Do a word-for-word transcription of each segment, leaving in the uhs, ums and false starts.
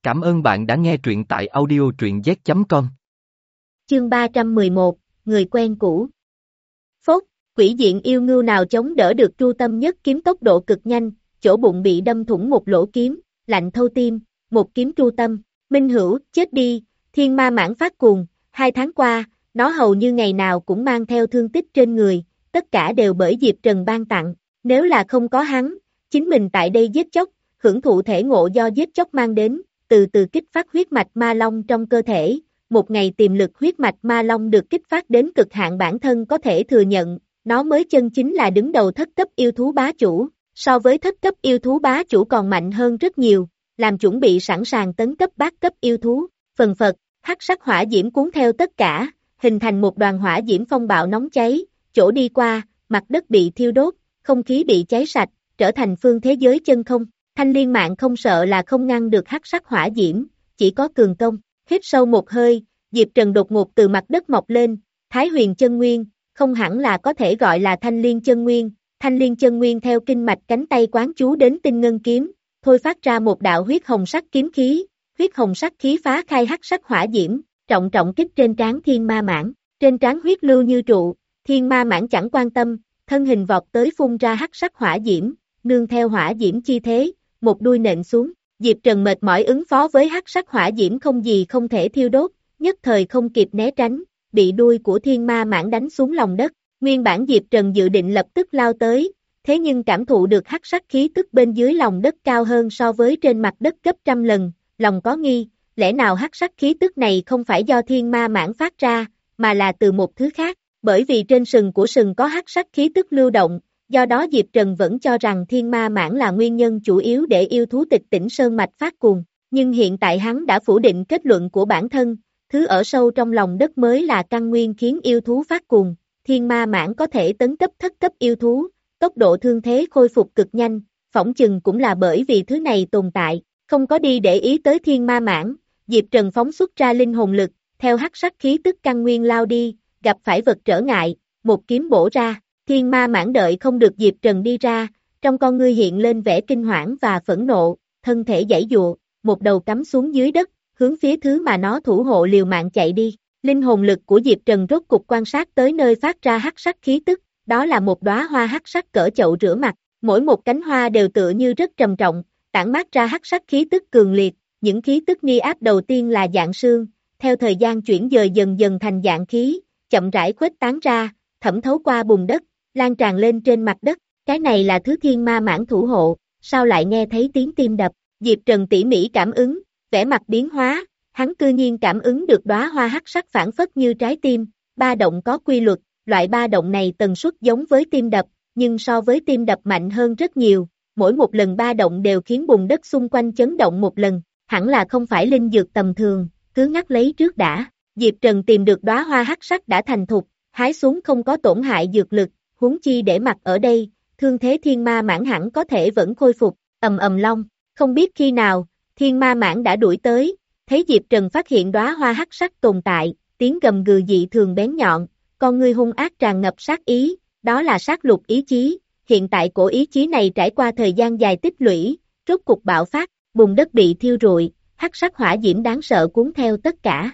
Cảm ơn bạn đã nghe truyện tại audio truyện z chấm com. Chương ba trăm mười một, người quen cũ. Phốt, quỷ diện yêu ngưu nào chống đỡ được Tru Tâm Nhất kiếm tốc độ cực nhanh, chỗ bụng bị đâm thủng một lỗ kiếm, lạnh thâu tim, một kiếm tru tâm. Minh Hữu, chết đi, thiên ma mãng phát cuồng, hai tháng qua, nó hầu như ngày nào cũng mang theo thương tích trên người, tất cả đều bởi Diệp Trần ban tặng, nếu là không có hắn, chính mình tại đây giết chóc, hưởng thụ thể ngộ do giết chóc mang đến, từ từ kích phát huyết mạch ma long trong cơ thể, một ngày tiềm lực huyết mạch ma long được kích phát đến cực hạn bản thân có thể thừa nhận, nó mới chân chính là đứng đầu thất cấp yêu thú bá chủ, so với thất cấp yêu thú bá chủ còn mạnh hơn rất nhiều, làm chuẩn bị sẵn sàng tấn cấp bát cấp yêu thú, phần phật, hắc sắc hỏa diễm cuốn theo tất cả, hình thành một đoàn hỏa diễm phong bạo nóng cháy, chỗ đi qua, mặt đất bị thiêu đốt, không khí bị cháy sạch, trở thành phương thế giới chân không. Thanh Liên Mạng không sợ là không ngăn được hắc sắc hỏa diễm, chỉ có cường công. Hít sâu một hơi, Diệp Trần đột ngột từ mặt đất mọc lên, Thái Huyền chân nguyên, không hẳn là có thể gọi là Thanh Liên chân nguyên. Thanh Liên chân nguyên theo kinh mạch cánh tay quán chú đến tinh ngân kiếm, thôi phát ra một đạo huyết hồng sắc kiếm khí, huyết hồng sắc khí phá khai hắc sắc hỏa diễm, trọng trọng kích trên trán Thiên Ma Mãng, trên trán huyết lưu như trụ, Thiên Ma Mãng chẳng quan tâm, thân hình vọt tới phun ra hắc sắc hỏa diễm, nương theo hỏa diễm chi thế, một đuôi nện xuống. Diệp Trần mệt mỏi ứng phó với hắc sắc hỏa diễm không gì không thể thiêu đốt, nhất thời không kịp né tránh, bị đuôi của Thiên Ma Mãng đánh xuống lòng đất. Nguyên bản Diệp Trần dự định lập tức lao tới, thế nhưng cảm thụ được hắc sắc khí tức bên dưới lòng đất cao hơn so với trên mặt đất gấp trăm lần, lòng có nghi, lẽ nào hắc sắc khí tức này không phải do Thiên Ma Mãng phát ra, mà là từ một thứ khác, bởi vì trên sừng của sừng có hắc sắc khí tức lưu động. Do đó Diệp Trần vẫn cho rằng Thiên Ma Mãng là nguyên nhân chủ yếu để yêu thú Tịch Tỉnh Sơn Mạch phát cuồng, nhưng hiện tại hắn đã phủ định kết luận của bản thân, thứ ở sâu trong lòng đất mới là căn nguyên khiến yêu thú phát cuồng. Thiên Ma Mãng có thể tấn cấp thất cấp yêu thú, tốc độ thương thế khôi phục cực nhanh, phỏng chừng cũng là bởi vì thứ này tồn tại, không có đi để ý tới Thiên Ma Mãng, Diệp Trần phóng xuất ra linh hồn lực, theo hắc sắc khí tức căn nguyên lao đi, gặp phải vật trở ngại, một kiếm bổ ra. Thiên Ma Mãng đợi không được Diệp Trần đi ra, trong con ngươi hiện lên vẻ kinh hoảng và phẫn nộ, thân thể giãy giụa, một đầu cắm xuống dưới đất, hướng phía thứ mà nó thủ hộ liều mạng chạy đi. Linh hồn lực của Diệp Trần rốt cục quan sát tới nơi phát ra hắc sắc khí tức, đó là một đóa hoa hắc sắc cỡ chậu rửa mặt, mỗi một cánh hoa đều tựa như rất trầm trọng, tản mát ra hắc sắc khí tức cường liệt, những khí tức nghi áp đầu tiên là dạng sương, theo thời gian chuyển dời dần dần thành dạng khí, chậm rãi khuếch tán ra, thẩm thấu qua bùn đất, lan tràn lên trên mặt đất, cái này là thứ Thiên Ma Mãng thủ hộ, sao lại nghe thấy tiếng tim đập, Diệp Trần tỉ mỉ cảm ứng, vẻ mặt biến hóa, hắn cư nhiên cảm ứng được đóa hoa hắc sắc phản phất như trái tim, ba động có quy luật, loại ba động này tần suất giống với tim đập, nhưng so với tim đập mạnh hơn rất nhiều, mỗi một lần ba động đều khiến bùn đất xung quanh chấn động một lần, hẳn là không phải linh dược tầm thường, cứ ngắt lấy trước đã, Diệp Trần tìm được đóa hoa hắc sắc đã thành thục, hái xuống không có tổn hại dược lực, huống chi để mặc ở đây, thương thế Thiên Ma Mãng hẳn có thể vẫn khôi phục, ầm ầm long, không biết khi nào, Thiên Ma Mãng đã đuổi tới, thấy Diệp Trần phát hiện đóa hoa hắc sắc tồn tại, tiếng gầm gừ dị thường bén nhọn, con ngươi hung ác tràn ngập sát ý, đó là sát lục ý chí, hiện tại cổ ý chí này trải qua thời gian dài tích lũy, rốt cục bạo phát, bùn đất bị thiêu rụi, hắc sắc hỏa diễm đáng sợ cuốn theo tất cả.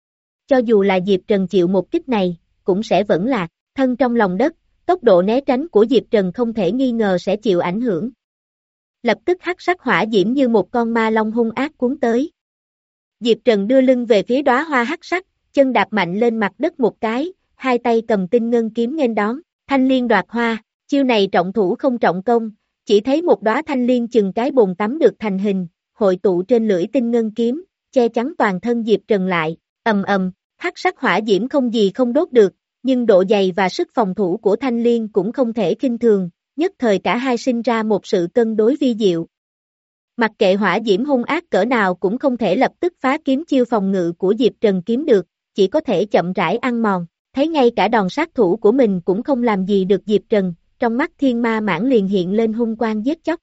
Cho dù là Diệp Trần chịu một kích này, cũng sẽ vẫn lạc, thân trong lòng đất, tốc độ né tránh của Diệp Trần không thể nghi ngờ sẽ chịu ảnh hưởng. Lập tức hắc sắc hỏa diễm như một con ma long hung ác cuốn tới. Diệp Trần đưa lưng về phía đóa hoa hắc sắc, chân đạp mạnh lên mặt đất một cái, hai tay cầm tinh ngân kiếm nghênh đón, thanh liên đoạt hoa, chiêu này trọng thủ không trọng công, chỉ thấy một đóa thanh liên chừng cái bồn tắm được thành hình, hội tụ trên lưỡi tinh ngân kiếm, che chắn toàn thân Diệp Trần lại, ầm ầm, hắc sắc hỏa diễm không gì không đốt được, nhưng độ dày và sức phòng thủ của thanh liên cũng không thể khinh thường, nhất thời cả hai sinh ra một sự cân đối vi diệu. Mặc kệ hỏa diễm hung ác cỡ nào cũng không thể lập tức phá kiếm chiêu phòng ngự của Diệp Trần kiếm được, chỉ có thể chậm rãi ăn mòn, thấy ngay cả đòn sát thủ của mình cũng không làm gì được Diệp Trần, trong mắt Thiên Ma Mãng liền hiện lên hung quang giết chóc.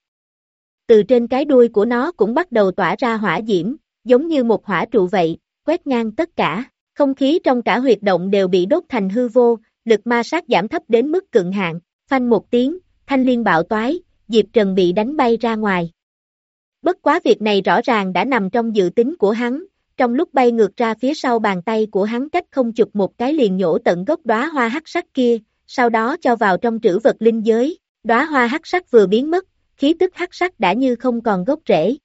Từ trên cái đuôi của nó cũng bắt đầu tỏa ra hỏa diễm, giống như một hỏa trụ vậy, quét ngang tất cả. Không khí trong cả huyệt động đều bị đốt thành hư vô, lực ma sát giảm thấp đến mức cực hạn, phanh một tiếng, thanh liên bạo toái, Diệp Trần bị đánh bay ra ngoài. Bất quá việc này rõ ràng đã nằm trong dự tính của hắn, trong lúc bay ngược ra phía sau bàn tay của hắn cách không chụp một cái liền nhổ tận gốc đóa hoa hắc sắc kia, sau đó cho vào trong trữ vật linh giới, đóa hoa hắc sắc vừa biến mất, khí tức hắc sắc đã như không còn gốc rễ.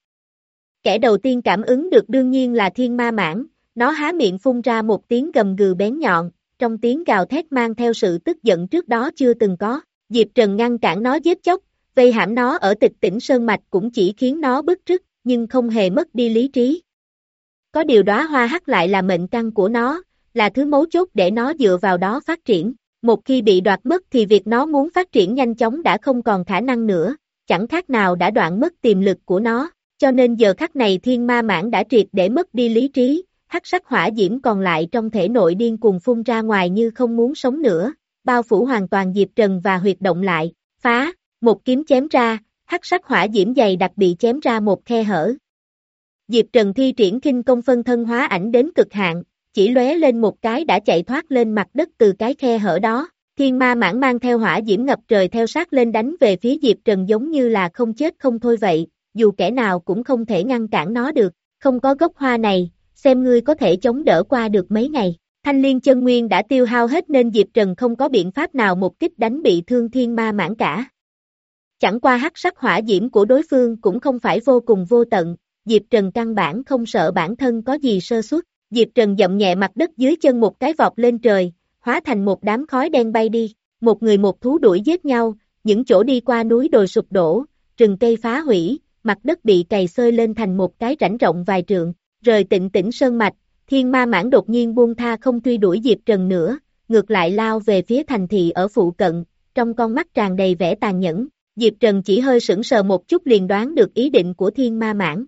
Kẻ đầu tiên cảm ứng được đương nhiên là thiên ma mãng, nó há miệng phun ra một tiếng gầm gừ bén nhọn, trong tiếng gào thét mang theo sự tức giận trước đó chưa từng có, Diệp Trần ngăn cản nó giết chóc, vây hãm nó ở Tịch Tĩnh Sơn Mạch cũng chỉ khiến nó bức rứt, nhưng không hề mất đi lý trí. Có điều đóa hoa hắc lại là mệnh căn của nó, là thứ mấu chốt để nó dựa vào đó phát triển, một khi bị đoạt mất thì việc nó muốn phát triển nhanh chóng đã không còn khả năng nữa, chẳng khác nào đã đoạn mất tiềm lực của nó, cho nên giờ khắc này thiên ma mãng đã triệt để mất đi lý trí, hắc sắc hỏa diễm còn lại trong thể nội điên cuồng phun ra ngoài như không muốn sống nữa, bao phủ hoàn toàn Diệp Trần và huyệt động lại, phá, một kiếm chém ra, hắc sắc hỏa diễm dày đặc bị chém ra một khe hở. Diệp Trần thi triển khinh công phân thân hóa ảnh đến cực hạn, chỉ lóe lên một cái đã chạy thoát lên mặt đất từ cái khe hở đó, thiên ma mãng mang theo hỏa diễm ngập trời theo sát lên đánh về phía Diệp Trần giống như là không chết không thôi vậy, dù kẻ nào cũng không thể ngăn cản nó được, không có gốc hoa này, xem ngươi có thể chống đỡ qua được mấy ngày. Thanh liên chân nguyên đã tiêu hao hết nên Diệp Trần không có biện pháp nào một kích đánh bị thương thiên ma mãng cả. Chẳng qua hắc sắc hỏa diễm của đối phương cũng không phải vô cùng vô tận, Diệp Trần căn bản không sợ bản thân có gì sơ suất, Diệp Trần dậm nhẹ mặt đất dưới chân một cái vọt lên trời, hóa thành một đám khói đen bay đi, một người một thú đuổi giết nhau, những chỗ đi qua núi đồi sụp đổ, rừng cây phá hủy, mặt đất bị cày xơi lên thành một cái rãnh rộng vài trượng, rời Tịnh Tĩnh Sơn Mạch, thiên ma mãng đột nhiên buông tha không truy đuổi Diệp Trần nữa, ngược lại lao về phía thành thị ở phụ cận, trong con mắt tràn đầy vẻ tàn nhẫn, Diệp Trần chỉ hơi sững sờ một chút liền đoán được ý định của thiên ma mãng.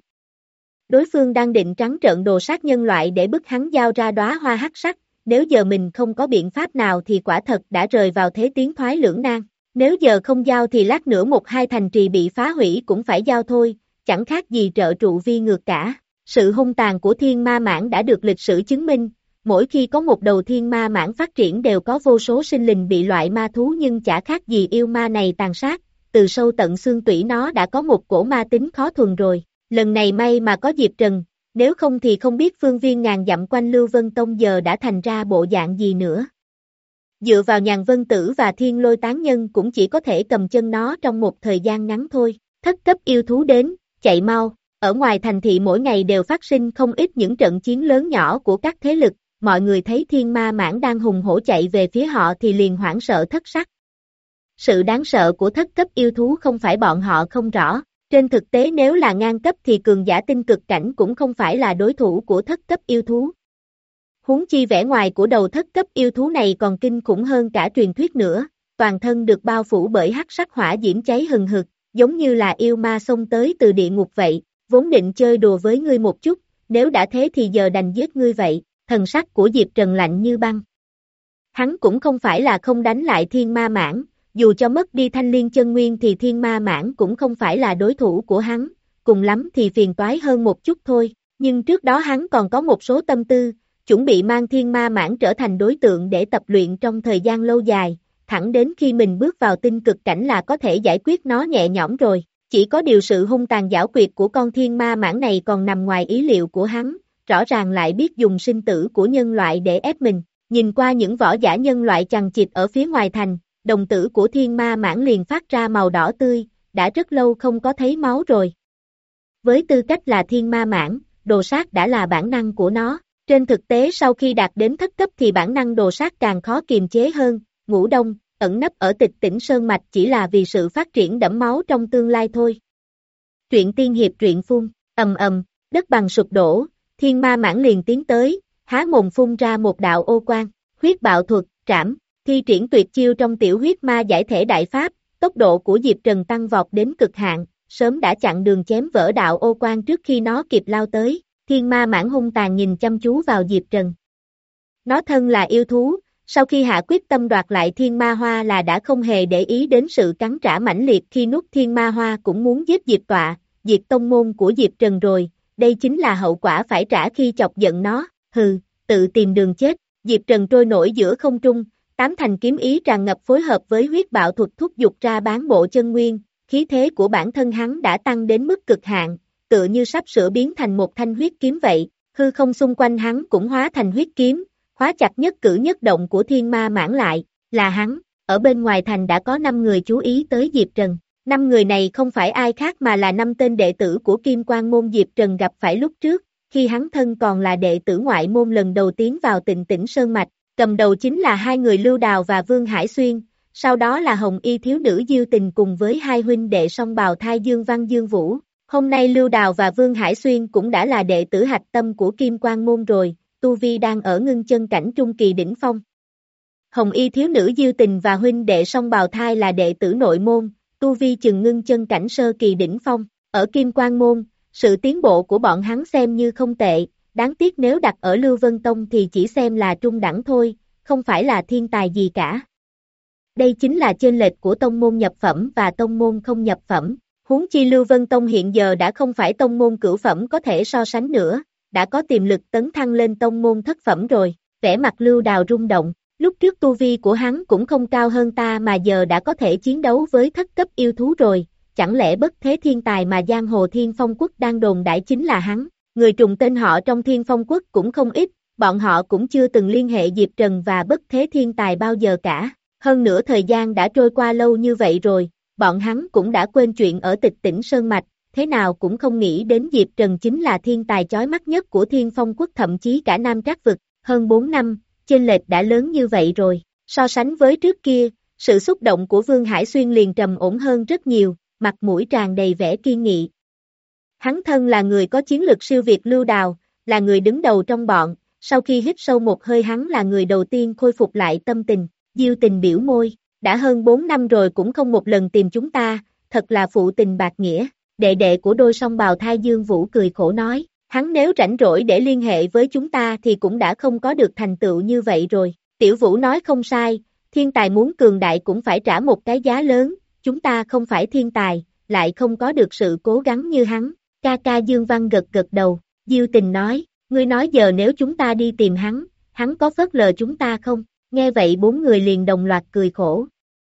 Đối phương đang định trắng trợn đồ sát nhân loại để bức hắn giao ra đóa hoa hắc sắc, nếu giờ mình không có biện pháp nào thì quả thật đã rời vào thế tiến thoái lưỡng nan, nếu giờ không giao thì lát nữa một hai thành trì bị phá hủy cũng phải giao thôi, chẳng khác gì trợ trụ vi ngược cả. Sự hung tàn của thiên ma mãng đã được lịch sử chứng minh, mỗi khi có một đầu thiên ma mãng phát triển đều có vô số sinh linh bị loại ma thú nhưng chả khác gì yêu ma này tàn sát, từ sâu tận xương tủy nó đã có một cổ ma tính khó thuần rồi, lần này may mà có Diệp Trần, nếu không thì không biết phương viên ngàn dặm quanh Lưu Vân Tông giờ đã thành ra bộ dạng gì nữa. Dựa vào Nhàn Vân Tử và Thiên Lôi Tán Nhân cũng chỉ có thể cầm chân nó trong một thời gian ngắn thôi, thất cấp yêu thú đến, chạy mau. Ở ngoài thành thị mỗi ngày đều phát sinh không ít những trận chiến lớn nhỏ của các thế lực, mọi người thấy thiên ma mãng đang hùng hổ chạy về phía họ thì liền hoảng sợ thất sắc. Sự đáng sợ của thất cấp yêu thú không phải bọn họ không rõ, trên thực tế nếu là ngang cấp thì cường giả tinh cực cảnh cũng không phải là đối thủ của thất cấp yêu thú. Huống chi vẻ ngoài của đầu thất cấp yêu thú này còn kinh khủng hơn cả truyền thuyết nữa, toàn thân được bao phủ bởi hắc sắc hỏa diễm cháy hừng hực, giống như là yêu ma xông tới từ địa ngục vậy. Vốn định chơi đùa với ngươi một chút, nếu đã thế thì giờ đành giết ngươi vậy, thần sắc của Diệp Trần lạnh như băng. Hắn cũng không phải là không đánh lại thiên ma mãng, dù cho mất đi thanh liên chân nguyên thì thiên ma mãng cũng không phải là đối thủ của hắn, cùng lắm thì phiền toái hơn một chút thôi, nhưng trước đó hắn còn có một số tâm tư, chuẩn bị mang thiên ma mãng trở thành đối tượng để tập luyện trong thời gian lâu dài, thẳng đến khi mình bước vào tinh cực cảnh là có thể giải quyết nó nhẹ nhõm rồi. Chỉ có điều sự hung tàn giảo quyệt của con thiên ma mãng này còn nằm ngoài ý liệu của hắn, rõ ràng lại biết dùng sinh tử của nhân loại để ép mình. Nhìn qua những võ giả nhân loại chằng chịt ở phía ngoài thành, đồng tử của thiên ma mãng liền phát ra màu đỏ tươi, đã rất lâu không có thấy máu rồi. Với tư cách là thiên ma mãng, đồ sát đã là bản năng của nó. Trên thực tế sau khi đạt đến thất cấp thì bản năng đồ sát càng khó kiềm chế hơn, ngủ đông, ẩn nấp ở Tịch Tĩnh Sơn Mạch chỉ là vì sự phát triển đẫm máu trong tương lai thôi. Truyện tiên hiệp truyện phun, ầm ầm, đất bằng sụp đổ, thiên ma mãng liền tiến tới, há mồm phun ra một đạo ô quang, huyết bạo thuật, trảm, thi triển tuyệt chiêu trong tiểu huyết ma giải thể đại pháp, tốc độ của Diệp Trần tăng vọt đến cực hạn, sớm đã chặn đường chém vỡ đạo ô quang trước khi nó kịp lao tới, thiên ma mãng hung tàn nhìn chăm chú vào Diệp Trần. Nó thân là yêu thú, sau khi hạ quyết tâm đoạt lại thiên ma hoa là đã không hề để ý đến sự cắn trả mãnh liệt khi nuốt thiên ma hoa cũng muốn giết Diệp Tọa, diệt tông môn của Diệp Trần rồi, đây chính là hậu quả phải trả khi chọc giận nó, hừ, tự tìm đường chết, Diệp Trần trôi nổi giữa không trung, tám thành kiếm ý tràn ngập phối hợp với huyết bạo thuật thúc giục ra bán bộ chân nguyên, khí thế của bản thân hắn đã tăng đến mức cực hạn, tựa như sắp sửa biến thành một thanh huyết kiếm vậy, hư không xung quanh hắn cũng hóa thành huyết kiếm, khóa chặt nhất cử nhất động của thiên ma mãn lại, là hắn. Ở bên ngoài thành đã có năm người chú ý tới Diệp Trần. Năm người này không phải ai khác mà là năm tên đệ tử của Kim Quang môn Diệp Trần gặp phải lúc trước, khi hắn thân còn là đệ tử ngoại môn lần đầu tiến vào Tịnh Tĩnh Sơn Mạch, cầm đầu chính là hai người Lưu Đào và Vương Hải Xuyên, sau đó là Hồng Y thiếu nữ Diêu Tình cùng với hai huynh đệ song bào thai Dương Văn Dương Vũ. Hôm nay Lưu Đào và Vương Hải Xuyên cũng đã là đệ tử hạch tâm của Kim Quang môn rồi, tu vi đang ở ngưng chân cảnh trung kỳ đỉnh phong. Hồng Y thiếu nữ Diêu Tình và huynh đệ song bào thai là đệ tử nội môn, tu vi chừng ngưng chân cảnh sơ kỳ đỉnh phong. Ở Kim Quang môn, sự tiến bộ của bọn hắn xem như không tệ, đáng tiếc nếu đặt ở Lưu Vân Tông thì chỉ xem là trung đẳng thôi, không phải là thiên tài gì cả. Đây chính là chênh lệch của tông môn nhập phẩm và tông môn không nhập phẩm. Huống chi Lưu Vân Tông hiện giờ đã không phải tông môn cửu phẩm có thể so sánh nữa, đã có tiềm lực tấn thăng lên tông môn thất phẩm rồi. Vẻ mặt Lưu Đào rung động, lúc trước tu vi của hắn cũng không cao hơn ta mà giờ đã có thể chiến đấu với thất cấp yêu thú rồi, chẳng lẽ bất thế thiên tài mà giang hồ Thiên Phong Quốc đang đồn đại chính là hắn. Người trùng tên họ trong Thiên Phong Quốc cũng không ít, bọn họ cũng chưa từng liên hệ Diệp Trần và bất thế thiên tài bao giờ cả. Hơn nữa thời gian đã trôi qua lâu như vậy rồi, bọn hắn cũng đã quên chuyện ở Tịch Tĩnh Sơn Mạch, thế nào cũng không nghĩ đến Diệp Trần chính là thiên tài chói mắt nhất của Thiên Phong Quốc, thậm chí cả Nam Trác Vực. Hơn bốn năm, chênh lệch đã lớn như vậy rồi, so sánh với trước kia, sự xúc động của Vương Hải Xuyên liền trầm ổn hơn rất nhiều, mặt mũi tràn đầy vẻ kiên nghị. Hắn thân là người có chiến lực siêu việt Lưu Đào, là người đứng đầu trong bọn, sau khi hít sâu một hơi hắn là người đầu tiên khôi phục lại tâm tình. Diêu Tình biểu môi, đã hơn bốn năm rồi cũng không một lần tìm chúng ta, thật là phụ tình bạc nghĩa. Đệ đệ của đôi song bào thai Dương Vũ cười khổ nói, hắn nếu rảnh rỗi để liên hệ với chúng ta thì cũng đã không có được thành tựu như vậy rồi. Tiểu Vũ nói không sai, thiên tài muốn cường đại cũng phải trả một cái giá lớn, chúng ta không phải thiên tài, lại không có được sự cố gắng như hắn. Ca ca Dương Văn gật gật đầu, Diêu Tình nói, ngươi nói giờ nếu chúng ta đi tìm hắn, hắn có phớt lờ chúng ta không? Nghe vậy bốn người liền đồng loạt cười khổ.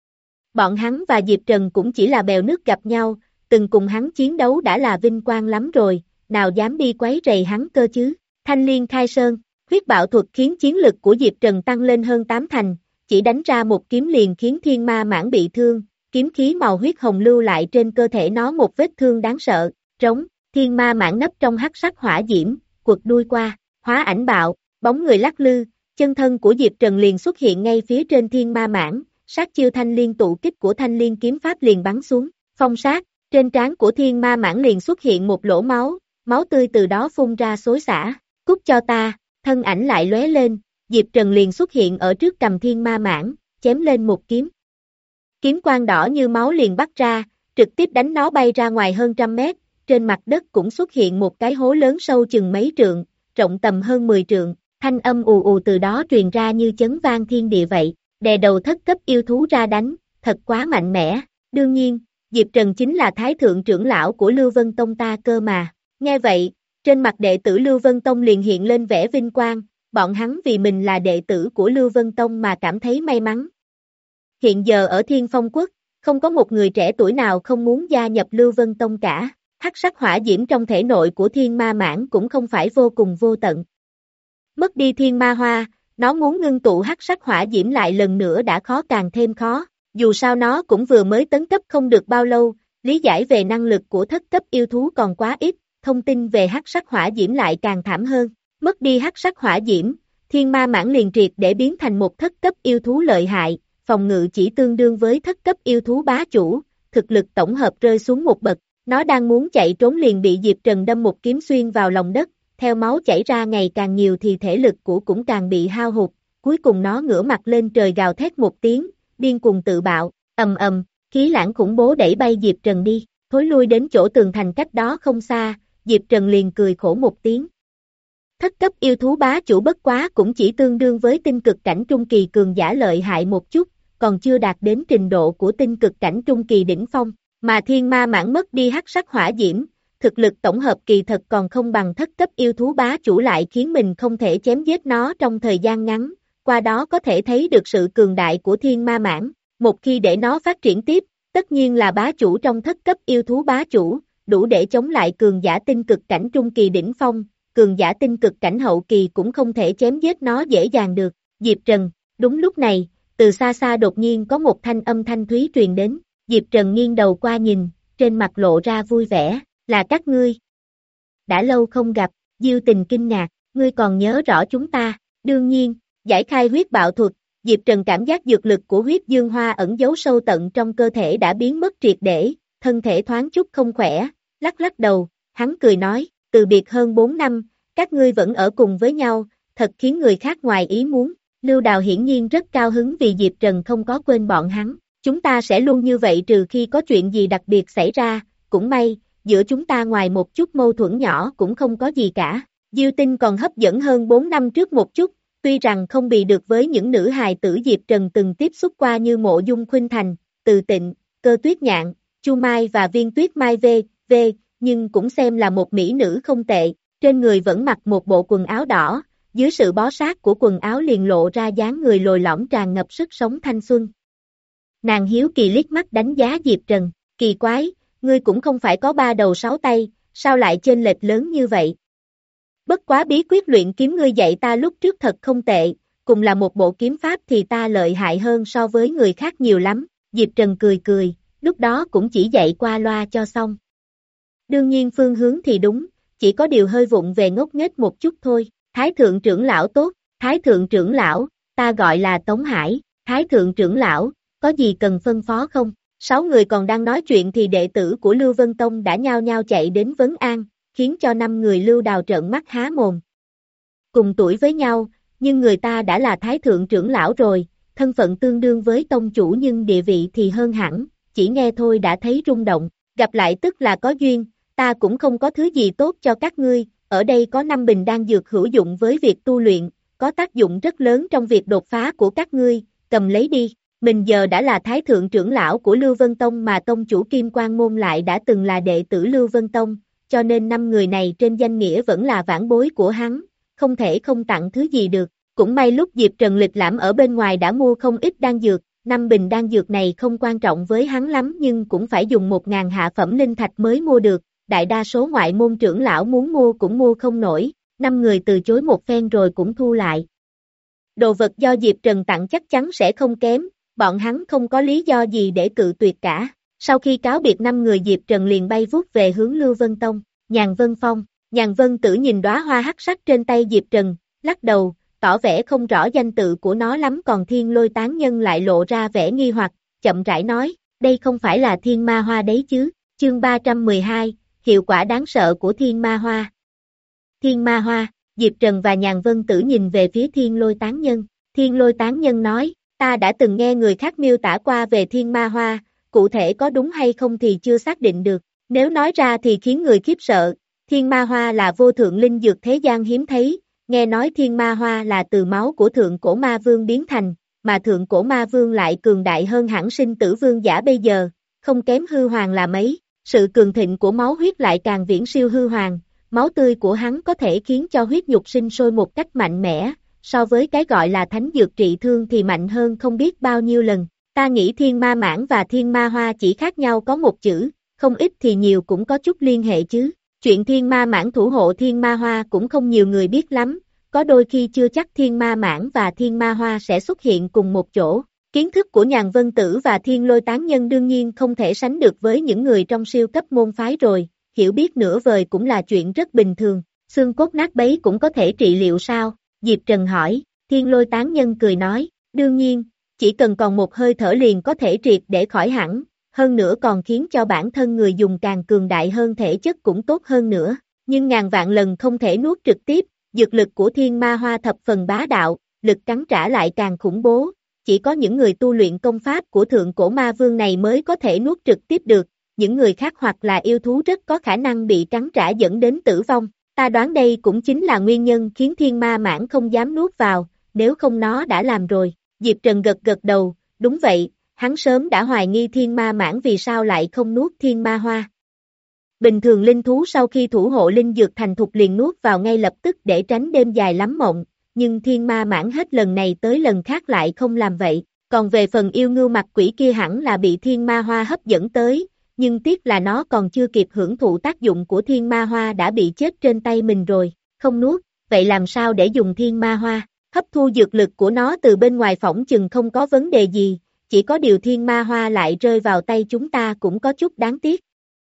Bọn hắn và Diệp Trần cũng chỉ là bèo nước gặp nhau, từng cùng hắn chiến đấu đã là vinh quang lắm rồi, nào dám đi quấy rầy hắn cơ chứ. Thanh Liên Khai Sơn, huyết bạo thuật khiến chiến lực của Diệp Trần tăng lên hơn tám thành, chỉ đánh ra một kiếm liền khiến thiên ma mãn bị thương, kiếm khí màu huyết hồng lưu lại trên cơ thể nó một vết thương đáng sợ. Trống, thiên ma mãn nấp trong hắc sắc hỏa diễm, quật đuôi qua, hóa ảnh bạo, bóng người lắc lư. Chân thân của Diệp Trần liền xuất hiện ngay phía trên thiên ma mãn, sát chiêu thanh liên tụ kích của thanh liên kiếm pháp liền bắn xuống, phong sát, trên trán của thiên ma mãn liền xuất hiện một lỗ máu, máu tươi từ đó phun ra xối xả, cút cho ta, thân ảnh lại lóe lên, Diệp Trần liền xuất hiện ở trước cầm thiên ma mãn, chém lên một kiếm. Kiếm quang đỏ như máu liền bắt ra, trực tiếp đánh nó bay ra ngoài hơn trăm mét, trên mặt đất cũng xuất hiện một cái hố lớn sâu chừng mấy trượng, rộng tầm hơn mười trượng. Thanh âm ù ù từ đó truyền ra như chấn vang thiên địa vậy, đè đầu thất cấp yêu thú ra đánh, thật quá mạnh mẽ. Đương nhiên, Diệp Trần chính là thái thượng trưởng lão của Lưu Vân Tông ta cơ mà. Nghe vậy, trên mặt đệ tử Lưu Vân Tông liền hiện lên vẻ vinh quang, bọn hắn vì mình là đệ tử của Lưu Vân Tông mà cảm thấy may mắn. Hiện giờ ở Thiên Phong Quốc, không có một người trẻ tuổi nào không muốn gia nhập Lưu Vân Tông cả. Hắc sắc hỏa diễm trong thể nội của thiên ma mãn cũng không phải vô cùng vô tận. Mất đi thiên ma hoa, nó muốn ngưng tụ hắc sắc hỏa diễm lại lần nữa đã khó càng thêm khó, dù sao nó cũng vừa mới tấn cấp không được bao lâu, lý giải về năng lực của thất cấp yêu thú còn quá ít, thông tin về hắc sắc hỏa diễm lại càng thảm hơn. Mất đi hắc sắc hỏa diễm, thiên ma mãn liền triệt để biến thành một thất cấp yêu thú lợi hại, phòng ngự chỉ tương đương với thất cấp yêu thú bá chủ, thực lực tổng hợp rơi xuống một bậc, nó đang muốn chạy trốn liền bị Diệp Trần đâm một kiếm xuyên vào lòng đất. Theo máu chảy ra ngày càng nhiều thì thể lực của cũng càng bị hao hụt, cuối cùng nó ngửa mặt lên trời gào thét một tiếng, điên cuồng tự bạo, ầm ầm, khí lãng khủng bố đẩy bay Diệp Trần đi, thối lui đến chỗ tường thành cách đó không xa, Diệp Trần liền cười khổ một tiếng. Thất cấp yêu thú bá chủ bất quá cũng chỉ tương đương với tinh cực cảnh trung kỳ cường giả lợi hại một chút, còn chưa đạt đến trình độ của tinh cực cảnh trung kỳ đỉnh phong, mà thiên ma mãn mất đi hắc sắc hỏa diễm. Thực lực tổng hợp kỳ thật còn không bằng thất cấp yêu thú bá chủ lại khiến mình không thể chém giết nó trong thời gian ngắn, qua đó có thể thấy được sự cường đại của thiên ma mãn. Một khi để nó phát triển tiếp, tất nhiên là bá chủ trong thất cấp yêu thú bá chủ, đủ để chống lại cường giả tinh cực cảnh trung kỳ đỉnh phong, cường giả tinh cực cảnh hậu kỳ cũng không thể chém giết nó dễ dàng được. Diệp Trần, đúng lúc này, từ xa xa đột nhiên có một thanh âm thanh thúy truyền đến, Diệp Trần nghiêng đầu qua nhìn, trên mặt lộ ra vui vẻ, là các ngươi. Đã lâu không gặp, Diêu Tình kinh ngạc, ngươi còn nhớ rõ chúng ta, đương nhiên, giải khai huyết bạo thuật, Diệp Trần cảm giác dược lực của huyết dương hoa ẩn giấu sâu tận trong cơ thể đã biến mất triệt để, thân thể thoáng chút không khỏe, lắc lắc đầu, hắn cười nói, từ biệt hơn bốn năm, các ngươi vẫn ở cùng với nhau, thật khiến người khác ngoài ý muốn. Lưu Đào hiển nhiên rất cao hứng vì Diệp Trần không có quên bọn hắn, chúng ta sẽ luôn như vậy trừ khi có chuyện gì đặc biệt xảy ra, cũng may, giữa chúng ta ngoài một chút mâu thuẫn nhỏ cũng không có gì cả. Diêu Tinh còn hấp dẫn hơn bốn năm trước một chút, tuy rằng không bị được với những nữ hài tử Diệp Trần từng tiếp xúc qua như Mộ Dung Khuynh Thành, Từ Tịnh, Cơ Tuyết Nhạn, Chu Mai và Viên Tuyết Mai v, v, nhưng cũng xem là một mỹ nữ không tệ, trên người vẫn mặc một bộ quần áo đỏ, dưới sự bó sát của quần áo liền lộ ra dáng người lồi lõm tràn ngập sức sống thanh xuân. Nàng hiếu kỳ liếc mắt đánh giá Diệp Trần, kỳ quái, ngươi cũng không phải có ba đầu sáu tay, sao lại chênh lệch lớn như vậy? Bất quá bí quyết luyện kiếm ngươi dạy ta lúc trước thật không tệ, cùng là một bộ kiếm pháp thì ta lợi hại hơn so với người khác nhiều lắm, Diệp Trần cười cười, lúc đó cũng chỉ dạy qua loa cho xong. Đương nhiên phương hướng thì đúng, chỉ có điều hơi vụng về ngốc nghếch một chút thôi. Thái thượng trưởng lão tốt, Thái thượng trưởng lão, ta gọi là Tống Hải, Thái thượng trưởng lão, có gì cần phân phó không? Sáu người còn đang nói chuyện thì đệ tử của Lưu Vân Tông đã nhao nhao chạy đến vấn an, khiến cho năm người Lưu Đào trợn mắt há mồm. Cùng tuổi với nhau, nhưng người ta đã là Thái thượng trưởng lão rồi, thân phận tương đương với tông chủ nhưng địa vị thì hơn hẳn, chỉ nghe thôi đã thấy rung động, gặp lại tức là có duyên, ta cũng không có thứ gì tốt cho các ngươi. Ở đây có năm bình đan dược hữu dụng với việc tu luyện, có tác dụng rất lớn trong việc đột phá của các ngươi, cầm lấy đi. Mình giờ đã là Thái thượng trưởng lão của Lưu Vân Tông mà tông chủ Kim Quang Môn lại đã từng là đệ tử Lưu Vân Tông, cho nên năm người này trên danh nghĩa vẫn là vãn bối của hắn, không thể không tặng thứ gì được. Cũng may lúc Diệp Trần lịch lãm ở bên ngoài đã mua không ít đan dược, năm bình đan dược này không quan trọng với hắn lắm nhưng cũng phải dùng một ngàn hạ phẩm linh thạch mới mua được. Đại đa số ngoại môn trưởng lão muốn mua cũng mua không nổi, năm người từ chối một phen rồi cũng thu lại. Đồ vật do Diệp Trần tặng chắc chắn sẽ không kém, bọn hắn không có lý do gì để cự tuyệt cả. Sau khi cáo biệt năm người Diệp Trần liền bay vút về hướng Lưu Vân Tông, Nhàn Vân Phong, Nhàn Vân Tử nhìn đóa hoa hắc sắc trên tay Diệp Trần, lắc đầu, tỏ vẻ không rõ danh tự của nó lắm còn Thiên Lôi Tán Nhân lại lộ ra vẻ nghi hoặc, chậm rãi nói, đây không phải là thiên ma hoa đấy chứ, chương ba trăm mười hai. Hiệu quả đáng sợ của thiên ma hoa. Thiên ma hoa, Diệp Trần và Nhàn Vân Tử nhìn về phía Thiên Lôi Tán Nhân. Thiên Lôi Tán Nhân nói, ta đã từng nghe người khác miêu tả qua về thiên ma hoa, cụ thể có đúng hay không thì chưa xác định được. Nếu nói ra thì khiến người khiếp sợ, thiên ma hoa là vô thượng linh dược thế gian hiếm thấy, nghe nói thiên ma hoa là từ máu của thượng cổ ma vương biến thành, mà thượng cổ ma vương lại cường đại hơn hẳn sinh tử vương giả bây giờ, không kém hư hoàng là mấy. Sự cường thịnh của máu huyết lại càng viễn siêu hư hoàng, máu tươi của hắn có thể khiến cho huyết nhục sinh sôi một cách mạnh mẽ, so với cái gọi là thánh dược trị thương thì mạnh hơn không biết bao nhiêu lần. Ta nghĩ thiên ma mãn và thiên ma hoa chỉ khác nhau có một chữ, không ít thì nhiều cũng có chút liên hệ chứ. Chuyện thiên ma mãn thủ hộ thiên ma hoa cũng không nhiều người biết lắm, có đôi khi chưa chắc thiên ma mãn và thiên ma hoa sẽ xuất hiện cùng một chỗ. Kiến thức của Nhàn Vân Tử và Thiên Lôi Tán Nhân đương nhiên không thể sánh được với những người trong siêu cấp môn phái rồi, hiểu biết nửa vời cũng là chuyện rất bình thường, xương cốt nát bấy cũng có thể trị liệu sao? Diệp Trần hỏi, Thiên Lôi Tán Nhân cười nói, đương nhiên, chỉ cần còn một hơi thở liền có thể triệt để khỏi hẳn, hơn nữa còn khiến cho bản thân người dùng càng cường đại hơn thể chất cũng tốt hơn nữa, nhưng ngàn vạn lần không thể nuốt trực tiếp, dược lực của thiên ma hoa thập phần bá đạo, lực cắn trả lại càng khủng bố. Chỉ có những người tu luyện công pháp của thượng cổ ma vương này mới có thể nuốt trực tiếp được, những người khác hoặc là yêu thú rất có khả năng bị cắn trả dẫn đến tử vong. Ta đoán đây cũng chính là nguyên nhân khiến thiên ma mãn không dám nuốt vào, nếu không nó đã làm rồi. Diệp Trần gật gật đầu, đúng vậy, hắn sớm đã hoài nghi thiên ma mãn vì sao lại không nuốt thiên ma hoa. Bình thường linh thú sau khi thủ hộ linh dược thành thục liền nuốt vào ngay lập tức để tránh đêm dài lắm mộng. Nhưng thiên ma mãn hết lần này tới lần khác lại không làm vậy, còn về phần yêu ngưu mặt quỷ kia hẳn là bị thiên ma hoa hấp dẫn tới, nhưng tiếc là nó còn chưa kịp hưởng thụ tác dụng của thiên ma hoa đã bị chết trên tay mình rồi, không nuốt, vậy làm sao để dùng thiên ma hoa? Hấp thu dược lực của nó từ bên ngoài phỏng chừng không có vấn đề gì, chỉ có điều thiên ma hoa lại rơi vào tay chúng ta cũng có chút đáng tiếc.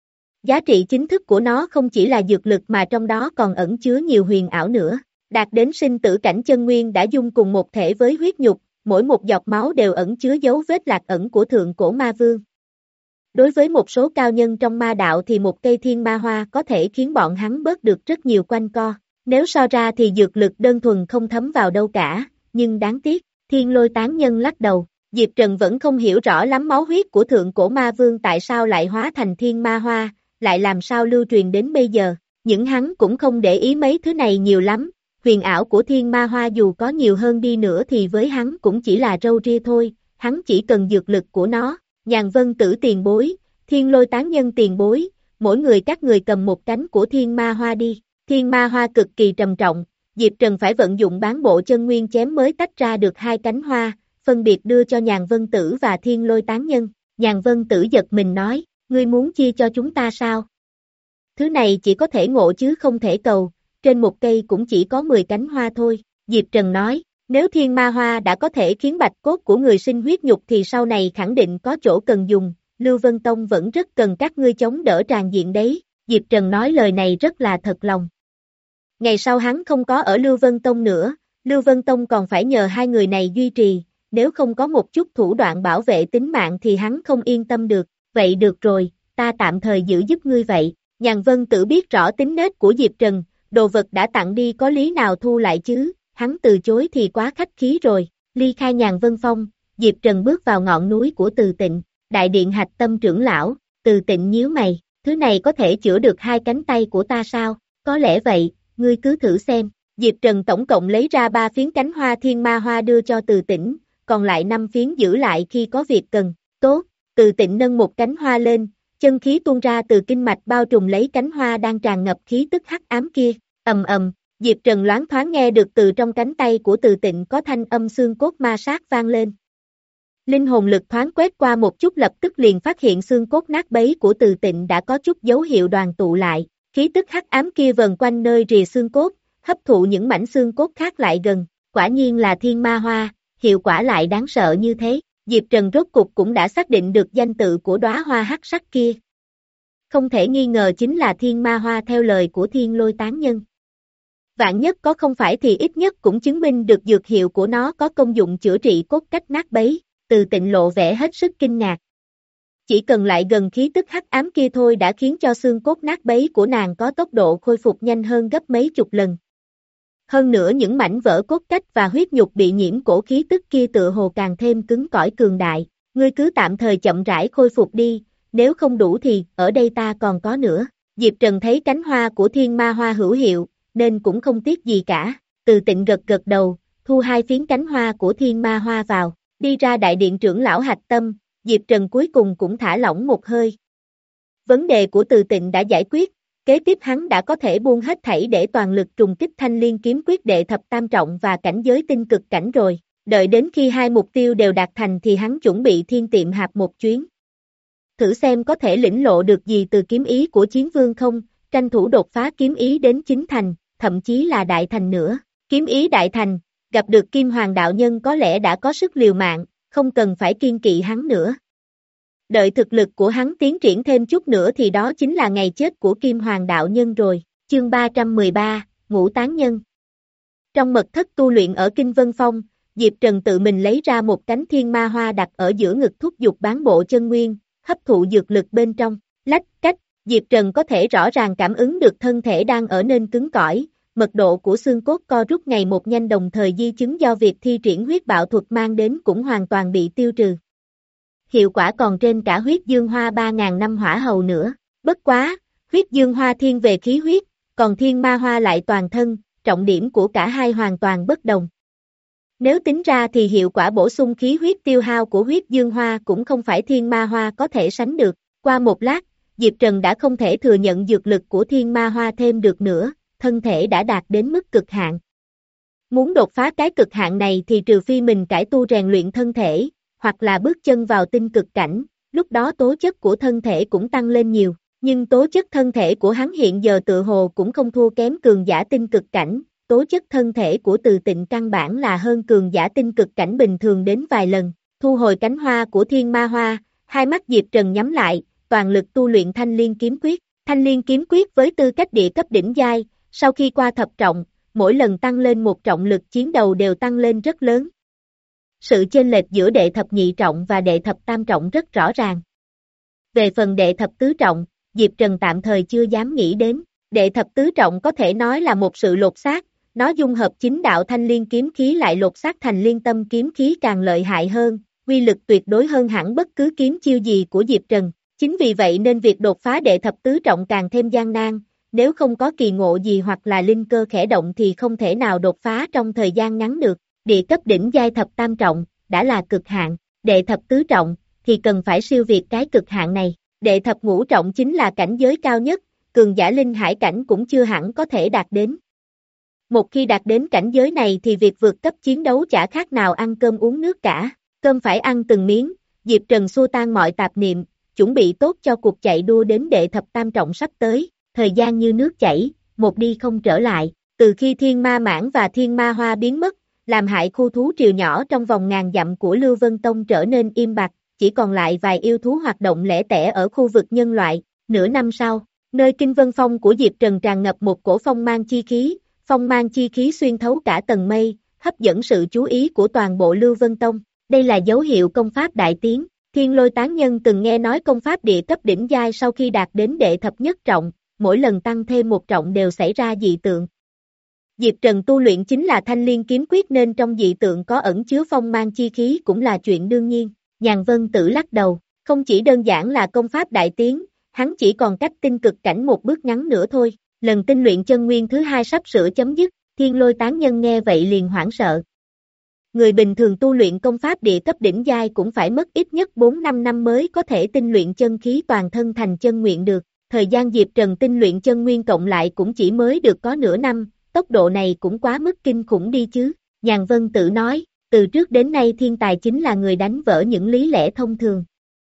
Giá trị chính thức của nó không chỉ là dược lực mà trong đó còn ẩn chứa nhiều huyền ảo nữa. Đạt đến sinh tử cảnh chân nguyên đã dung cùng một thể với huyết nhục, mỗi một giọt máu đều ẩn chứa dấu vết lạc ẩn của thượng cổ ma vương. Đối với một số cao nhân trong ma đạo thì một cây thiên ma hoa có thể khiến bọn hắn bớt được rất nhiều quanh co. Nếu so ra thì dược lực đơn thuần không thấm vào đâu cả, nhưng đáng tiếc, Thiên Lôi Tán Nhân lắc đầu. Diệp Trần vẫn không hiểu rõ lắm máu huyết của thượng cổ ma vương tại sao lại hóa thành thiên ma hoa, lại làm sao lưu truyền đến bây giờ. Những hắn cũng không để ý mấy thứ này nhiều lắm, huyền ảo của thiên ma hoa dù có nhiều hơn đi nữa thì với hắn cũng chỉ là râu ria thôi, hắn chỉ cần dược lực của nó. Nhàn Vân Tử tiền bối, Thiên Lôi Tán Nhân tiền bối, mỗi người các người cầm một cánh của thiên ma hoa đi. Thiên ma hoa cực kỳ trầm trọng, Diệp Trần phải vận dụng bán bộ chân nguyên chém mới tách ra được hai cánh hoa, phân biệt đưa cho Nhàn Vân Tử và Thiên Lôi Tán Nhân. Nhàn Vân Tử giật mình nói, ngươi muốn chia cho chúng ta sao? Thứ này chỉ có thể ngộ chứ không thể cầu, trên một cây cũng chỉ có mười cánh hoa thôi. Diệp Trần nói, nếu thiên ma hoa đã có thể khiến bạch cốt của người sinh huyết nhục thì sau này khẳng định có chỗ cần dùng, Lưu Vân Tông vẫn rất cần các ngươi chống đỡ tràn diện đấy. Diệp Trần nói lời này rất là thật lòng. Ngày sau hắn không có ở Lưu Vân Tông nữa, Lưu Vân Tông còn phải nhờ hai người này duy trì, nếu không có một chút thủ đoạn bảo vệ tính mạng thì hắn không yên tâm được. Vậy được rồi, ta tạm thời giữ giúp ngươi vậy. Nhàn Vân Tử biết rõ tính nết của Diệp Trần, đồ vật đã tặng đi có lý nào thu lại chứ, hắn từ chối thì quá khách khí rồi. Ly khai Nhàn Vân Phong, Diệp Trần bước vào ngọn núi của Từ Tịnh, đại điện hạch tâm trưởng lão. Từ Tịnh nhíu mày, thứ này có thể chữa được hai cánh tay của ta sao? Có lẽ vậy, ngươi cứ thử xem. Diệp Trần tổng cộng lấy ra ba phiến cánh hoa thiên ma hoa đưa cho Từ Tịnh, còn lại năm phiến giữ lại khi có việc cần. Tốt, Từ Tịnh nâng một cánh hoa lên, chân khí tuôn ra từ kinh mạch bao trùm lấy cánh hoa đang tràn ngập khí tức hắc ám kia. Ầm ầm, Diệp Trần loáng thoáng nghe được từ trong cánh tay của Từ Tịnh có thanh âm xương cốt ma sát vang lên. Linh hồn lực thoáng quét qua một chút lập tức liền phát hiện xương cốt nát bấy của Từ Tịnh đã có chút dấu hiệu đoàn tụ lại, khí tức hắc ám kia vần quanh nơi rìa xương cốt, hấp thụ những mảnh xương cốt khác lại gần, quả nhiên là thiên ma hoa, hiệu quả lại đáng sợ như thế. Diệp Trần rốt cục cũng đã xác định được danh tự của đóa hoa hắc sắc kia. Không thể nghi ngờ chính là thiên ma hoa theo lời của Thiên Lôi Tán Nhân. Vạn nhất có không phải thì ít nhất cũng chứng minh được dược hiệu của nó có công dụng chữa trị cốt cách nát bấy. Từ Tịnh lộ vẻ hết sức kinh ngạc. Chỉ cần lại gần khí tức hắc ám kia thôi đã khiến cho xương cốt nát bấy của nàng có tốc độ khôi phục nhanh hơn gấp mấy chục lần. Hơn nữa những mảnh vỡ cốt cách và huyết nhục bị nhiễm cổ khí tức kia tựa hồ càng thêm cứng cỏi cường đại. Ngươi cứ tạm thời chậm rãi khôi phục đi, nếu không đủ thì ở đây ta còn có nữa. Diệp Trần thấy cánh hoa của thiên ma hoa hữu hiệu, nên cũng không tiếc gì cả. Từ Tịnh gật gật đầu, thu hai phiến cánh hoa của thiên ma hoa vào. Đi ra đại điện trưởng lão hạch tâm, Diệp Trần cuối cùng cũng thả lỏng một hơi. Vấn đề của Từ Tịnh đã giải quyết, kế tiếp hắn đã có thể buông hết thảy để toàn lực trùng kích Thanh Liên kiếm quyết đệ thập tam trọng và cảnh giới tinh cực cảnh rồi. Đợi đến khi hai mục tiêu đều đạt thành thì hắn chuẩn bị thiên tiệm hạp một chuyến. Thử xem có thể lĩnh lộ được gì từ kiếm ý của chiến vương không, tranh thủ đột phá kiếm ý đến chính thành, thậm chí là đại thành nữa. Kiếm ý đại thành, gặp được Kim Hoàng đạo nhân có lẽ đã có sức liều mạng, không cần phải kiên kỵ hắn nữa. Đợi thực lực của hắn tiến triển thêm chút nữa thì đó chính là ngày chết của Kim Hoàng đạo nhân rồi. Chương ba trăm mười ba, Ngũ Tán Nhân. Trong mật thất tu luyện ở Kinh Vân Phong, Diệp Trần tự mình lấy ra một cánh thiên ma hoa đặt ở giữa ngực thúc giục bán bộ chân nguyên, hấp thụ dược lực bên trong. Lách cách, Diệp Trần có thể rõ ràng cảm ứng được thân thể đang ở nên cứng cỏi. Mật độ của xương cốt co rút ngày một nhanh đồng thời di chứng do việc thi triển huyết bạo thuật mang đến cũng hoàn toàn bị tiêu trừ. Hiệu quả còn trên cả huyết dương hoa ba ngàn năm hỏa hầu nữa. Bất quá, huyết dương hoa thiên về khí huyết, còn thiên ma hoa lại toàn thân, trọng điểm của cả hai hoàn toàn bất đồng. Nếu tính ra thì hiệu quả bổ sung khí huyết tiêu hao của huyết dương hoa cũng không phải thiên ma hoa có thể sánh được. Qua một lát, Diệp Trần đã không thể thừa nhận dược lực của thiên ma hoa thêm được nữa. Thân thể đã đạt đến mức cực hạn. Muốn đột phá cái cực hạn này thì trừ phi mình cải tu rèn luyện thân thể, hoặc là bước chân vào tinh cực cảnh, lúc đó tố chất của thân thể cũng tăng lên nhiều, nhưng tố chất thân thể của hắn hiện giờ tự hồ cũng không thua kém cường giả tinh cực cảnh, tố chất thân thể của Từ Tịnh căn bản là hơn cường giả tinh cực cảnh bình thường đến vài lần, thu hồi cánh hoa của thiên ma hoa, hai mắt Diệp Trần nhắm lại, toàn lực tu luyện thanh liên kiếm quyết, thanh liên kiếm quyết với tư cách địa cấp đỉnh giai, sau khi qua thập trọng, mỗi lần tăng lên một trọng lực chiến đầu đều tăng lên rất lớn. Sự chênh lệch giữa đệ thập nhị trọng và đệ thập tam trọng rất rõ ràng. Về phần đệ thập tứ trọng, Diệp Trần tạm thời chưa dám nghĩ đến, đệ thập tứ trọng có thể nói là một sự lột xác, nó dung hợp chính đạo thanh liên kiếm khí lại lột xác thành liên tâm kiếm khí càng lợi hại hơn, uy lực tuyệt đối hơn hẳn bất cứ kiếm chiêu gì của Diệp Trần, chính vì vậy nên việc đột phá đệ thập tứ trọng càng thêm gian nan, nếu không có kỳ ngộ gì hoặc là linh cơ khẽ động thì không thể nào đột phá trong thời gian ngắn được, địa cấp đỉnh giai thập tam trọng, đã là cực hạn, đệ thập tứ trọng, thì cần phải siêu việt cái cực hạn này, đệ thập ngũ trọng chính là cảnh giới cao nhất, cường giả linh hải cảnh cũng chưa hẳn có thể đạt đến. Một khi đạt đến cảnh giới này thì việc vượt cấp chiến đấu chả khác nào ăn cơm uống nước cả, cơm phải ăn từng miếng, Diệp Trần xua tan mọi tạp niệm, chuẩn bị tốt cho cuộc chạy đua đến đệ thập tam trọng sắp tới, thời gian như nước chảy, một đi không trở lại, từ khi thiên ma mãn và thiên ma hoa biến mất, làm hại khu thú triều nhỏ trong vòng ngàn dặm của Lưu Vân Tông trở nên im bặt, chỉ còn lại vài yêu thú hoạt động lẻ tẻ ở khu vực nhân loại, nửa năm sau, nơi Kinh Vân Phong của Diệp Trần tràn ngập một cổ phong mang chi khí, phong mang chi khí xuyên thấu cả tầng mây, hấp dẫn sự chú ý của toàn bộ Lưu Vân Tông, đây là dấu hiệu công pháp đại tiến, Thiên Lôi Tán Nhân từng nghe nói công pháp địa cấp đỉnh giai sau khi đạt đến đệ thập nhất trọng, mỗi lần tăng thêm một trọng đều xảy ra dị tượng. Diệp Trần tu luyện chính là thanh liên kiếm quyết nên trong dị tượng có ẩn chứa phong mang chi khí cũng là chuyện đương nhiên, Nhàn Vân Tử lắc đầu, không chỉ đơn giản là công pháp đại tiến, hắn chỉ còn cách tinh cực cảnh một bước ngắn nữa thôi, lần tinh luyện chân nguyên thứ hai sắp sửa chấm dứt, Thiên Lôi Tán Nhân nghe vậy liền hoảng sợ. Người bình thường tu luyện công pháp địa cấp đỉnh giai cũng phải mất ít nhất bốn năm năm mới có thể tinh luyện chân khí toàn thân thành chân nguyện được, thời gian Diệp Trần tinh luyện chân nguyên cộng lại cũng chỉ mới được có nửa năm, tốc độ này cũng quá mức kinh khủng đi chứ, Nhàn Vân Tử nói, từ trước đến nay thiên tài chính là người đánh vỡ những lý lẽ thông thường.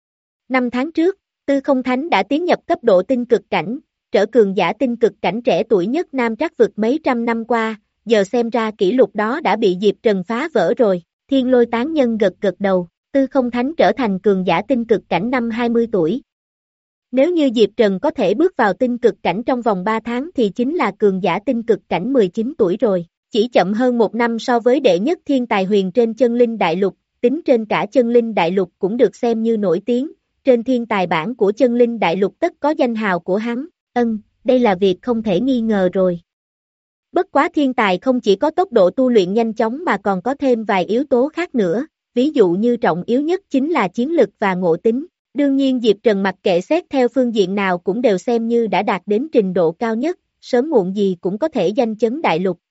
Năm tháng trước, Tư Không Thánh đã tiến nhập cấp độ tinh cực cảnh, trở cường giả tinh cực cảnh trẻ tuổi nhất Nam Trác vực mấy trăm năm qua, giờ xem ra kỷ lục đó đã bị Diệp Trần phá vỡ rồi, Thiên Lôi Tán Nhân gật gật đầu, Tư Không Thánh trở thành cường giả tinh cực cảnh năm hai mươi tuổi. Nếu như Diệp Trần có thể bước vào tinh cực cảnh trong vòng ba tháng thì chính là cường giả tinh cực cảnh mười chín tuổi rồi, chỉ chậm hơn một năm so với đệ nhất thiên tài huyền trên chân linh đại lục, tính trên cả chân linh đại lục cũng được xem như nổi tiếng, trên thiên tài bảng của chân linh đại lục tất có danh hào của hắn, ân, đây là việc không thể nghi ngờ rồi. Bất quá thiên tài không chỉ có tốc độ tu luyện nhanh chóng mà còn có thêm vài yếu tố khác nữa, ví dụ như trọng yếu nhất chính là chiến lực và ngộ tính. Đương nhiên Diệp Trần mặc kệ xét theo phương diện nào cũng đều xem như đã đạt đến trình độ cao nhất, sớm muộn gì cũng có thể danh chấn đại lục.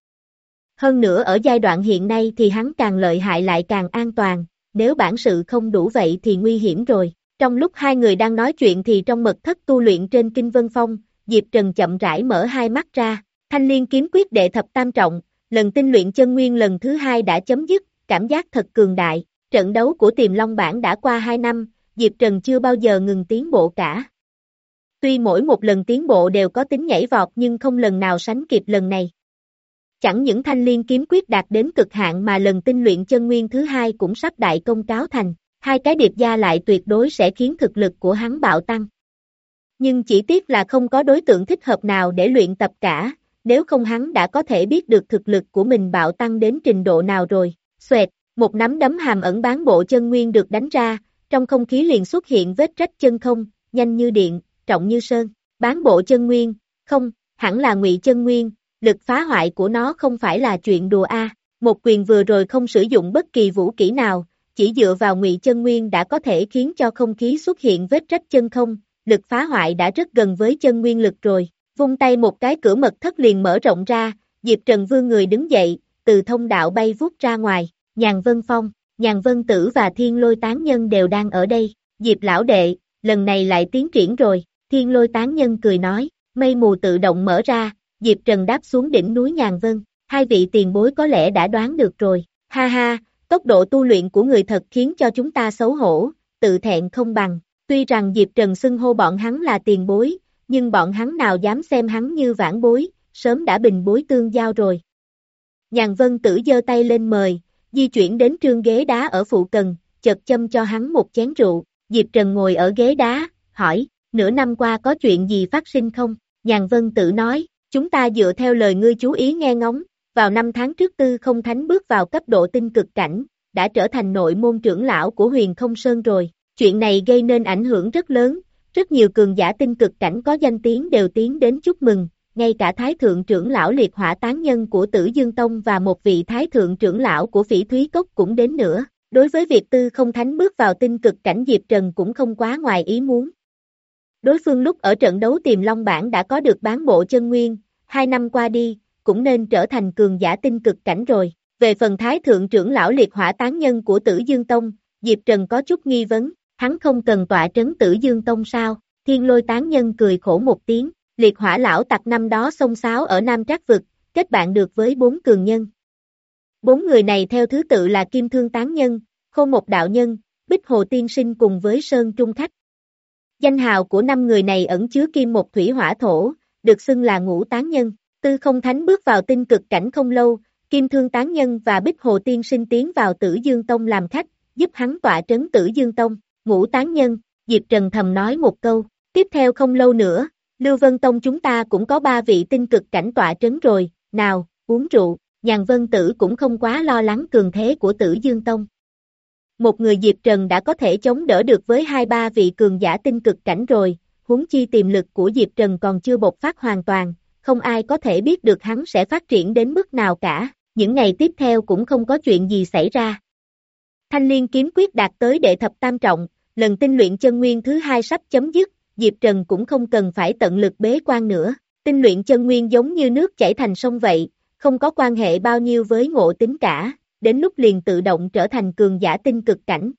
Hơn nữa ở giai đoạn hiện nay thì hắn càng lợi hại lại càng an toàn, nếu bản sự không đủ vậy thì nguy hiểm rồi. Trong lúc hai người đang nói chuyện thì trong mật thất tu luyện trên Kinh Vân Phong, Diệp Trần chậm rãi mở hai mắt ra, thanh liên kiếm quyết đệ thập tam trọng, lần tinh luyện chân nguyên lần thứ hai đã chấm dứt, cảm giác thật cường đại, trận đấu của Tiềm Long Bảng đã qua hai năm, Diệp Trần chưa bao giờ ngừng tiến bộ cả. Tuy mỗi một lần tiến bộ đều có tính nhảy vọt nhưng không lần nào sánh kịp lần này. Chẳng những thanh liên kiếm quyết đạt đến cực hạn mà lần tinh luyện chân nguyên thứ hai cũng sắp đại công cáo thành, hai cái điệp gia lại tuyệt đối sẽ khiến thực lực của hắn bạo tăng. Nhưng chỉ tiếc là không có đối tượng thích hợp nào để luyện tập cả, nếu không hắn đã có thể biết được thực lực của mình bạo tăng đến trình độ nào rồi. Xoẹt, một nắm đấm hàm ẩn bán bộ chân nguyên được đánh ra, trong không khí liền xuất hiện vết rách chân không, nhanh như điện, trọng như sơn, bán bộ chân nguyên, không, hẳn là ngụy chân nguyên, lực phá hoại của nó không phải là chuyện đùa a. Một quyền vừa rồi không sử dụng bất kỳ vũ kỹ nào, chỉ dựa vào ngụy chân nguyên đã có thể khiến cho không khí xuất hiện vết rách chân không, lực phá hoại đã rất gần với chân nguyên lực rồi. Vung tay một cái cửa mật thất liền mở rộng ra, Diệp Trần vươn người đứng dậy, từ thông đạo bay vút ra ngoài, Nhàn Vân Phong, Nhàn Vân Tử và Thiên Lôi Tán Nhân đều đang ở đây, Diệp lão đệ, lần này lại tiến triển rồi, Thiên Lôi Tán Nhân cười nói, mây mù tự động mở ra, Diệp Trần đáp xuống đỉnh núi Nhàn Vân, hai vị tiền bối có lẽ đã đoán được rồi, ha ha, tốc độ tu luyện của người thật khiến cho chúng ta xấu hổ, tự thẹn không bằng, Tuy rằng Diệp Trần xưng hô bọn hắn là tiền bối, nhưng bọn hắn nào dám xem hắn như vãn bối, sớm đã bình bối tương giao rồi. Nhàn Vân Tử giơ tay lên mời, di chuyển đến trương ghế đá ở phụ cận, chợt châm cho hắn một chén rượu. Diệp Trần ngồi ở ghế đá, hỏi, nửa năm qua có chuyện gì phát sinh không? Nhàn Vân Tử nói, chúng ta dựa theo lời ngươi chú ý nghe ngóng, vào năm tháng trước Tư Không Thánh bước vào cấp độ tinh cực cảnh, đã trở thành nội môn trưởng lão của Huyền Không Sơn rồi. Chuyện này gây nên ảnh hưởng rất lớn, rất nhiều cường giả tinh cực cảnh có danh tiếng đều tiến đến chúc mừng, ngay cả Thái Thượng trưởng lão Liệt Hỏa Tán Nhân của Tử Dương Tông và một vị Thái Thượng trưởng lão của Phỉ Thúy Cốc cũng đến nữa. Đối với việc Tư Không Thánh bước vào tinh cực cảnh, Diệp Trần cũng không quá ngoài ý muốn. Đối phương lúc ở trận đấu Tiềm Long Bảng đã có được bán bộ chân nguyên, hai năm qua đi, cũng nên trở thành cường giả tinh cực cảnh rồi. Về phần Thái Thượng trưởng lão Liệt Hỏa Tán Nhân của Tử Dương Tông, Diệp Trần có chút nghi vấn, hắn không cần tọa trấn Tử Dương Tông sao? Thiên Lôi Tán Nhân cười khổ một tiếng, Liệt Hỏa lão tặc năm đó xông xáo ở Nam Trác Vực, kết bạn được với bốn cường nhân. Bốn người này theo thứ tự là Kim Thương Tán Nhân, Khô Một Đạo Nhân, Bích Hồ Tiên Sinh cùng với Sơn Trung Khách. Danh hào của năm người này ẩn chứa kim một thủy hỏa thổ, được xưng là Ngũ Tán Nhân. Tư Không Thánh bước vào tinh cực cảnh không lâu, Kim Thương Tán Nhân và Bích Hồ Tiên Sinh tiến vào Tử Dương Tông làm khách, giúp hắn tọa trấn Tử Dương Tông. Ngũ Tán Nhân, Diệp Trần thầm nói một câu, tiếp theo không lâu nữa, Lưu Vân Tông chúng ta cũng có ba vị tinh cực cảnh tọa trấn rồi, nào, uống rượu. Nhàn Vân Tử cũng không quá lo lắng cường thế của Tử Dương Tông. Một người Diệp Trần đã có thể chống đỡ được với hai ba vị cường giả tinh cực cảnh rồi, huống chi tiềm lực của Diệp Trần còn chưa bộc phát hoàn toàn, không ai có thể biết được hắn sẽ phát triển đến mức nào cả, những ngày tiếp theo cũng không có chuyện gì xảy ra. Thanh Liên kiếm quyết đạt tới đệ thập tam trọng, lần tinh luyện chân nguyên thứ hai sắp chấm dứt, Diệp Trần cũng không cần phải tận lực bế quan nữa, tinh luyện chân nguyên giống như nước chảy thành sông vậy, không có quan hệ bao nhiêu với ngộ tính cả, đến lúc liền tự động trở thành cường giả tinh cực cảnh.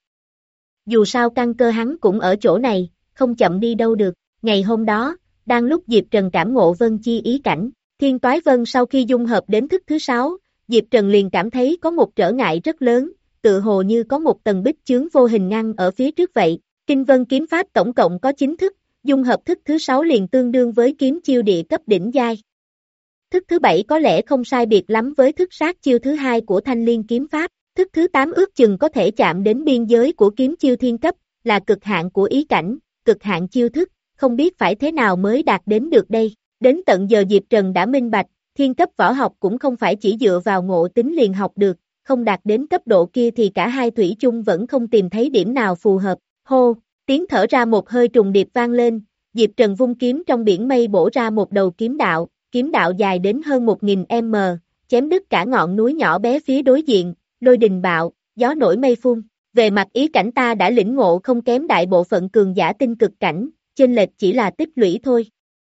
Dù sao căn cơ hắn cũng ở chỗ này, không chậm đi đâu được. Ngày hôm đó, đang lúc Diệp Trần cảm ngộ Vân Chi ý cảnh, Thiên Toái Vân sau khi dung hợp đến thức thứ sáu, Diệp Trần liền cảm thấy có một trở ngại rất lớn, tự hồ như có một tầng bích chướng vô hình ngăn ở phía trước vậy. Kinh Vân kiếm pháp tổng cộng có chín thức, dung hợp thức thứ sáu liền tương đương với kiếm chiêu địa cấp đỉnh giai. Thức thứ bảy có lẽ không sai biệt lắm với thức sát chiêu thứ hai của Thanh Liên kiếm pháp, thức thứ tám ước chừng có thể chạm đến biên giới của kiếm chiêu thiên cấp, là cực hạn của ý cảnh, cực hạn chiêu thức, không biết phải thế nào mới đạt đến được đây. Đến tận giờ Diệp Trần đã minh bạch, thiên cấp võ học cũng không phải chỉ dựa vào ngộ tính liền học được, không đạt đến cấp độ kia thì cả hai thủy chung vẫn không tìm thấy điểm nào phù hợp. Hô, tiếng thở ra một hơi trùng điệp vang lên, Diệp Trần vung kiếm trong biển mây bổ ra một đầu kiếm đạo. Kiếm đạo dài đến hơn một nghìn mét, chém đứt cả ngọn núi nhỏ bé phía đối diện, lôi đình bạo, gió nổi mây phun. Về mặt ý cảnh ta đã lĩnh ngộ không kém đại bộ phận cường giả tinh cực cảnh, chênh lệch chỉ là tích lũy thôi.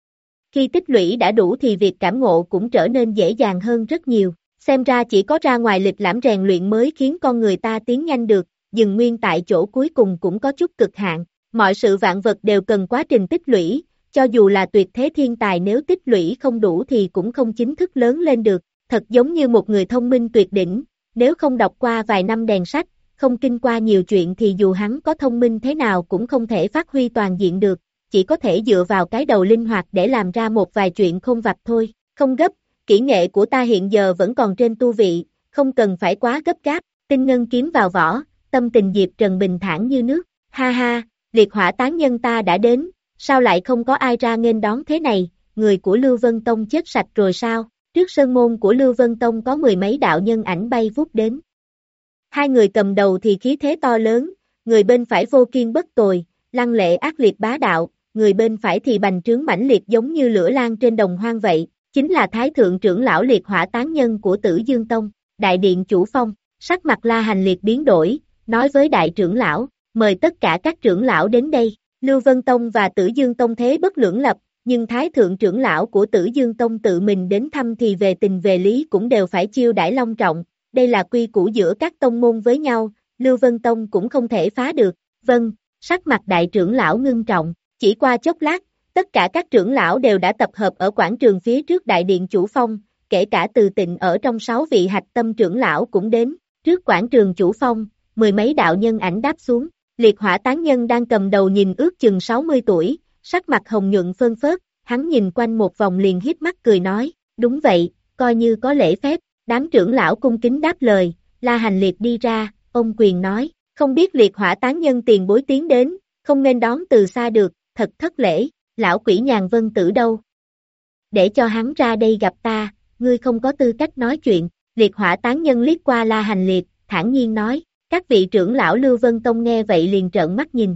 Khi tích lũy đã đủ thì việc cảm ngộ cũng trở nên dễ dàng hơn rất nhiều. Xem ra chỉ có ra ngoài lịch lãm rèn luyện mới khiến con người ta tiến nhanh được, dừng nguyên tại chỗ cuối cùng cũng có chút cực hạn. Mọi sự vạn vật đều cần quá trình tích lũy. Cho dù là tuyệt thế thiên tài nếu tích lũy không đủ thì cũng không chính thức lớn lên được, thật giống như một người thông minh tuyệt đỉnh, nếu không đọc qua vài năm đèn sách, không kinh qua nhiều chuyện thì dù hắn có thông minh thế nào cũng không thể phát huy toàn diện được, chỉ có thể dựa vào cái đầu linh hoạt để làm ra một vài chuyện khôn vặt thôi, không gấp, kỹ nghệ của ta hiện giờ vẫn còn trên tu vị, không cần phải quá gấp gáp, tinh ngân kiếm vào vỏ, tâm tình Diệp Trần bình thản như nước, ha ha, Liệt Hỏa Tán Nhân ta đã đến. Sao lại không có ai ra nghênh đón thế này, người của Lưu Vân Tông chết sạch rồi sao? Trước sơn môn của Lưu Vân Tông có mười mấy đạo nhân ảnh bay vút đến. Hai người cầm đầu thì khí thế to lớn, người bên phải vô kiên bất tồi, lăng lệ ác liệt bá đạo, người bên phải thì bành trướng mãnh liệt giống như lửa lan trên đồng hoang vậy, chính là Thái Thượng trưởng lão Liệt Hỏa Tán Nhân của Tử Dương Tông, đại điện chủ phong, sắc mặt La Hành Liệt biến đổi, nói với đại trưởng lão, mời tất cả các trưởng lão đến đây. Lưu Vân Tông và Tử Dương Tông thế bất lưỡng lập, nhưng Thái Thượng trưởng lão của Tử Dương Tông tự mình đến thăm thì về tình về lý cũng đều phải chiêu đãi long trọng, đây là quy củ giữa các tông môn với nhau, Lưu Vân Tông cũng không thể phá được. Vâng, sắc mặt đại trưởng lão ngưng trọng, chỉ qua chốc lát, tất cả các trưởng lão đều đã tập hợp ở quảng trường phía trước đại điện chủ phong, kể cả Từ Tịnh ở trong sáu vị hạch tâm trưởng lão cũng đến, trước quảng trường chủ phong, mười mấy đạo nhân ảnh đáp xuống, Liệt hỏa tán nhân đang cầm đầu nhìn ước chừng sáu mươi tuổi, sắc mặt hồng nhuận phơn phớt, hắn nhìn quanh một vòng liền hiếp mắt cười nói, đúng vậy, coi như có lễ phép, đám trưởng lão cung kính đáp lời, La Hành Liệt đi ra, ông quyền nói, không biết liệt hỏa tán nhân tiền bối tiến đến, không nên đón từ xa được, thật thất lễ, lão quỷ nhàn vân tử đâu? Để cho hắn ra đây gặp ta, ngươi không có tư cách nói chuyện, liệt hỏa tán nhân liếc qua La Hành Liệt, thản nhiên nói, các vị trưởng lão Lưu Vân Tông nghe vậy liền trợn mắt nhìn.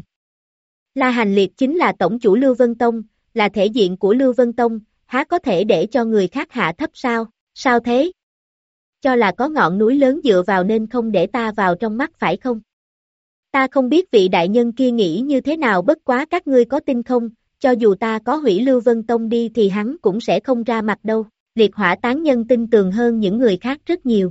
La Hành Liệt chính là tổng chủ Lưu Vân Tông, là thể diện của Lưu Vân Tông, há có thể để cho người khác hạ thấp sao, sao thế? Cho là có ngọn núi lớn dựa vào nên không để ta vào trong mắt phải không? Ta không biết vị đại nhân kia nghĩ như thế nào bất quá các ngươi có tin không, cho dù ta có hủy Lưu Vân Tông đi thì hắn cũng sẽ không ra mặt đâu, liệt hỏa tán nhân tin tường hơn những người khác rất nhiều.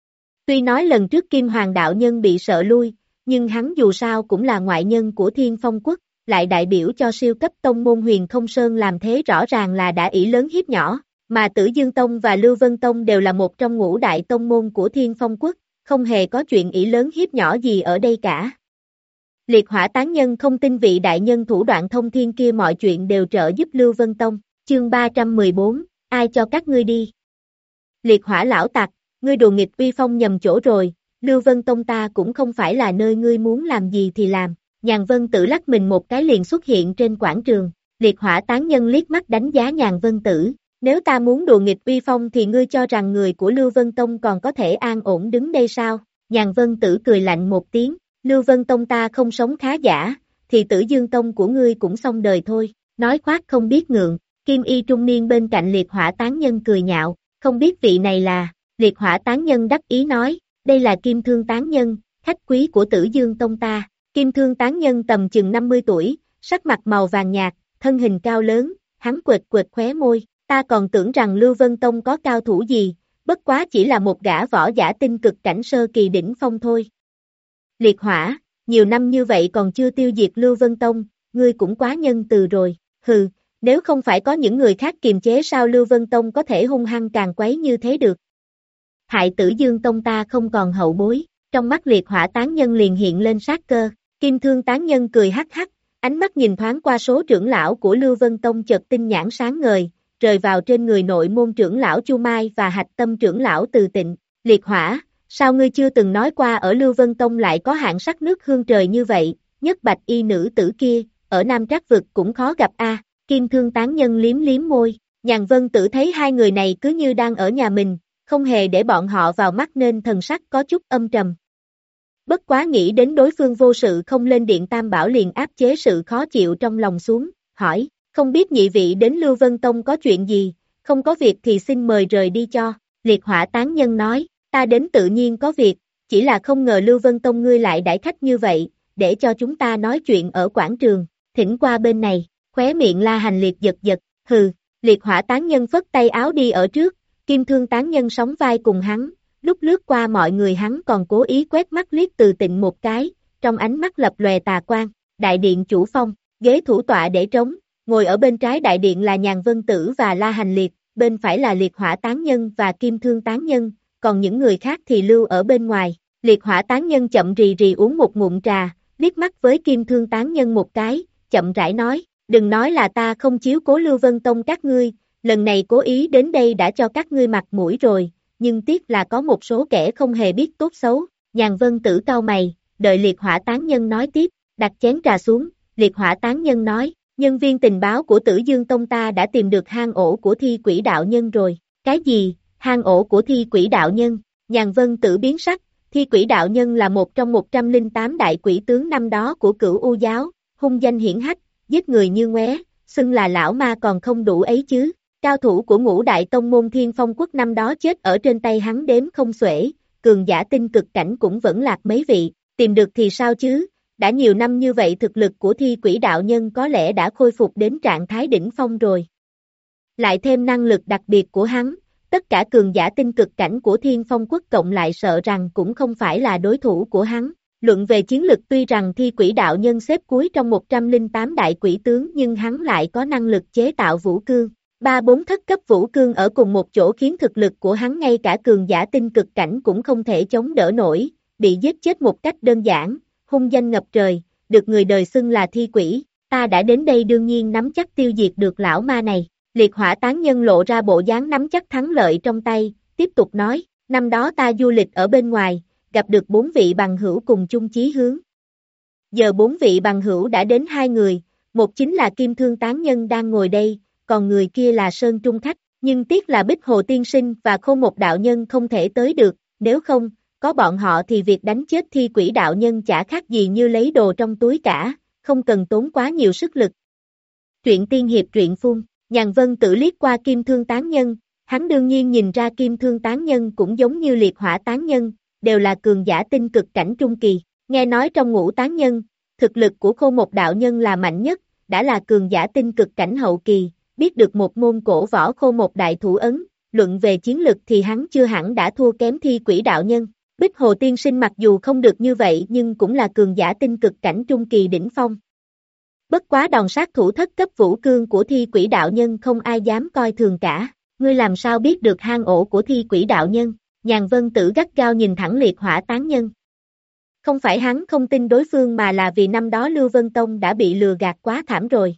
Tuy nói lần trước Kim Hoàng đạo nhân bị sợ lui, nhưng hắn dù sao cũng là ngoại nhân của Thiên Phong Quốc, lại đại biểu cho siêu cấp tông môn Huyền Không Sơn làm thế rõ ràng là đã ỷ lớn hiếp nhỏ, mà Tử Dương Tông và Lưu Vân Tông đều là một trong ngũ đại tông môn của Thiên Phong Quốc, không hề có chuyện ỷ lớn hiếp nhỏ gì ở đây cả. Liệt hỏa tán nhân không tin vị đại nhân thủ đoạn thông thiên kia mọi chuyện đều trợ giúp Lưu Vân Tông, chương ba trăm mười bốn, ai cho các ngươi đi? Liệt hỏa lão tặc, ngươi đùa nghịch uy phong nhầm chỗ rồi, Lưu Vân Tông ta cũng không phải là nơi ngươi muốn làm gì thì làm, Nhàn Vân Tử lắc mình một cái liền xuất hiện trên quảng trường, liệt hỏa tán nhân liếc mắt đánh giá Nhàn Vân Tử, nếu ta muốn đùa nghịch uy phong thì ngươi cho rằng người của Lưu Vân Tông còn có thể an ổn đứng đây sao? Nhàn Vân Tử cười lạnh một tiếng, Lưu Vân Tông ta không sống khá giả, thì Tử Dương Tông của ngươi cũng xong đời thôi, nói khoác không biết ngượng, Kim Y trung niên bên cạnh liệt hỏa tán nhân cười nhạo, không biết vị này là, liệt hỏa tán nhân đắc ý nói, đây là Kim Thương tán nhân, khách quý của Tử Dương Tông ta, Kim Thương tán nhân tầm chừng năm mươi tuổi, sắc mặt màu vàng nhạt, thân hình cao lớn, hắn quệt quệt khóe môi, ta còn tưởng rằng Lưu Vân Tông có cao thủ gì, bất quá chỉ là một gã võ giả tinh cực cảnh sơ kỳ đỉnh phong thôi. Liệt hỏa, nhiều năm như vậy còn chưa tiêu diệt Lưu Vân Tông, ngươi cũng quá nhân từ rồi, hừ, nếu không phải có những người khác kiềm chế sao Lưu Vân Tông có thể hung hăng càng quấy như thế được. Hại Tử Dương Tông ta không còn hậu bối, trong mắt liệt hỏa tán nhân liền hiện lên sát cơ, Kim Thương tán nhân cười hắc hắc, ánh mắt nhìn thoáng qua số trưởng lão của Lưu Vân Tông chợt tinh nhãn sáng ngời, rơi vào trên người nội môn trưởng lão Chu Mai và hạch tâm trưởng lão Từ Tịnh, liệt hỏa. Sao ngươi chưa từng nói qua ở Lưu Vân Tông lại có hạng sắc nước hương trời như vậy, nhất bạch y nữ tử kia, ở Nam Trác Vực cũng khó gặp a. Kim Thương tán nhân liếm liếm môi, Nhàn Vân Tử thấy hai người này cứ như đang ở nhà mình, không hề để bọn họ vào mắt nên thần sắc có chút âm trầm. Bất quá nghĩ đến đối phương vô sự không lên điện Tam Bảo liền áp chế sự khó chịu trong lòng xuống, hỏi, không biết nhị vị đến Lưu Vân Tông có chuyện gì, không có việc thì xin mời rời đi cho, liệt hỏa tán nhân nói. Ta đến tự nhiên có việc, chỉ là không ngờ Lưu Vân Tông ngươi lại đãi khách như vậy, để cho chúng ta nói chuyện ở quảng trường, thỉnh qua bên này, khóe miệng La Hành Liệt giật giật, hừ, liệt hỏa tán nhân phất tay áo đi ở trước, Kim Thương tán nhân sóng vai cùng hắn, lúc lướt qua mọi người hắn còn cố ý quét mắt liếc Từ Tịnh một cái, trong ánh mắt lập lòe tà quang, đại điện chủ phong, ghế thủ tọa để trống, ngồi ở bên trái đại điện là Nhàn Vân Tử và La Hành Liệt, bên phải là liệt hỏa tán nhân và Kim Thương tán nhân. Còn những người khác thì lưu ở bên ngoài, liệt hỏa tán nhân chậm rì rì uống một ngụm trà, liếc mắt với Kim Thương tán nhân một cái, chậm rãi nói, đừng nói là ta không chiếu cố Lưu Vân Tông các ngươi, lần này cố ý đến đây đã cho các ngươi mặt mũi rồi, nhưng tiếc là có một số kẻ không hề biết tốt xấu, Nhàn Vân Tử cau mày, đợi liệt hỏa tán nhân nói tiếp, đặt chén trà xuống, liệt hỏa tán nhân nói, nhân viên tình báo của Tử Dương Tông ta đã tìm được hang ổ của thi quỷ đạo nhân rồi, cái gì? Hang ổ của thi quỷ đạo nhân, Nhàn Vân Tử biến sắc, thi quỷ đạo nhân là một trong một trăm lẻ tám đại quỷ tướng năm đó của Cửu U giáo, hung danh hiển hách, giết người như ngoé, xưng là lão ma còn không đủ ấy chứ, cao thủ của ngũ đại tông môn Thiên Phong Quốc năm đó chết ở trên tay hắn đếm không xuể, cường giả tinh cực cảnh cũng vẫn lạc mấy vị, tìm được thì sao chứ, đã nhiều năm như vậy thực lực của thi quỷ đạo nhân có lẽ đã khôi phục đến trạng thái đỉnh phong rồi. Lại thêm năng lực đặc biệt của hắn, tất cả cường giả tinh cực cảnh của Thiên Phong Quốc cộng lại sợ rằng cũng không phải là đối thủ của hắn. Luận về chiến lực tuy rằng thi quỷ đạo nhân xếp cuối trong một trăm lẻ tám đại quỷ tướng nhưng hắn lại có năng lực chế tạo vũ cương. Ba bốn thất cấp vũ cương ở cùng một chỗ khiến thực lực của hắn ngay cả cường giả tinh cực cảnh cũng không thể chống đỡ nổi, bị giết chết một cách đơn giản, hung danh ngập trời, được người đời xưng là thi quỷ, ta đã đến đây đương nhiên nắm chắc tiêu diệt được lão ma này. Liệt hỏa tán nhân lộ ra bộ dáng nắm chắc thắng lợi trong tay, tiếp tục nói, năm đó ta du lịch ở bên ngoài, gặp được bốn vị bằng hữu cùng chung chí hướng. Giờ bốn vị bằng hữu đã đến hai người, một chính là Kim Thương tán nhân đang ngồi đây, còn người kia là Sơn Trung khách, nhưng tiếc là Bích Hồ tiên sinh và Khô Một đạo nhân không thể tới được, nếu không, có bọn họ thì việc đánh chết thi quỷ đạo nhân chả khác gì như lấy đồ trong túi cả, không cần tốn quá nhiều sức lực. Truyện tiên hiệp truyện phun, Nhàn Vân Tử liếc qua Kim Thương tán nhân, hắn đương nhiên nhìn ra Kim Thương tán nhân cũng giống như Liệt hỏa tán nhân, đều là cường giả tinh cực cảnh trung kỳ, nghe nói trong ngũ tán nhân, thực lực của Khô Một đạo nhân là mạnh nhất, đã là cường giả tinh cực cảnh hậu kỳ, biết được một môn cổ võ Khô Một đại thủ ấn, luận về chiến lực thì hắn chưa hẳn đã thua kém thi quỷ đạo nhân. Bích Hồ tiên sinh mặc dù không được như vậy nhưng cũng là cường giả tinh cực cảnh trung kỳ đỉnh phong. Bất quá đòn sát thủ thất cấp vũ cương của thi quỷ đạo nhân không ai dám coi thường cả, ngươi làm sao biết được hang ổ của thi quỷ đạo nhân, Nhàn Vân Tử gắt gao nhìn thẳng Liệt hỏa tán nhân. Không phải hắn không tin đối phương mà là vì năm đó Lưu Vân Tông đã bị lừa gạt quá thảm rồi.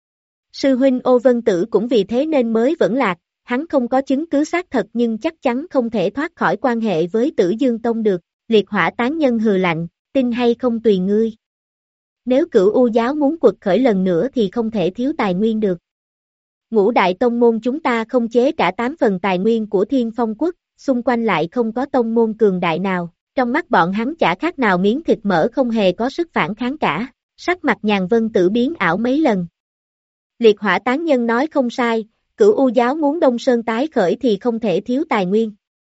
Sư huynh Ô Vân Tử cũng vì thế nên mới vẫn lạc, hắn không có chứng cứ xác thật nhưng chắc chắn không thể thoát khỏi quan hệ với Tử Dương Tông được, Liệt hỏa tán nhân hừ lạnh, tin hay không tùy ngươi. Nếu Cửu U giáo muốn quật khởi lần nữa thì không thể thiếu tài nguyên được. Ngũ đại tông môn chúng ta không chế cả tám phần tài nguyên của Thiên Phong quốc, xung quanh lại không có tông môn cường đại nào, trong mắt bọn hắn chả khác nào miếng thịt mỡ không hề có sức phản kháng cả, sắc mặt Nhàn Vân Tử biến ảo mấy lần. Liệt hỏa tán nhân nói không sai, Cửu U giáo muốn Đông Sơn tái khởi thì không thể thiếu tài nguyên.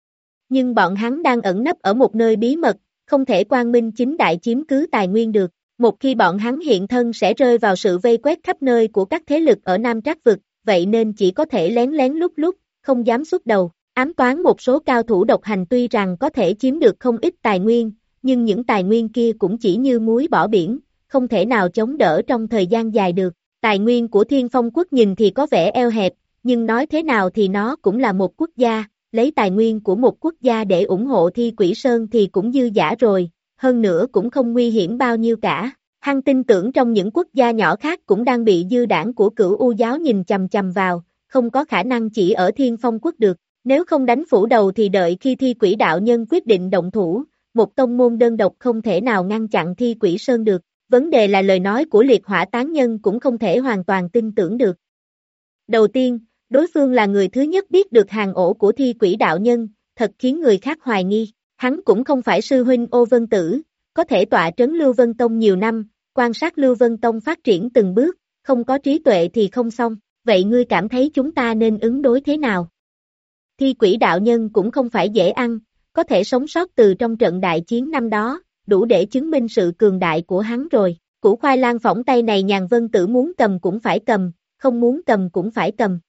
Nhưng bọn hắn đang ẩn nấp ở một nơi bí mật, không thể quang minh chính đại chiếm cứ tài nguyên được. Một khi bọn hắn hiện thân sẽ rơi vào sự vây quét khắp nơi của các thế lực ở Nam Trác vực, vậy nên chỉ có thể lén lén lúc lúc, không dám xuất đầu. Ám toán một số cao thủ độc hành tuy rằng có thể chiếm được không ít tài nguyên, nhưng những tài nguyên kia cũng chỉ như muối bỏ biển, không thể nào chống đỡ trong thời gian dài được. Tài nguyên của Thiên Phong quốc nhìn thì có vẻ eo hẹp, nhưng nói thế nào thì nó cũng là một quốc gia, lấy tài nguyên của một quốc gia để ủng hộ Thi Quỷ Sơn thì cũng dư dả rồi, hơn nữa cũng không nguy hiểm bao nhiêu cả. Hắn tin tưởng trong những quốc gia nhỏ khác cũng đang bị dư đảng của Cửu U giáo nhìn chằm chằm vào, không có khả năng chỉ ở Thiên Phong quốc được, nếu không đánh phủ đầu thì đợi khi Thi Quỷ đạo nhân quyết định động thủ, một tông môn đơn độc không thể nào ngăn chặn Thi Quỷ Sơn được, vấn đề là lời nói của Liệt hỏa tán nhân cũng không thể hoàn toàn tin tưởng được. Đầu tiên, đối phương là người thứ nhất biết được hang ổ của Thi Quỷ đạo nhân, thật khiến người khác hoài nghi, hắn cũng không phải sư huynh Ô Vân Tử, có thể tọa trấn Lưu Vân Tông nhiều năm, quan sát Lưu Vân Tông phát triển từng bước, không có trí tuệ thì không xong, vậy ngươi cảm thấy chúng ta nên ứng đối thế nào? Thi quỷ đạo nhân cũng không phải dễ ăn, có thể sống sót từ trong trận đại chiến năm đó, đủ để chứng minh sự cường đại của hắn rồi. Củ khoai lang phỏng tay này Nhàn Vân Tử muốn cầm cũng phải cầm, không muốn cầm cũng phải cầm.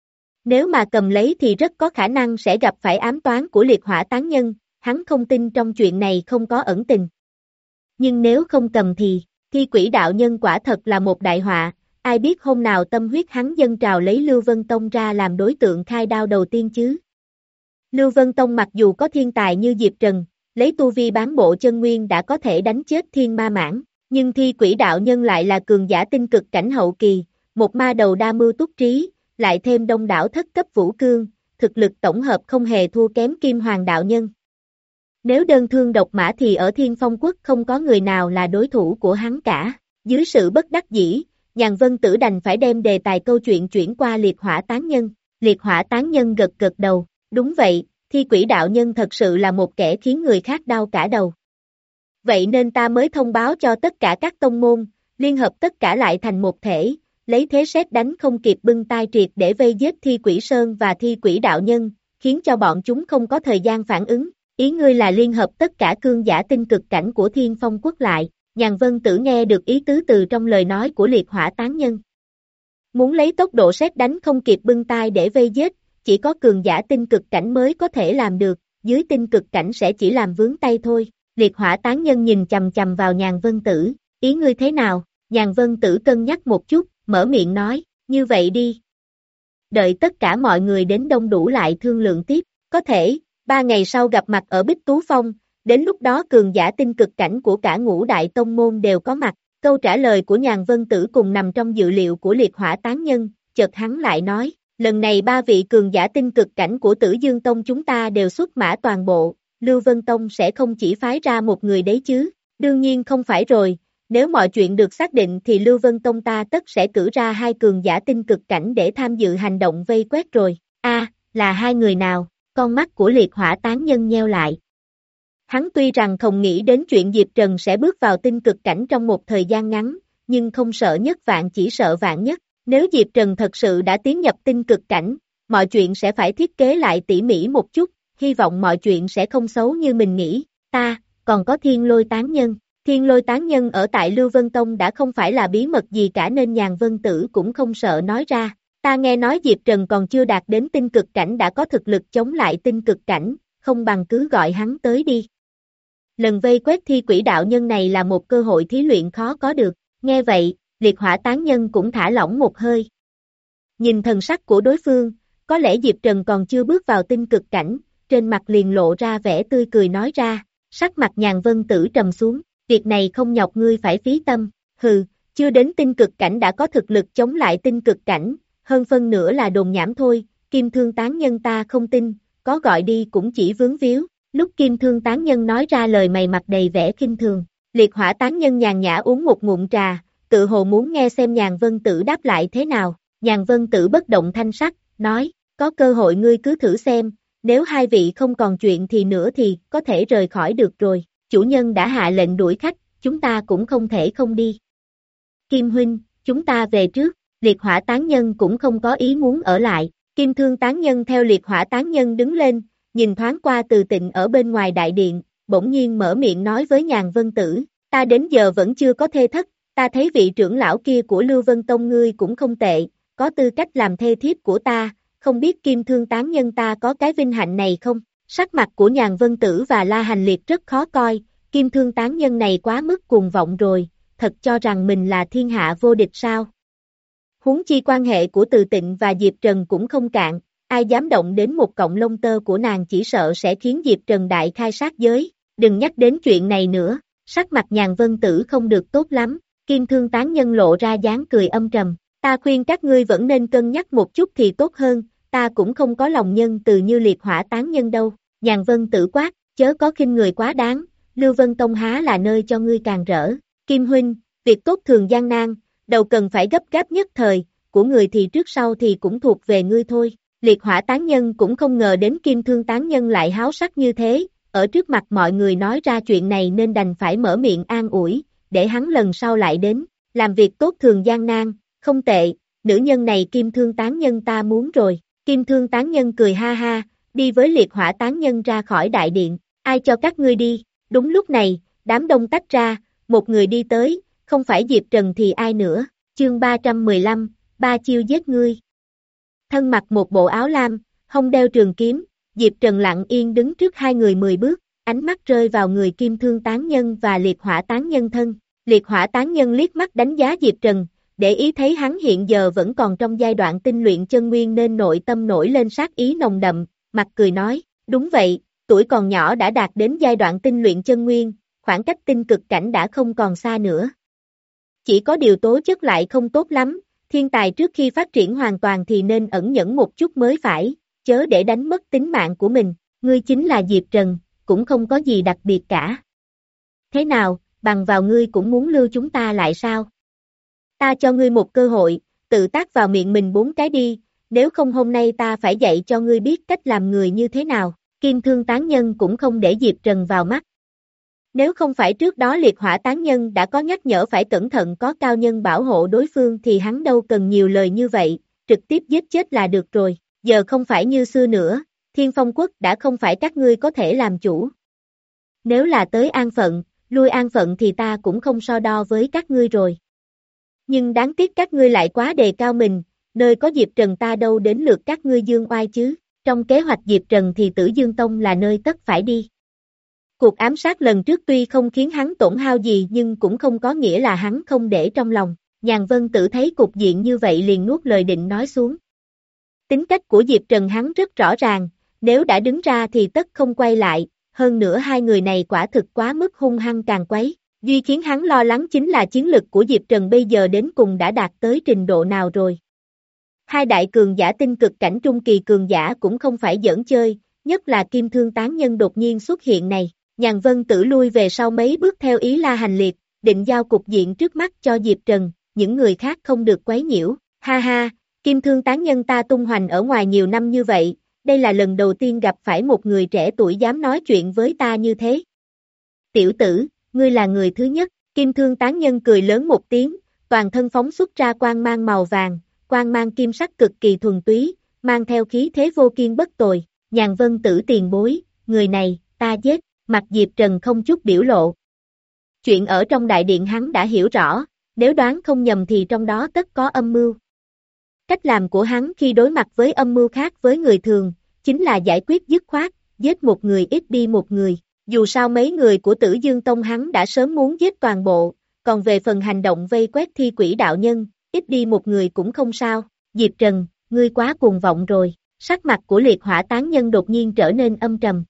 Nếu mà cầm lấy thì rất có khả năng sẽ gặp phải ám toán của Liệt hỏa tán nhân, hắn không tin trong chuyện này không có ẩn tình. Nhưng nếu không cầm thì, Thi quỷ đạo nhân quả thật là một đại họa, ai biết hôm nào tâm huyết hắn dâng trào lấy Lưu Vân Tông ra làm đối tượng khai đao đầu tiên chứ. Lưu Vân Tông mặc dù có thiên tài như Diệp Trần, lấy tu vi bán bộ chân nguyên đã có thể đánh chết thiên ma mãn, nhưng Thi quỷ đạo nhân lại là cường giả tinh cực cảnh hậu kỳ, một ma đầu đa mưu túc trí, lại thêm đông đảo thất cấp vũ cương, thực lực tổng hợp không hề thua kém Kim Hoàng đạo nhân. Nếu đơn thương độc mã thì ở Thiên Phong quốc không có người nào là đối thủ của hắn cả. Dưới sự bất đắc dĩ, Nhàn Vân Tử đành phải đem đề tài câu chuyện chuyển qua Liệt hỏa tán nhân. Liệt hỏa tán nhân gật gật đầu, đúng vậy, Thi quỷ đạo nhân thật sự là một kẻ khiến người khác đau cả đầu. Vậy nên ta mới thông báo cho tất cả các tông môn, liên hợp tất cả lại thành một thể, lấy thế sét đánh không kịp bưng tai triệt để vây giết Thi Quỷ Sơn và Thi quỷ đạo nhân, khiến cho bọn chúng không có thời gian phản ứng. Ý ngươi là liên hợp tất cả cương giả tinh cực cảnh của Thiên Phong quốc lại. Nhàn Vân Tử nghe được ý tứ từ trong lời nói của Liệt hỏa tán nhân. Muốn lấy tốc độ sét đánh không kịp bưng tai để vây giết, chỉ có cường giả tinh cực cảnh mới có thể làm được, dưới tinh cực cảnh sẽ chỉ làm vướng tay thôi. Liệt hỏa tán nhân nhìn chầm chầm vào Nhàn Vân Tử, ý ngươi thế nào? Nhàn Vân Tử cân nhắc một chút, mở miệng nói, như vậy đi. Đợi tất cả mọi người đến đông đủ lại thương lượng tiếp, có thể, ba ngày sau gặp mặt ở Bích Tú Phong, đến lúc đó cường giả tinh cực cảnh của cả ngũ đại tông môn đều có mặt, Câu trả lời của Nhàn Vân Tử cùng nằm trong dự liệu của liệt hỏa tán nhân, chợt hắn lại nói, lần này ba vị cường giả tinh cực cảnh của Tử Dương Tông chúng ta đều xuất mã toàn bộ, Lưu Vân Tông sẽ không chỉ phái ra một người đấy chứ, đương nhiên không phải rồi, nếu mọi chuyện được xác định thì Lưu Vân Tông ta tất sẽ cử ra hai cường giả tinh cực cảnh để tham dự hành động vây quét rồi, a là hai người nào, con mắt của liệt hỏa tán nhân nheo lại. Hắn tuy rằng không nghĩ đến chuyện Diệp Trần sẽ bước vào tinh cực cảnh trong một thời gian ngắn, nhưng không sợ nhất vạn chỉ sợ vạn nhất. Nếu Diệp Trần thật sự đã tiến nhập tinh cực cảnh, mọi chuyện sẽ phải thiết kế lại tỉ mỉ một chút, hy vọng mọi chuyện sẽ không xấu như mình nghĩ. Ta, còn có Thiên Lôi Tán Nhân. Thiên Lôi Tán Nhân ở tại Lưu Vân Tông đã không phải là bí mật gì cả nên Nhàn Vân Tử cũng không sợ nói ra. Ta nghe nói Diệp Trần còn chưa đạt đến tinh cực cảnh đã có thực lực chống lại tinh cực cảnh, không bằng cứ gọi hắn tới đi. Lần vây quét thi quỷ đạo nhân này là một cơ hội thí luyện khó có được. Nghe vậy, liệt hỏa tán nhân cũng thả lỏng một hơi. Nhìn thần sắc của đối phương, có lẽ Diệp Trần còn chưa bước vào tinh cực cảnh, trên mặt liền lộ ra vẻ tươi cười nói ra, sắc mặt Nhàn Vân Tử trầm xuống, việc này không nhọc ngươi phải phí tâm, hừ, chưa đến tinh cực cảnh đã có thực lực chống lại tinh cực cảnh, hơn phân nữa là đồn nhảm thôi, Kim Thương tán nhân ta không tin, có gọi đi cũng chỉ vướng víu, lúc Kim Thương tán nhân nói ra lời mày mặt đầy vẻ khinh thường, liệt hỏa tán nhân nhàn nhã uống một ngụm trà, tự hồ muốn nghe xem Nhàn Vân Tử đáp lại thế nào, Nhàn Vân Tử bất động thanh sắc, nói, có cơ hội ngươi cứ thử xem, nếu hai vị không còn chuyện thì nữa thì có thể rời khỏi được rồi, chủ nhân đã hạ lệnh đuổi khách, chúng ta cũng không thể không đi. Kim huynh, chúng ta về trước, liệt hỏa tán nhân cũng không có ý muốn ở lại, Kim Thương tán nhân theo liệt hỏa tán nhân đứng lên, nhìn thoáng qua Từ Tịnh ở bên ngoài đại điện, bỗng nhiên mở miệng nói với Nhàn Vân Tử, ta đến giờ vẫn chưa có thê thất, ta thấy vị trưởng lão kia của Lưu Vân Tông ngươi cũng không tệ, có tư cách làm thê thiếp của ta, không biết Kim Thương tán nhân ta có cái vinh hạnh này không? Sắc mặt của Nhàn Vân Tử và La Hành Liệt rất khó coi, Kim Thương tán nhân này quá mức cuồng vọng rồi, thật cho rằng mình là thiên hạ vô địch sao? Huống chi quan hệ của Từ Tịnh và Diệp Trần cũng không cạn, ai dám động đến một cọng lông tơ của nàng chỉ sợ sẽ khiến Diệp Trần đại khai sát giới, đừng nhắc đến chuyện này nữa, sắc mặt Nhàn Vân Tử không được tốt lắm, Kim Thương tán nhân lộ ra dáng cười âm trầm, ta khuyên các ngươi vẫn nên cân nhắc một chút thì tốt hơn, ta cũng không có lòng nhân từ như liệt hỏa tán nhân đâu, Nhàn Vân Tử quát, chớ có khinh người quá đáng, Lưu Vân Tông há là nơi cho ngươi càng rỡ, Kim huynh, việc tốt thường gian nan, đầu cần phải gấp gáp nhất thời, của người thì trước sau thì cũng thuộc về ngươi thôi. Liệt hỏa tán nhân cũng không ngờ đến Kim Thương tán nhân lại háo sắc như thế, ở trước mặt mọi người nói ra chuyện này nên đành phải mở miệng an ủi, để hắn lần sau lại đến, làm việc tốt thường gian nan, không tệ, nữ nhân này Kim Thương tán nhân ta muốn rồi, Kim Thương tán nhân cười ha ha, đi với liệt hỏa tán nhân ra khỏi đại điện, ai cho các ngươi đi, đúng lúc này, đám đông tách ra, một người đi tới, không phải Diệp Trần thì ai nữa, chương ba trăm mười lăm, ba chiêu giết ngươi. Thân mặc một bộ áo lam, hông đeo trường kiếm, Diệp Trần lặng yên đứng trước hai người mười bước, ánh mắt rơi vào người Kim Thương tán nhân và liệt hỏa tán nhân thân. Liệt hỏa tán nhân liếc mắt đánh giá Diệp Trần, để ý thấy hắn hiện giờ vẫn còn trong giai đoạn tinh luyện chân nguyên nên nội tâm nổi lên sát ý nồng đậm, mặt cười nói, đúng vậy, tuổi còn nhỏ đã đạt đến giai đoạn tinh luyện chân nguyên, khoảng cách tinh cực cảnh đã không còn xa nữa. Chỉ có điều tố chất lại không tốt lắm, thiên tài trước khi phát triển hoàn toàn thì nên ẩn nhẫn một chút mới phải, chớ để đánh mất tính mạng của mình, ngươi chính là Diệp Trần, cũng không có gì đặc biệt cả. Thế nào, bằng vào ngươi cũng muốn lưu chúng ta lại sao? Ta cho ngươi một cơ hội, tự tác vào miệng mình bốn cái đi, nếu không hôm nay ta phải dạy cho ngươi biết cách làm người như thế nào, Kim Thương tán nhân cũng không để Diệp Trần vào mắt. Nếu không phải trước đó liệt hỏa tán nhân đã có nhắc nhở phải cẩn thận có cao nhân bảo hộ đối phương thì hắn đâu cần nhiều lời như vậy, trực tiếp giết chết là được rồi, giờ không phải như xưa nữa, Thiên Phong Quốc đã không phải các ngươi có thể làm chủ. Nếu là tới an phận, lui an phận thì ta cũng không so đo với các ngươi rồi. Nhưng đáng tiếc các ngươi lại quá đề cao mình, nơi có Diệp Trần ta đâu đến lượt các ngươi dương oai chứ, trong kế hoạch Diệp Trần thì Tử Dương Tông là nơi tất phải đi. Cuộc ám sát lần trước tuy không khiến hắn tổn hao gì nhưng cũng không có nghĩa là hắn không để trong lòng, Nhàn Vân Tử thấy cục diện như vậy liền nuốt lời định nói xuống. Tính cách của Diệp Trần hắn rất rõ ràng, nếu đã đứng ra thì tất không quay lại, hơn nữa hai người này quả thực quá mức hung hăng càng quấy, Duy khiến hắn lo lắng chính là chiến lực của Diệp Trần bây giờ đến cùng đã đạt tới trình độ nào rồi. Hai đại cường giả tinh cực cảnh trung kỳ cường giả cũng không phải giỡn chơi, nhất là Kim Thương Tán Nhân đột nhiên xuất hiện này. Nhàn Vân Tử lui về sau mấy bước theo ý La Hành Liệt, định giao cục diện trước mắt cho Diệp Trần, những người khác không được quấy nhiễu. Ha ha, Kim Thương Tán Nhân ta tung hoành ở ngoài nhiều năm như vậy, đây là lần đầu tiên gặp phải một người trẻ tuổi dám nói chuyện với ta như thế. Tiểu tử, ngươi là người thứ nhất, Kim Thương Tán Nhân cười lớn một tiếng, toàn thân phóng xuất ra quang mang màu vàng, quang mang kim sắc cực kỳ thuần túy, mang theo khí thế vô kiên bất tồi. Nhàn Vân Tử tiền bối, người này, ta giết, mặt Diệp Trần không chút biểu lộ. Chuyện ở trong đại điện hắn đã hiểu rõ, nếu đoán không nhầm thì trong đó tất có âm mưu. Cách làm của hắn khi đối mặt với âm mưu khác với người thường, chính là giải quyết dứt khoát, giết một người ít đi một người. Dù sao mấy người của Tử Dương Tông hắn đã sớm muốn giết toàn bộ, còn về phần hành động vây quét thi quỷ đạo nhân, ít đi một người cũng không sao. Diệp Trần, ngươi quá cuồng vọng rồi, sắc mặt của Liệt Hỏa Tán Nhân đột nhiên trở nên âm trầm.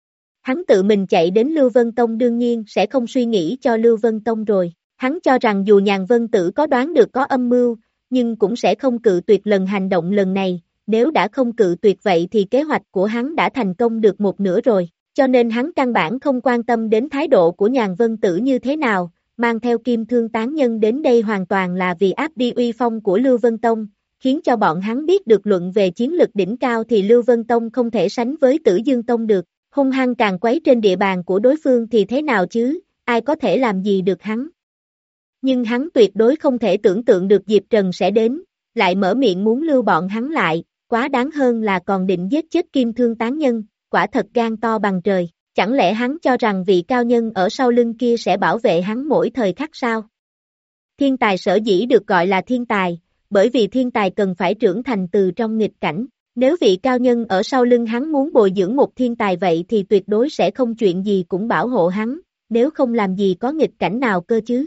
Hắn tự mình chạy đến Lưu Vân Tông đương nhiên sẽ không suy nghĩ cho Lưu Vân Tông rồi. Hắn cho rằng dù Nhàn Vân Tử có đoán được có âm mưu, nhưng cũng sẽ không cự tuyệt lần hành động lần này, nếu đã không cự tuyệt vậy thì kế hoạch của hắn đã thành công được một nửa rồi, cho nên hắn căn bản không quan tâm đến thái độ của Nhàn Vân Tử như thế nào, mang theo Kim Thương Tán Nhân đến đây hoàn toàn là vì áp đi uy phong của Lưu Vân Tông, khiến cho bọn hắn biết được luận về chiến lực đỉnh cao thì Lưu Vân Tông không thể sánh với Tử Dương Tông được, hung hăng càng quấy trên địa bàn của đối phương thì thế nào chứ, ai có thể làm gì được hắn. Nhưng hắn tuyệt đối không thể tưởng tượng được Diệp Trần sẽ đến, lại mở miệng muốn lưu bọn hắn lại, quá đáng hơn là còn định giết chết Kim Thương Tán Nhân, quả thật gan to bằng trời, chẳng lẽ hắn cho rằng vị cao nhân ở sau lưng kia sẽ bảo vệ hắn mỗi thời khắc sao? Thiên tài sở dĩ được gọi là thiên tài, bởi vì thiên tài cần phải trưởng thành từ trong nghịch cảnh, nếu vị cao nhân ở sau lưng hắn muốn bồi dưỡng một thiên tài vậy thì tuyệt đối sẽ không chuyện gì cũng bảo hộ hắn, nếu không làm gì có nghịch cảnh nào cơ chứ.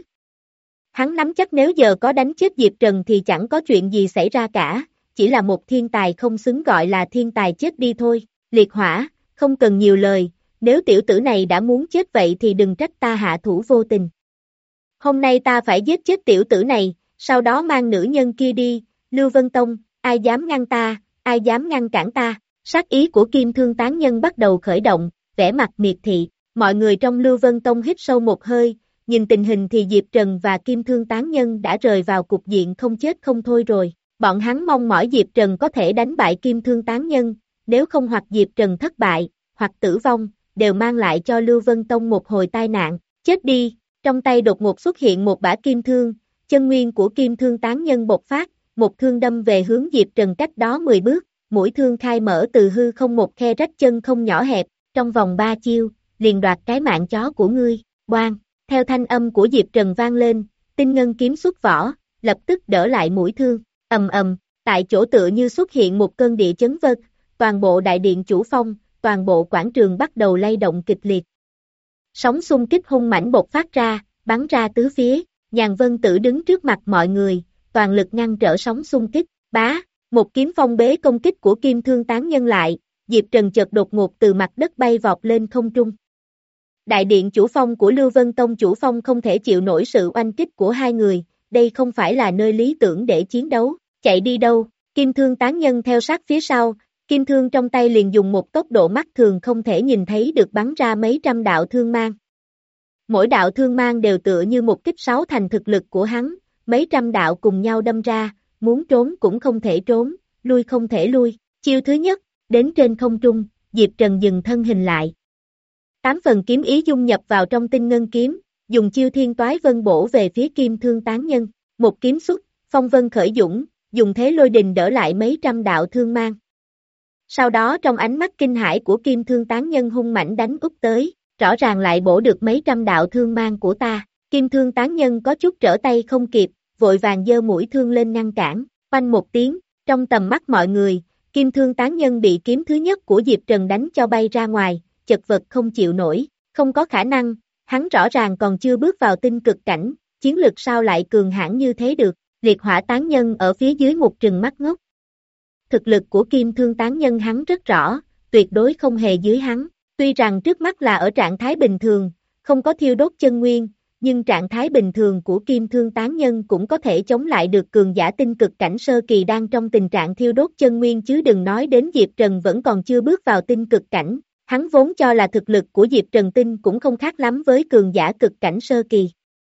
Hắn nắm chắc nếu giờ có đánh chết Diệp Trần thì chẳng có chuyện gì xảy ra cả, chỉ là một thiên tài không xứng gọi là thiên tài chết đi thôi. Liệt Hỏa, không cần nhiều lời, nếu tiểu tử này đã muốn chết vậy thì đừng trách ta hạ thủ vô tình. Hôm nay ta phải giết chết tiểu tử này, sau đó mang nữ nhân kia đi, Lưu Vân Tông, ai dám ngăn ta, ai dám ngăn cản ta. Sát ý của Kim Thương Tán Nhân bắt đầu khởi động, vẻ mặt miệt thị, mọi người trong Lưu Vân Tông hít sâu một hơi, nhìn tình hình thì Diệp Trần và Kim Thương Tán Nhân đã rời vào cục diện không chết không thôi rồi, bọn hắn mong mỏi Diệp Trần có thể đánh bại Kim Thương Tán Nhân, nếu không hoặc Diệp Trần thất bại, hoặc tử vong, đều mang lại cho Lưu Vân Tông một hồi tai nạn, chết đi, trong tay đột ngột xuất hiện một bả kim thương, chân nguyên của Kim Thương Tán Nhân bộc phát, một thương đâm về hướng Diệp Trần cách đó mười bước, mũi thương khai mở từ hư không một khe rách chân không nhỏ hẹp, trong vòng ba chiêu, liền đoạt cái mạng chó của ngươi, oan, theo thanh âm của Diệp Trần vang lên, tinh ngân kiếm xuất vỏ, lập tức đỡ lại mũi thương, ầm ầm, tại chỗ tựa như xuất hiện một cơn địa chấn vật, toàn bộ đại điện chủ phong, toàn bộ quảng trường bắt đầu lay động kịch liệt. Sóng xung kích hung mãnh bộc phát ra, bắn ra tứ phía, Nhàn Vân Tử đứng trước mặt mọi người, toàn lực ngăn trở sóng xung kích, bá, một kiếm phong bế công kích của Kim Thương Tán Nhân lại, Diệp Trần chợt đột ngột từ mặt đất bay vọt lên không trung. Đại điện chủ phong của Lưu Vân Tông chủ phong không thể chịu nổi sự oanh kích của hai người, đây không phải là nơi lý tưởng để chiến đấu, chạy đi đâu, Kim Thương Tán Nhân theo sát phía sau, kim thương trong tay liền dùng một tốc độ mắt thường không thể nhìn thấy được bắn ra mấy trăm đạo thương mang. Mỗi đạo thương mang đều tựa như một kích sáu thành thực lực của hắn, mấy trăm đạo cùng nhau đâm ra, muốn trốn cũng không thể trốn, lui không thể lui. Chiêu thứ nhất, đến trên không trung, Diệp Trần dừng thân hình lại. Tám phần kiếm ý dung nhập vào trong tinh ngân kiếm, dùng chiêu thiên toái vân bổ về phía Kim Thương Tán Nhân, một kiếm xuất, phong vân khởi dũng, dùng thế lôi đình đỡ lại mấy trăm đạo thương mang. Sau đó trong ánh mắt kinh hãi của Kim Thương Tán Nhân hung mãnh đánh úp tới, rõ ràng lại bổ được mấy trăm đạo thương mang của ta. Kim Thương Tán Nhân có chút trở tay không kịp, vội vàng giơ mũi thương lên ngăn cản, oanh một tiếng, trong tầm mắt mọi người, Kim Thương Tán Nhân bị kiếm thứ nhất của Diệp Trần đánh cho bay ra ngoài, chật vật không chịu nổi, không có khả năng, hắn rõ ràng còn chưa bước vào tinh cực cảnh, chiến lực sao lại cường hãn như thế được. Liệt Hỏa Tán Nhân ở phía dưới một trừng mắt ngốc. Thực lực của Kim Thương Tán Nhân hắn rất rõ, tuyệt đối không hề dưới hắn, tuy rằng trước mắt là ở trạng thái bình thường, không có thiêu đốt chân nguyên, nhưng trạng thái bình thường của kim thương tán nhân cũng có thể chống lại được cường giả tinh cực cảnh sơ kỳ đang trong tình trạng thiêu đốt chân nguyên, chứ đừng nói đến Diệp Trần vẫn còn chưa bước vào tinh cực cảnh. Hắn vốn cho là thực lực của Diệp Trần Tinh cũng không khác lắm với cường giả cực cảnh sơ kỳ.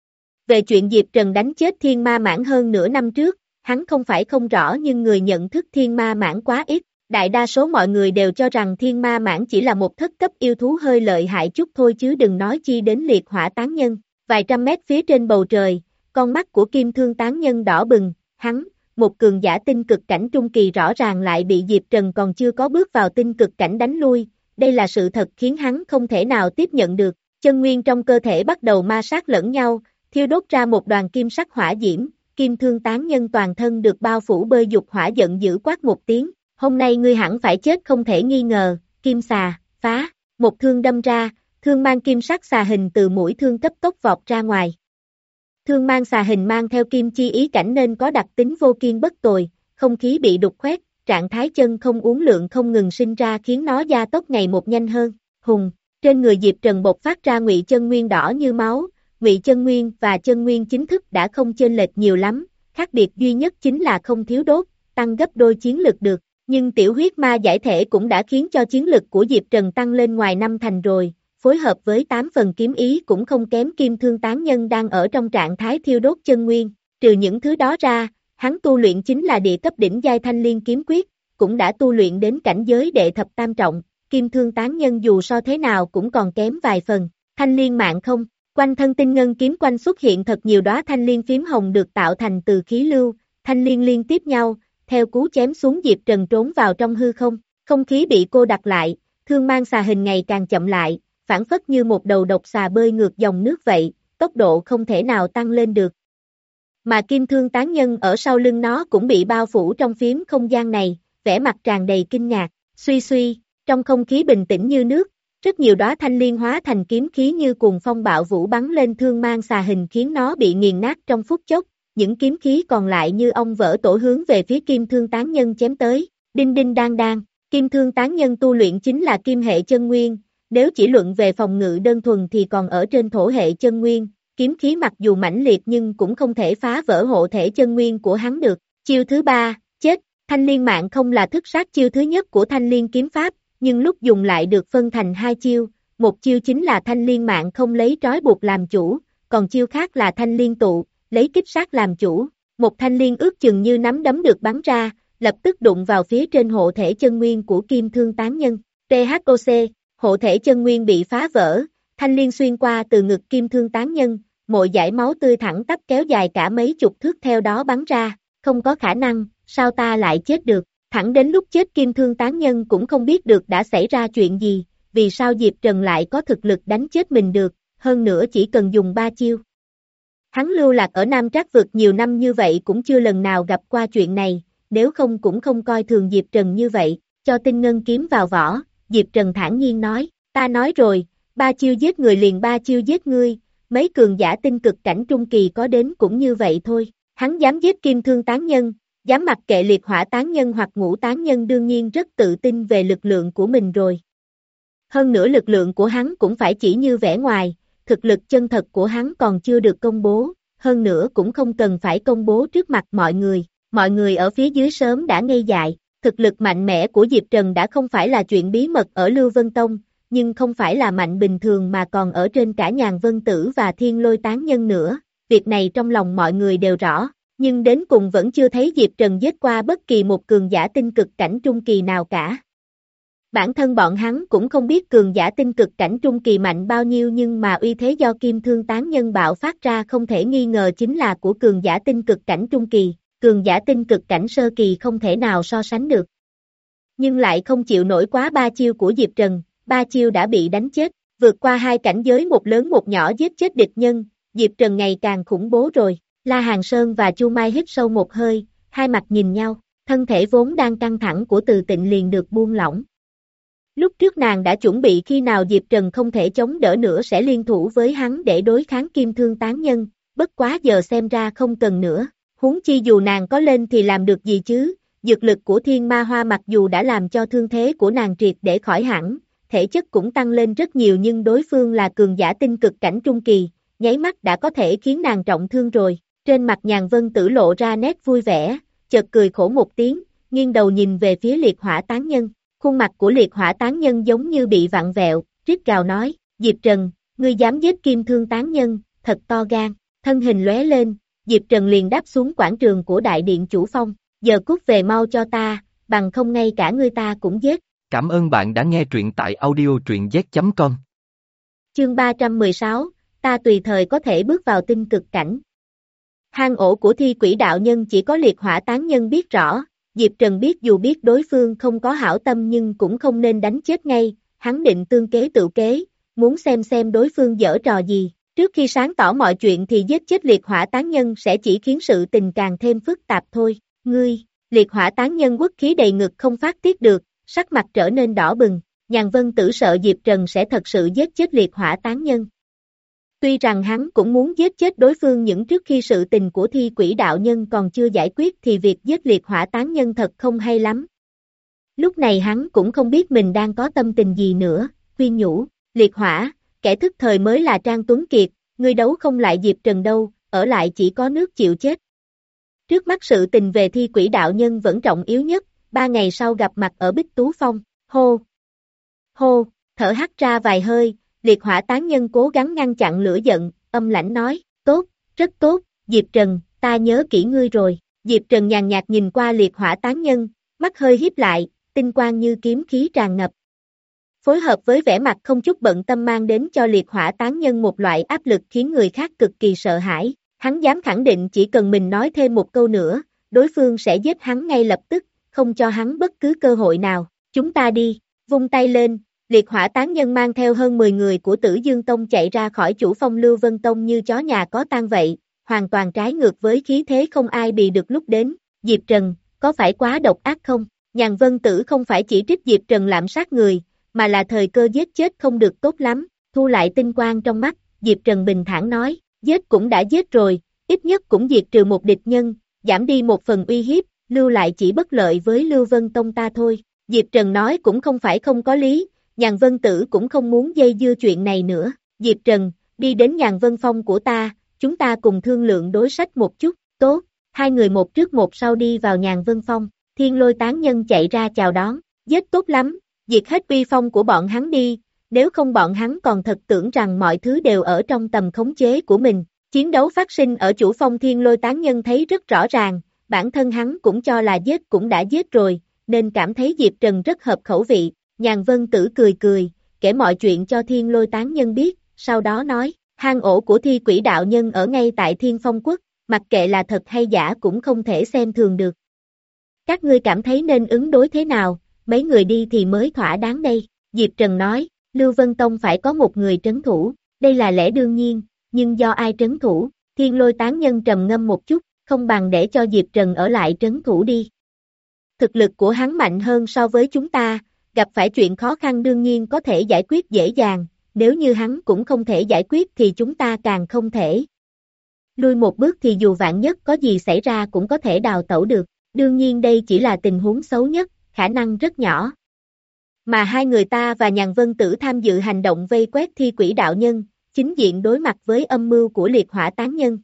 Về chuyện Diệp Trần đánh chết thiên ma mãng hơn nửa năm trước, hắn không phải không rõ, nhưng người nhận thức thiên ma mãng quá ít. Đại đa số mọi người đều cho rằng thiên ma mãng chỉ là một thất cấp yêu thú hơi lợi hại chút thôi, chứ đừng nói chi đến liệt hỏa tán nhân. Vài trăm mét phía trên bầu trời, con mắt của kim thương tán nhân đỏ bừng, hắn, một cường giả tinh cực cảnh trung kỳ rõ ràng lại bị Diệp Trần còn chưa có bước vào tinh cực cảnh đánh lui. Đây là sự thật khiến hắn không thể nào tiếp nhận được. Chân nguyên trong cơ thể bắt đầu ma sát lẫn nhau, thiêu đốt ra một đoàn kim sắc hỏa diễm. Kim thương tán nhân toàn thân được bao phủ bơi dục hỏa, giận dữ quát một tiếng. Hôm nay ngươi hẳn phải chết không thể nghi ngờ. Kim xà, phá, một thương đâm ra, thương mang kim sắc xà hình từ mũi thương cấp tốc vọt ra ngoài. Thương mang xà hình mang theo kim chi ý cảnh nên có đặc tính vô kiên bất tồi, không khí bị đục khoét, trạng thái chân không uốn lượn không ngừng sinh ra khiến nó gia tốc ngày một nhanh hơn. Hùng, trên người Diệp Trần bộc phát ra ngụy chân nguyên đỏ như máu, ngụy chân nguyên và chân nguyên chính thức đã không chênh lệch nhiều lắm, khác biệt duy nhất chính là không thiếu đốt, tăng gấp đôi chiến lực được. Nhưng tiểu huyết ma giải thể cũng đã khiến cho chiến lực của Diệp Trần tăng lên ngoài năm thành rồi, phối hợp với tám phần kiếm ý cũng không kém kim thương tán nhân đang ở trong trạng thái thiêu đốt chân nguyên. Trừ những thứ đó ra, hắn tu luyện chính là địa cấp đỉnh giai thanh liên kiếm quyết, cũng đã tu luyện đến cảnh giới đệ thập tam trọng. Kim thương tán nhân dù so thế nào cũng còn kém vài phần. Thanh liên mạng không, quanh thân tinh ngân kiếm quanh xuất hiện thật nhiều đóa thanh liên phím hồng được tạo thành từ khí lưu, thanh liên liên tiếp nhau, theo cú chém xuống Diệp Trần trốn vào trong hư không, không khí bị cô đặt lại, thương mang xà hình ngày càng chậm lại, phản phất như một đầu độc xà bơi ngược dòng nước vậy, tốc độ không thể nào tăng lên được. Mà kim thương tán nhân ở sau lưng nó cũng bị bao phủ trong phiếm không gian này, vẻ mặt tràn đầy kinh ngạc, suy suy, trong không khí bình tĩnh như nước, rất nhiều đóa thanh liên hóa thành kiếm khí như cuồng phong bạo vũ bắn lên thương mang xà hình khiến nó bị nghiền nát trong phút chốc. Những kiếm khí còn lại như ong vỡ tổ hướng về phía kim thương tán nhân chém tới, đinh đinh đang đang, kim thương tán nhân tu luyện chính là kim hệ chân nguyên, nếu chỉ luận về phòng ngự đơn thuần thì còn ở trên thổ hệ chân nguyên, kiếm khí mặc dù mãnh liệt nhưng cũng không thể phá vỡ hộ thể chân nguyên của hắn được. Chiêu thứ ba, chết, thanh liên mạng không là thức sát chiêu thứ nhất của thanh liên kiếm pháp, nhưng lúc dùng lại được phân thành hai chiêu, một chiêu chính là thanh liên mạng không lấy trói buộc làm chủ, còn chiêu khác là thanh liên tụ, lấy kích sát làm chủ. Một thanh liên ước chừng như nắm đấm được bắn ra, lập tức đụng vào phía trên hộ thể chân nguyên của kim thương tán nhân. tê hát o xê, hộ thể chân nguyên bị phá vỡ, thanh liên xuyên qua từ ngực kim thương tán nhân, mội dải máu tươi thẳng tắp kéo dài cả mấy chục thước theo đó bắn ra. Không có khả năng, sao ta lại chết được? Thẳng đến lúc chết kim thương tán nhân cũng không biết được đã xảy ra chuyện gì, vì sao Diệp Trần lại có thực lực đánh chết mình được, hơn nữa chỉ cần dùng ba chiêu. Hắn lưu lạc ở Nam Trác vực nhiều năm như vậy cũng chưa lần nào gặp qua chuyện này, nếu không cũng không coi thường Diệp Trần như vậy. Cho tinh ngân kiếm vào vỏ, Diệp Trần thản nhiên nói, ta nói rồi, ba chiêu giết người liền ba chiêu giết ngươi, mấy cường giả tinh cực cảnh trung kỳ có đến cũng như vậy thôi. Hắn dám giết kim thương tán nhân, dám mặc kệ liệt hỏa tán nhân hoặc ngũ tán nhân, đương nhiên rất tự tin về lực lượng của mình rồi. Hơn nữa lực lượng của hắn cũng phải chỉ như vẻ ngoài, thực lực chân thật của hắn còn chưa được công bố, hơn nữa cũng không cần phải công bố trước mặt mọi người. Mọi người ở phía dưới sớm đã ngây dại, thực lực mạnh mẽ của Diệp Trần đã không phải là chuyện bí mật ở Lưu Vân Tông, nhưng không phải là mạnh bình thường mà còn ở trên cả Nhàn Vân Tử và Thiên Lôi tán nhân nữa. Việc này trong lòng mọi người đều rõ, nhưng đến cùng vẫn chưa thấy Diệp Trần giết qua bất kỳ một cường giả tinh cực cảnh trung kỳ nào cả. Bản thân bọn hắn cũng không biết cường giả tinh cực cảnh trung kỳ mạnh bao nhiêu, nhưng mà uy thế do kim thương tán nhân bạo phát ra không thể nghi ngờ chính là của cường giả tinh cực cảnh trung kỳ, cường giả tinh cực cảnh sơ kỳ không thể nào so sánh được. Nhưng lại không chịu nổi quá ba chiêu của Diệp Trần, ba chiêu đã bị đánh chết, vượt qua hai cảnh giới một lớn một nhỏ giết chết địch nhân, Diệp Trần ngày càng khủng bố rồi. La Hàng Sơn và Chu Mai hít sâu một hơi, hai mặt nhìn nhau, thân thể vốn đang căng thẳng của Từ Tịnh liền được buông lỏng. Lúc trước nàng đã chuẩn bị khi nào Diệp Trần không thể chống đỡ nữa sẽ liên thủ với hắn để đối kháng kim thương tán nhân, bất quá giờ xem ra không cần nữa, huống chi dù nàng có lên thì làm được gì chứ, dược lực của thiên ma hoa mặc dù đã làm cho thương thế của nàng triệt để khỏi hẳn, thể chất cũng tăng lên rất nhiều, nhưng đối phương là cường giả tinh cực cảnh trung kỳ, nháy mắt đã có thể khiến nàng trọng thương rồi. Trên mặt Nhàn Vân Tử lộ ra nét vui vẻ, chợt cười khổ một tiếng, nghiêng đầu nhìn về phía liệt hỏa tán nhân. Khuôn mặt của liệt hỏa tán nhân giống như bị vặn vẹo, rít gào nói, Diệp Trần, ngươi dám giết kim thương tán nhân, thật to gan. Thân hình lóe lên, Diệp Trần liền đáp xuống quảng trường của đại điện chủ phong, giờ cút về mau cho ta, bằng không ngay cả ngươi ta cũng giết. Cảm ơn bạn đã nghe truyện tại audio truyện z chấm com. Chương ba trăm mười sáu, ta tùy thời có thể bước vào tinh cực cảnh. Hang ổ của thi quỷ đạo nhân chỉ có liệt hỏa tán nhân biết rõ, Diệp Trần biết dù biết đối phương không có hảo tâm nhưng cũng không nên đánh chết ngay, hắn định tương kế tự kế, muốn xem xem đối phương giở trò gì. Trước khi sáng tỏ mọi chuyện thì giết chết liệt hỏa tán nhân sẽ chỉ khiến sự tình càng thêm phức tạp thôi. Ngươi, liệt hỏa tán nhân quốc khí đầy ngực không phát tiết được, sắc mặt trở nên đỏ bừng. Nhàn Vân Tử sợ Diệp Trần sẽ thật sự giết chết liệt hỏa tán nhân. Tuy rằng hắn cũng muốn giết chết đối phương nhưng trước khi sự tình của thi quỷ đạo nhân còn chưa giải quyết thì việc giết liệt hỏa tán nhân thật không hay lắm. Lúc này hắn cũng không biết mình đang có tâm tình gì nữa, khuyên nhủ, liệt hỏa, kẻ thức thời mới là Trang Tuấn Kiệt, ngươi đấu không lại Diệp Trần đâu, ở lại chỉ có nước chịu chết. Trước mắt sự tình về thi quỷ đạo nhân vẫn trọng yếu nhất, ba ngày sau gặp mặt ở Bích Tú Phong, hô, hô, thở hắt ra vài hơi, liệt hỏa tán nhân cố gắng ngăn chặn lửa giận, âm lãnh nói, tốt, rất tốt, Diệp Trần, ta nhớ kỹ ngươi rồi. Diệp Trần nhàn nhạt nhìn qua liệt hỏa tán nhân, mắt hơi híp lại, tinh quang như kiếm khí tràn ngập. Phối hợp với vẻ mặt không chút bận tâm mang đến cho liệt hỏa tán nhân một loại áp lực khiến người khác cực kỳ sợ hãi. Hắn dám khẳng định chỉ cần mình nói thêm một câu nữa, đối phương sẽ giết hắn ngay lập tức, không cho hắn bất cứ cơ hội nào. Chúng ta đi, vung tay lên, liệt hỏa tán nhân mang theo hơn mười người của Tử Dương Tông chạy ra khỏi chủ phong Lưu Vân Tông như chó nhà có tang vậy, hoàn toàn trái ngược với khí thế không ai bì được lúc đến. Diệp Trần, có phải quá độc ác không? Nhàn Vân Tử không phải chỉ trích Diệp Trần lạm sát người, mà là thời cơ giết chết không được tốt lắm, thu lại tinh quang trong mắt, Diệp Trần bình thản nói, giết cũng đã giết rồi, ít nhất cũng diệt trừ một địch nhân, giảm đi một phần uy hiếp, lưu lại chỉ bất lợi với Lưu Vân Tông ta thôi. Diệp Trần nói cũng không phải không có lý, Nhàn Vân Tử cũng không muốn dây dưa chuyện này nữa. Diệp Trần, đi đến Nhàn Vân Phong của ta, chúng ta cùng thương lượng đối sách một chút, tốt, hai người một trước một sau đi vào Nhàn Vân Phong, Thiên Lôi tán nhân chạy ra chào đón, giết tốt lắm, diệt hết uy phong của bọn hắn đi, nếu không bọn hắn còn thật tưởng rằng mọi thứ đều ở trong tầm khống chế của mình. Chiến đấu phát sinh ở chủ phong Thiên Lôi tán nhân thấy rất rõ ràng, bản thân hắn cũng cho là giết cũng đã giết rồi, nên cảm thấy Diệp Trần rất hợp khẩu vị. Nhàn Vân Tử cười cười, kể mọi chuyện cho Thiên Lôi tán nhân biết, sau đó nói, hang ổ của thi quỷ đạo nhân ở ngay tại Thiên Phong Quốc, mặc kệ là thật hay giả cũng không thể xem thường được. Các ngươi cảm thấy nên ứng đối thế nào, mấy người đi thì mới thỏa đáng đây. Diệp Trần nói, Lưu Vân Tông phải có một người trấn thủ, đây là lẽ đương nhiên, nhưng do ai trấn thủ? Thiên Lôi tán nhân trầm ngâm một chút, không bằng để cho Diệp Trần ở lại trấn thủ đi. Thực lực của hắn mạnh hơn so với chúng ta, gặp phải chuyện khó khăn đương nhiên có thể giải quyết dễ dàng, nếu như hắn cũng không thể giải quyết thì chúng ta càng không thể. Lui một bước thì dù vạn nhất có gì xảy ra cũng có thể đào tẩu được, đương nhiên đây chỉ là tình huống xấu nhất, khả năng rất nhỏ. Mà hai người ta và Nhàn Vân Tử tham dự hành động vây quét thi quỷ đạo nhân, chính diện đối mặt với âm mưu của liệt hỏa tán nhân.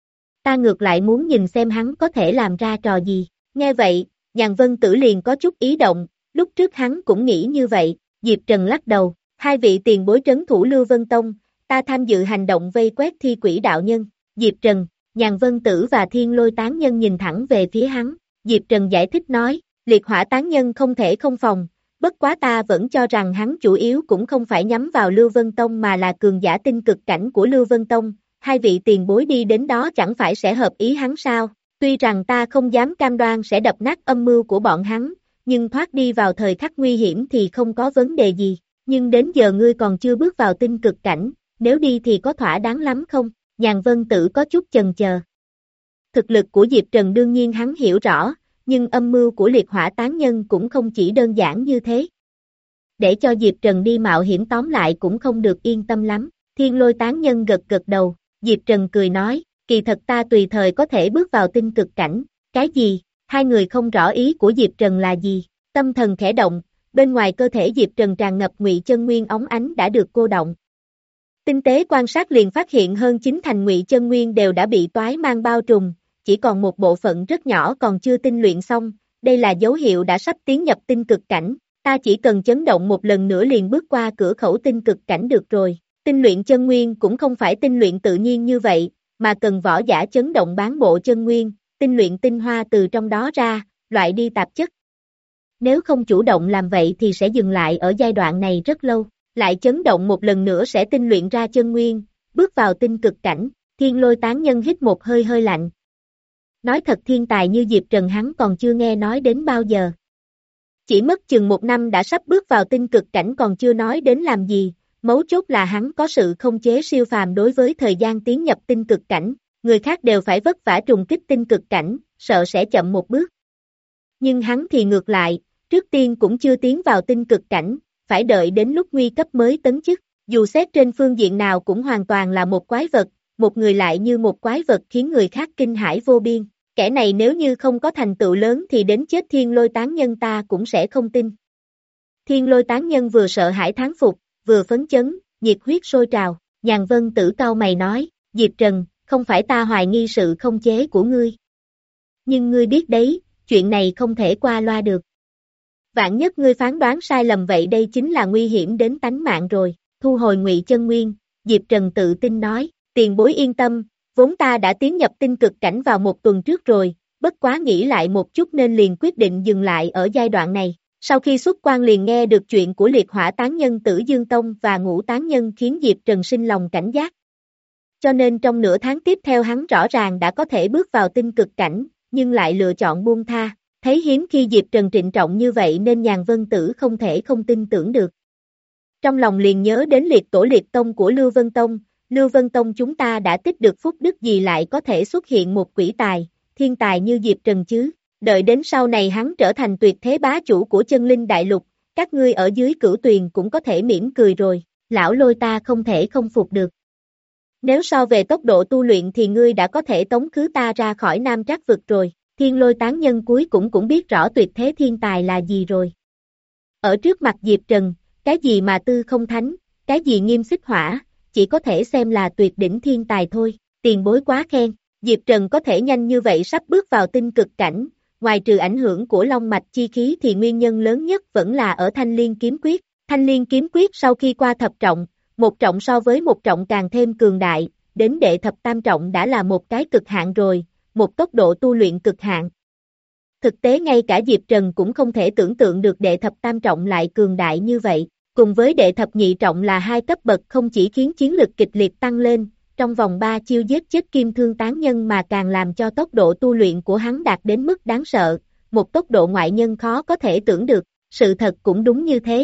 Ta ngược lại muốn nhìn xem hắn có thể làm ra trò gì. Nghe vậy, Nhàn Vân Tử liền có chút ý động, lúc trước hắn cũng nghĩ như vậy. Diệp Trần lắc đầu, hai vị tiền bối trấn thủ Lưu Vân Tông, ta tham dự hành động vây quét thi quỷ đạo nhân. Diệp Trần, Nhàn Vân Tử và Thiên Lôi tán nhân nhìn thẳng về phía hắn. Diệp Trần giải thích nói, liệt hỏa tán nhân không thể không phòng, bất quá ta vẫn cho rằng hắn chủ yếu cũng không phải nhắm vào Lưu Vân Tông mà là cường giả tinh cực cảnh của Lưu Vân Tông, hai vị tiền bối đi đến đó chẳng phải sẽ hợp ý hắn sao? Tuy rằng ta không dám cam đoan sẽ đập nát âm mưu của bọn hắn, nhưng thoát đi vào thời khắc nguy hiểm thì không có vấn đề gì, nhưng đến giờ ngươi còn chưa bước vào tinh cực cảnh, nếu đi thì có thỏa đáng lắm không? Nhàn Vân Tử có chút chần chờ. Thực lực của Diệp Trần đương nhiên hắn hiểu rõ, nhưng âm mưu của liệt hỏa tán nhân cũng không chỉ đơn giản như thế. Để cho Diệp Trần đi mạo hiểm tóm lại cũng không được yên tâm lắm. Thiên Lôi tán nhân gật gật đầu, Diệp Trần cười nói, kỳ thật ta tùy thời có thể bước vào tinh cực cảnh. Cái gì? Hai người không rõ ý của Diệp Trần là gì. Tâm thần khẽ động, bên ngoài cơ thể Diệp Trần tràn ngập ngụy chân nguyên óng ánh đã được cô động. Tinh tế quan sát liền phát hiện hơn chín thành ngụy chân nguyên đều đã bị toái mang bao trùm, chỉ còn một bộ phận rất nhỏ còn chưa tinh luyện xong, đây là dấu hiệu đã sắp tiến nhập tinh cực cảnh, ta chỉ cần chấn động một lần nữa liền bước qua cửa khẩu tinh cực cảnh được rồi. Tinh luyện chân nguyên cũng không phải tinh luyện tự nhiên như vậy, mà cần võ giả chấn động bán bộ chân nguyên, tinh luyện tinh hoa từ trong đó ra, loại đi tạp chất. Nếu không chủ động làm vậy thì sẽ dừng lại ở giai đoạn này rất lâu, lại chấn động một lần nữa sẽ tinh luyện ra chân nguyên, bước vào tinh cực cảnh, Thiên Lôi Tán Nhân hít một hơi hơi lạnh. Nói thật thiên tài như Diệp Trần hắn còn chưa nghe nói đến bao giờ. Chỉ mất chừng một năm đã sắp bước vào tinh cực cảnh còn chưa nói đến làm gì, mấu chốt là hắn có sự không chế siêu phàm đối với thời gian tiến nhập tinh cực cảnh, người khác đều phải vất vả trùng kích tinh cực cảnh, sợ sẽ chậm một bước. Nhưng hắn thì ngược lại, trước tiên cũng chưa tiến vào tinh cực cảnh, phải đợi đến lúc nguy cấp mới tấn chức, dù xét trên phương diện nào cũng hoàn toàn là một quái vật, một người lại như một quái vật khiến người khác kinh hãi vô biên, kẻ này nếu như không có thành tựu lớn thì đến chết Thiên Lôi Tán Nhân ta cũng sẽ không tin. Thiên Lôi Tán Nhân vừa sợ hãi thán phục, vừa phấn chấn, nhiệt huyết sôi trào, Nhàn Vân Tử cau mày nói, Diệp Trần, không phải ta hoài nghi sự không chế của ngươi. Nhưng ngươi biết đấy, chuyện này không thể qua loa được. Vạn nhất ngươi phán đoán sai lầm vậy đây chính là nguy hiểm đến tánh mạng rồi, thu hồi ngụy chân nguyên, Diệp Trần tự tin nói, tiền bối yên tâm, vốn ta đã tiến nhập tinh cực cảnh vào một tuần trước rồi, bất quá nghĩ lại một chút nên liền quyết định dừng lại ở giai đoạn này. Sau khi xuất quan liền nghe được chuyện của liệt hỏa tán nhân Tử Dương Tông và ngũ tán nhân khiến Diệp Trần sinh lòng cảnh giác. Cho nên trong nửa tháng tiếp theo hắn rõ ràng đã có thể bước vào tinh cực cảnh, nhưng lại lựa chọn buông tha. Thấy hiếm khi Diệp Trần trịnh trọng như vậy nên Nhàn Vân Tử không thể không tin tưởng được. Trong lòng liền nhớ đến liệt tổ liệt tông của Lưu Vân Tông, Lưu Vân Tông chúng ta đã tích được phúc đức gì lại có thể xuất hiện một quỷ tài, thiên tài như Diệp Trần chứ. Đợi đến sau này hắn trở thành tuyệt thế bá chủ của chân linh đại lục, các ngươi ở dưới cửu tuyền cũng có thể mỉm cười rồi, lão Lôi ta không thể không phục được. Nếu so về tốc độ tu luyện thì ngươi đã có thể tống khứ ta ra khỏi Nam Trác vực rồi, Thiên Lôi Tán Nhân cuối cũng cũng biết rõ tuyệt thế thiên tài là gì rồi. Ở trước mặt Diệp Trần, cái gì mà tư không thánh, cái gì nghiêm xích hỏa, chỉ có thể xem là tuyệt đỉnh thiên tài thôi, tiền bối quá khen, Diệp Trần có thể nhanh như vậy sắp bước vào tinh cực cảnh. Ngoài trừ ảnh hưởng của long mạch chi khí thì nguyên nhân lớn nhất vẫn là ở Thanh Liên Kiếm Quyết. Thanh Liên Kiếm Quyết sau khi qua thập trọng, một trọng so với một trọng càng thêm cường đại, đến đệ thập tam trọng đã là một cái cực hạn rồi, một tốc độ tu luyện cực hạn. Thực tế ngay cả Diệp Trần cũng không thể tưởng tượng được đệ thập tam trọng lại cường đại như vậy, cùng với đệ thập nhị trọng là hai cấp bậc không chỉ khiến chiến lực kịch liệt tăng lên, trong vòng ba chiêu giết chết kim thương tán nhân mà càng làm cho tốc độ tu luyện của hắn đạt đến mức đáng sợ, một tốc độ ngoại nhân khó có thể tưởng được, sự thật cũng đúng như thế.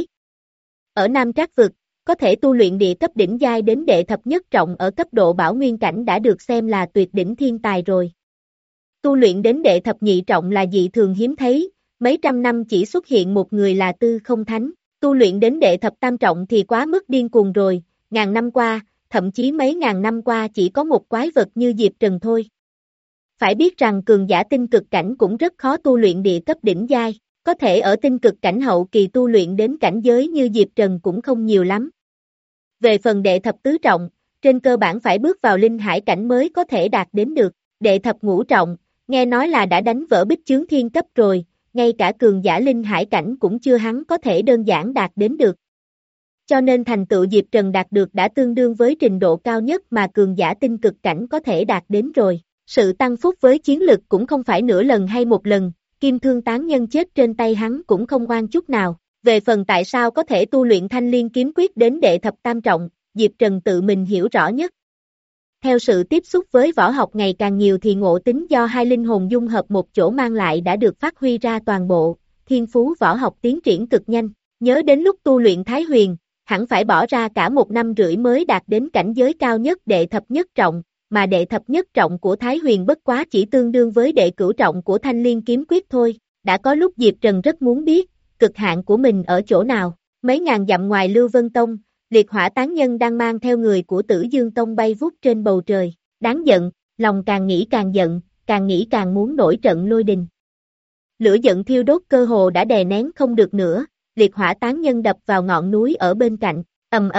Ở Nam Trác vực, có thể tu luyện địa cấp đỉnh giai đến đệ thập nhất trọng ở cấp độ bảo nguyên cảnh đã được xem là tuyệt đỉnh thiên tài rồi. Tu luyện đến đệ thập nhị trọng là dị thường hiếm thấy, mấy trăm năm chỉ xuất hiện một người là tư không thánh, tu luyện đến đệ thập tam trọng thì quá mức điên cuồng rồi, ngàn năm qua, thậm chí mấy ngàn năm qua chỉ có một quái vật như Diệp Trần thôi. Phải biết rằng cường giả tinh cực cảnh cũng rất khó tu luyện địa cấp đỉnh giai, có thể ở tinh cực cảnh hậu kỳ tu luyện đến cảnh giới như Diệp Trần cũng không nhiều lắm. Về phần đệ thập tứ trọng, trên cơ bản phải bước vào linh hải cảnh mới có thể đạt đến được, đệ thập ngũ trọng, nghe nói là đã đánh vỡ bích chướng thiên cấp rồi, ngay cả cường giả linh hải cảnh cũng chưa hắn có thể đơn giản đạt đến được. Cho nên thành tựu Diệp Trần đạt được đã tương đương với trình độ cao nhất mà cường giả tinh cực cảnh có thể đạt đến rồi. Sự tăng phúc với chiến lực cũng không phải nửa lần hay một lần, kim thương tán nhân chết trên tay hắn cũng không oan chút nào. Về phần tại sao có thể tu luyện Thanh Liên Kiếm Quyết đến đệ thập tam trọng, Diệp Trần tự mình hiểu rõ nhất. Theo sự tiếp xúc với võ học ngày càng nhiều thì ngộ tính do hai linh hồn dung hợp một chỗ mang lại đã được phát huy ra toàn bộ, thiên phú võ học tiến triển cực nhanh. Nhớ đến lúc tu luyện Thái Huyền, hẳn phải bỏ ra cả một năm rưỡi mới đạt đến cảnh giới cao nhất đệ thập nhất trọng, mà đệ thập nhất trọng của Thái Huyền bất quá chỉ tương đương với đệ cửu trọng của Thanh Liên Kiếm Quyết thôi. Đã có lúc Diệp Trần rất muốn biết, cực hạn của mình ở chỗ nào. Mấy ngàn dặm ngoài Lưu Vân Tông, liệt hỏa tán nhân đang mang theo người của Tử Dương Tông bay vút trên bầu trời. Đáng giận, lòng càng nghĩ càng giận, càng nghĩ càng muốn nổi trận lôi đình. Lửa giận thiêu đốt cơ hồ đã đè nén không được nữa, liệt hỏa tán nhân đập vào ngọn núi ở bên cạnh, ầm ầm,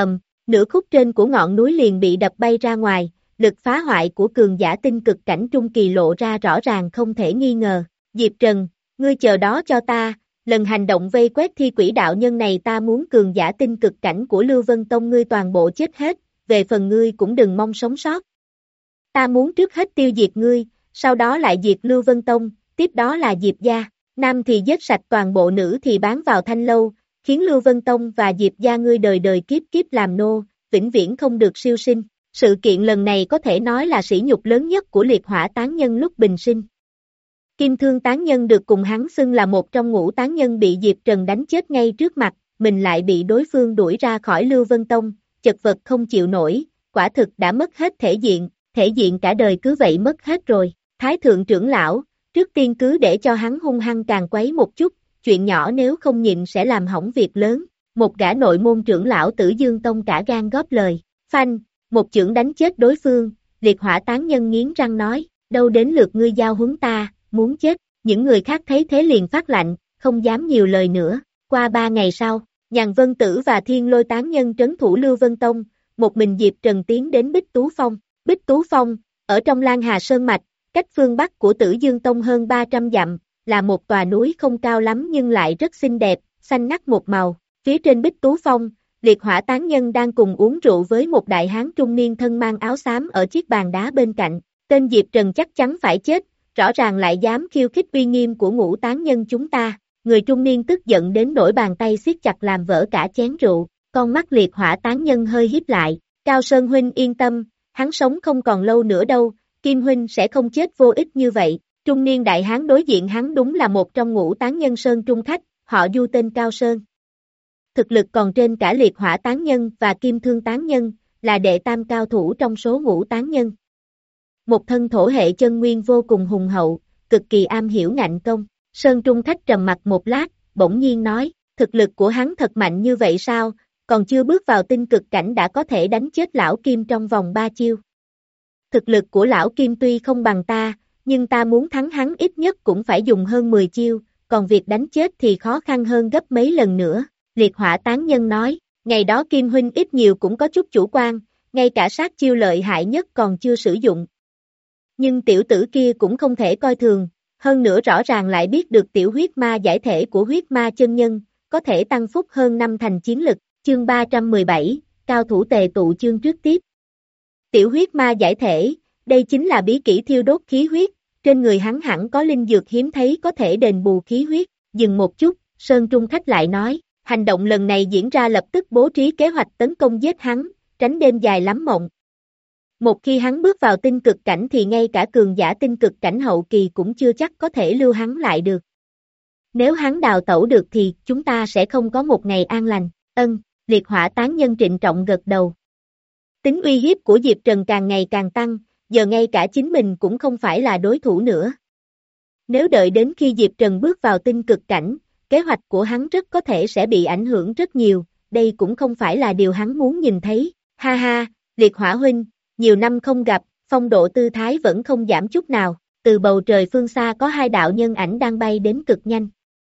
Nửa khúc trên của ngọn núi liền bị đập bay ra ngoài, lực phá hoại của cường giả tinh cực cảnh trung kỳ lộ ra rõ ràng không thể nghi ngờ. Diệp Trần, ngươi chờ đó cho ta, lần hành động vây quét thi quỷ đạo nhân này ta muốn cường giả tinh cực cảnh của Lưu Vân Tông ngươi toàn bộ chết hết, về phần ngươi cũng đừng mong sống sót. Ta muốn trước hết tiêu diệt ngươi, sau đó lại diệt Lưu Vân Tông, tiếp đó là Diệp gia, nam thì giết sạch toàn bộ, nữ thì bán vào thanh lâu, khiến Lưu Vân Tông và Diệp gia ngươi đời đời kiếp kiếp làm nô, vĩnh viễn không được siêu sinh. Sự kiện lần này có thể nói là sỉ nhục lớn nhất của liệt hỏa tán nhân lúc bình sinh. Kim Thương tán nhân được cùng hắn xưng là một trong ngũ tán nhân bị Diệp Trần đánh chết ngay trước mặt, mình lại bị đối phương đuổi ra khỏi Lưu Vân Tông, chật vật không chịu nổi, quả thực đã mất hết thể diện, thể diện cả đời cứ vậy mất hết rồi. Thái thượng trưởng lão, trước tiên cứ để cho hắn hung hăng càng quấy một chút, chuyện nhỏ nếu không nhịn sẽ làm hỏng việc lớn. Một gã nội môn trưởng lão Tử Dương Tông cả gan góp lời. Phanh, một chưởng đánh chết đối phương, liệt hỏa tán nhân nghiến răng nói, đâu đến lượt ngươi giao huấn ta, muốn chết. Những người khác thấy thế liền phát lạnh, không dám nhiều lời nữa. Qua ba ngày sau, Nhàn Vân Tử và Thiên Lôi tán nhân trấn thủ Lưu Vân Tông, một mình Diệp Trần tiến đến Bích Tú Phong. Bích Tú Phong, ở trong Lan Hà Sơn Mạch, cách phương Bắc của Tử Dương Tông hơn ba trăm dặm, là một tòa núi không cao lắm nhưng lại rất xinh đẹp, xanh ngắt một màu. Phía trên Bích Tú Phong, liệt hỏa tán nhân đang cùng uống rượu với một đại hán trung niên thân mang áo xám ở chiếc bàn đá bên cạnh. Tên Diệp Trần chắc chắn phải chết, rõ ràng lại dám khiêu khích uy nghiêm của ngũ tán nhân chúng ta. Người trung niên tức giận đến nỗi bàn tay siết chặt làm vỡ cả chén rượu, con mắt liệt hỏa tán nhân hơi híp lại. Cao Sơn huynh yên tâm, hắn sống không còn lâu nữa đâu, Kim huynh sẽ không chết vô ích như vậy. Trung niên đại hán đối diện hắn đúng là một trong ngũ tán nhân Sơn Trung khách, họ Du tên Cao Sơn. Thực lực còn trên cả liệt hỏa tán nhân và kim thương tán nhân, là đệ tam cao thủ trong số ngũ tán nhân. Một thân thổ hệ chân nguyên vô cùng hùng hậu, cực kỳ am hiểu ngạnh công. Sơn Trung khách trầm mặt một lát, bỗng nhiên nói, thực lực của hắn thật mạnh như vậy sao, còn chưa bước vào tinh cực cảnh đã có thể đánh chết lão Kim trong vòng ba chiêu. Thực lực của lão Kim tuy không bằng ta, nhưng ta muốn thắng hắn ít nhất cũng phải dùng hơn mười chiêu, còn việc đánh chết thì khó khăn hơn gấp mấy lần nữa. Liệt hỏa tán nhân nói, ngày đó Kim huynh ít nhiều cũng có chút chủ quan, ngay cả sát chiêu lợi hại nhất còn chưa sử dụng. Nhưng tiểu tử kia cũng không thể coi thường, hơn nữa rõ ràng lại biết được tiểu huyết ma giải thể của huyết ma chân nhân, có thể tăng phúc hơn năm thành chiến lực. Chương ba trăm mười bảy, cao thủ tề tụ chương trước tiếp. Tiểu huyết ma giải thể, đây chính là bí kỹ thiêu đốt khí huyết, trên người hắn hẳn có linh dược hiếm thấy có thể đền bù khí huyết. Dừng một chút, Sơn Trung khách lại nói, hành động lần này diễn ra lập tức bố trí kế hoạch tấn công giết hắn, tránh đêm dài lắm mộng. Một khi hắn bước vào tinh cực cảnh thì ngay cả cường giả tinh cực cảnh hậu kỳ cũng chưa chắc có thể lưu hắn lại được. Nếu hắn đào tẩu được thì chúng ta sẽ không có một ngày an lành. Ân, liệt hỏa tán nhân trịnh trọng gật đầu. Tính uy hiếp của Diệp Trần càng ngày càng tăng, giờ ngay cả chính mình cũng không phải là đối thủ nữa. Nếu đợi đến khi Diệp Trần bước vào tinh cực cảnh, kế hoạch của hắn rất có thể sẽ bị ảnh hưởng rất nhiều, đây cũng không phải là điều hắn muốn nhìn thấy. Ha ha, liệt hỏa huynh, nhiều năm không gặp, phong độ tư thái vẫn không giảm chút nào. Từ bầu trời phương xa có hai đạo nhân ảnh đang bay đến cực nhanh.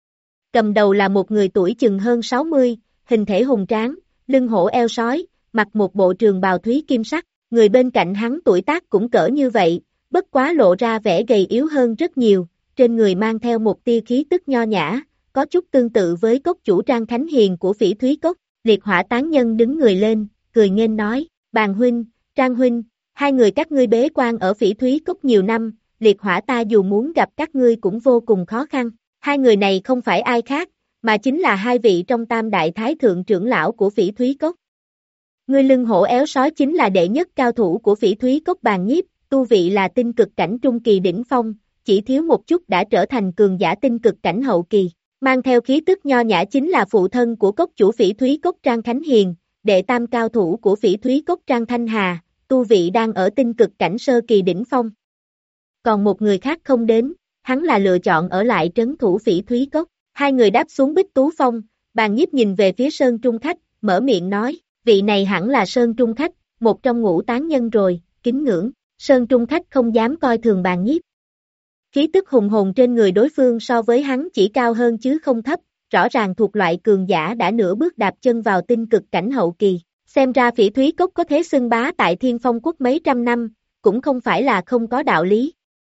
Cầm đầu là một người tuổi chừng hơn sáu mươi, hình thể hùng tráng, lưng hổ eo sói, mặc một bộ trường bào thúy kim sắc. Người bên cạnh hắn tuổi tác cũng cỡ như vậy, bất quá lộ ra vẻ gầy yếu hơn rất nhiều, trên người mang theo một tia khí tức nho nhã, có chút tương tự với cốc chủ Trang Khánh Hiền của Phỉ Thúy Cốc. Liệt hỏa tán nhân đứng người lên, cười nghênh nói, Bàn huynh, Trang huynh, hai người các ngươi bế quan ở Phỉ Thúy Cốc nhiều năm, liệt hỏa ta dù muốn gặp các ngươi cũng vô cùng khó khăn. Hai người này không phải ai khác, mà chính là hai vị trong tam đại thái thượng trưởng lão của Phỉ Thúy Cốc. Ngươi lưng hổ éo sói chính là đệ nhất cao thủ của Phỉ Thúy Cốc Bàn Nhiếp, tu vị là tinh cực cảnh trung kỳ đỉnh phong, chỉ thiếu một chút đã trở thành cường giả tinh cực cảnh hậu kỳ. Mang theo khí tức nho nhã chính là phụ thân của cốc chủ Phỉ Thúy Cốc Trang Khánh Hiền, đệ tam cao thủ của Phỉ Thúy Cốc Trang Thanh Hà, tu vị đang ở tinh cực cảnh sơ kỳ đỉnh phong. Còn một người khác không đến, hắn là lựa chọn ở lại trấn thủ Phỉ Thúy Cốc. Hai người đáp xuống Bích Tú Phong, Bàn Nhiếp nhìn về phía Sơn Trung khách, mở miệng nói, vị này hẳn là Sơn Trung khách, một trong ngũ tán nhân rồi, kính ngưỡng. Sơn Trung khách không dám coi thường Bàn Nhiếp. Khí tức hùng hồn trên người đối phương so với hắn chỉ cao hơn chứ không thấp, rõ ràng thuộc loại cường giả đã nửa bước đạp chân vào tinh cực cảnh hậu kỳ. Xem ra Phỉ Thúy Cốc có thế xưng bá tại Thiên Phong Quốc mấy trăm năm, cũng không phải là không có đạo lý.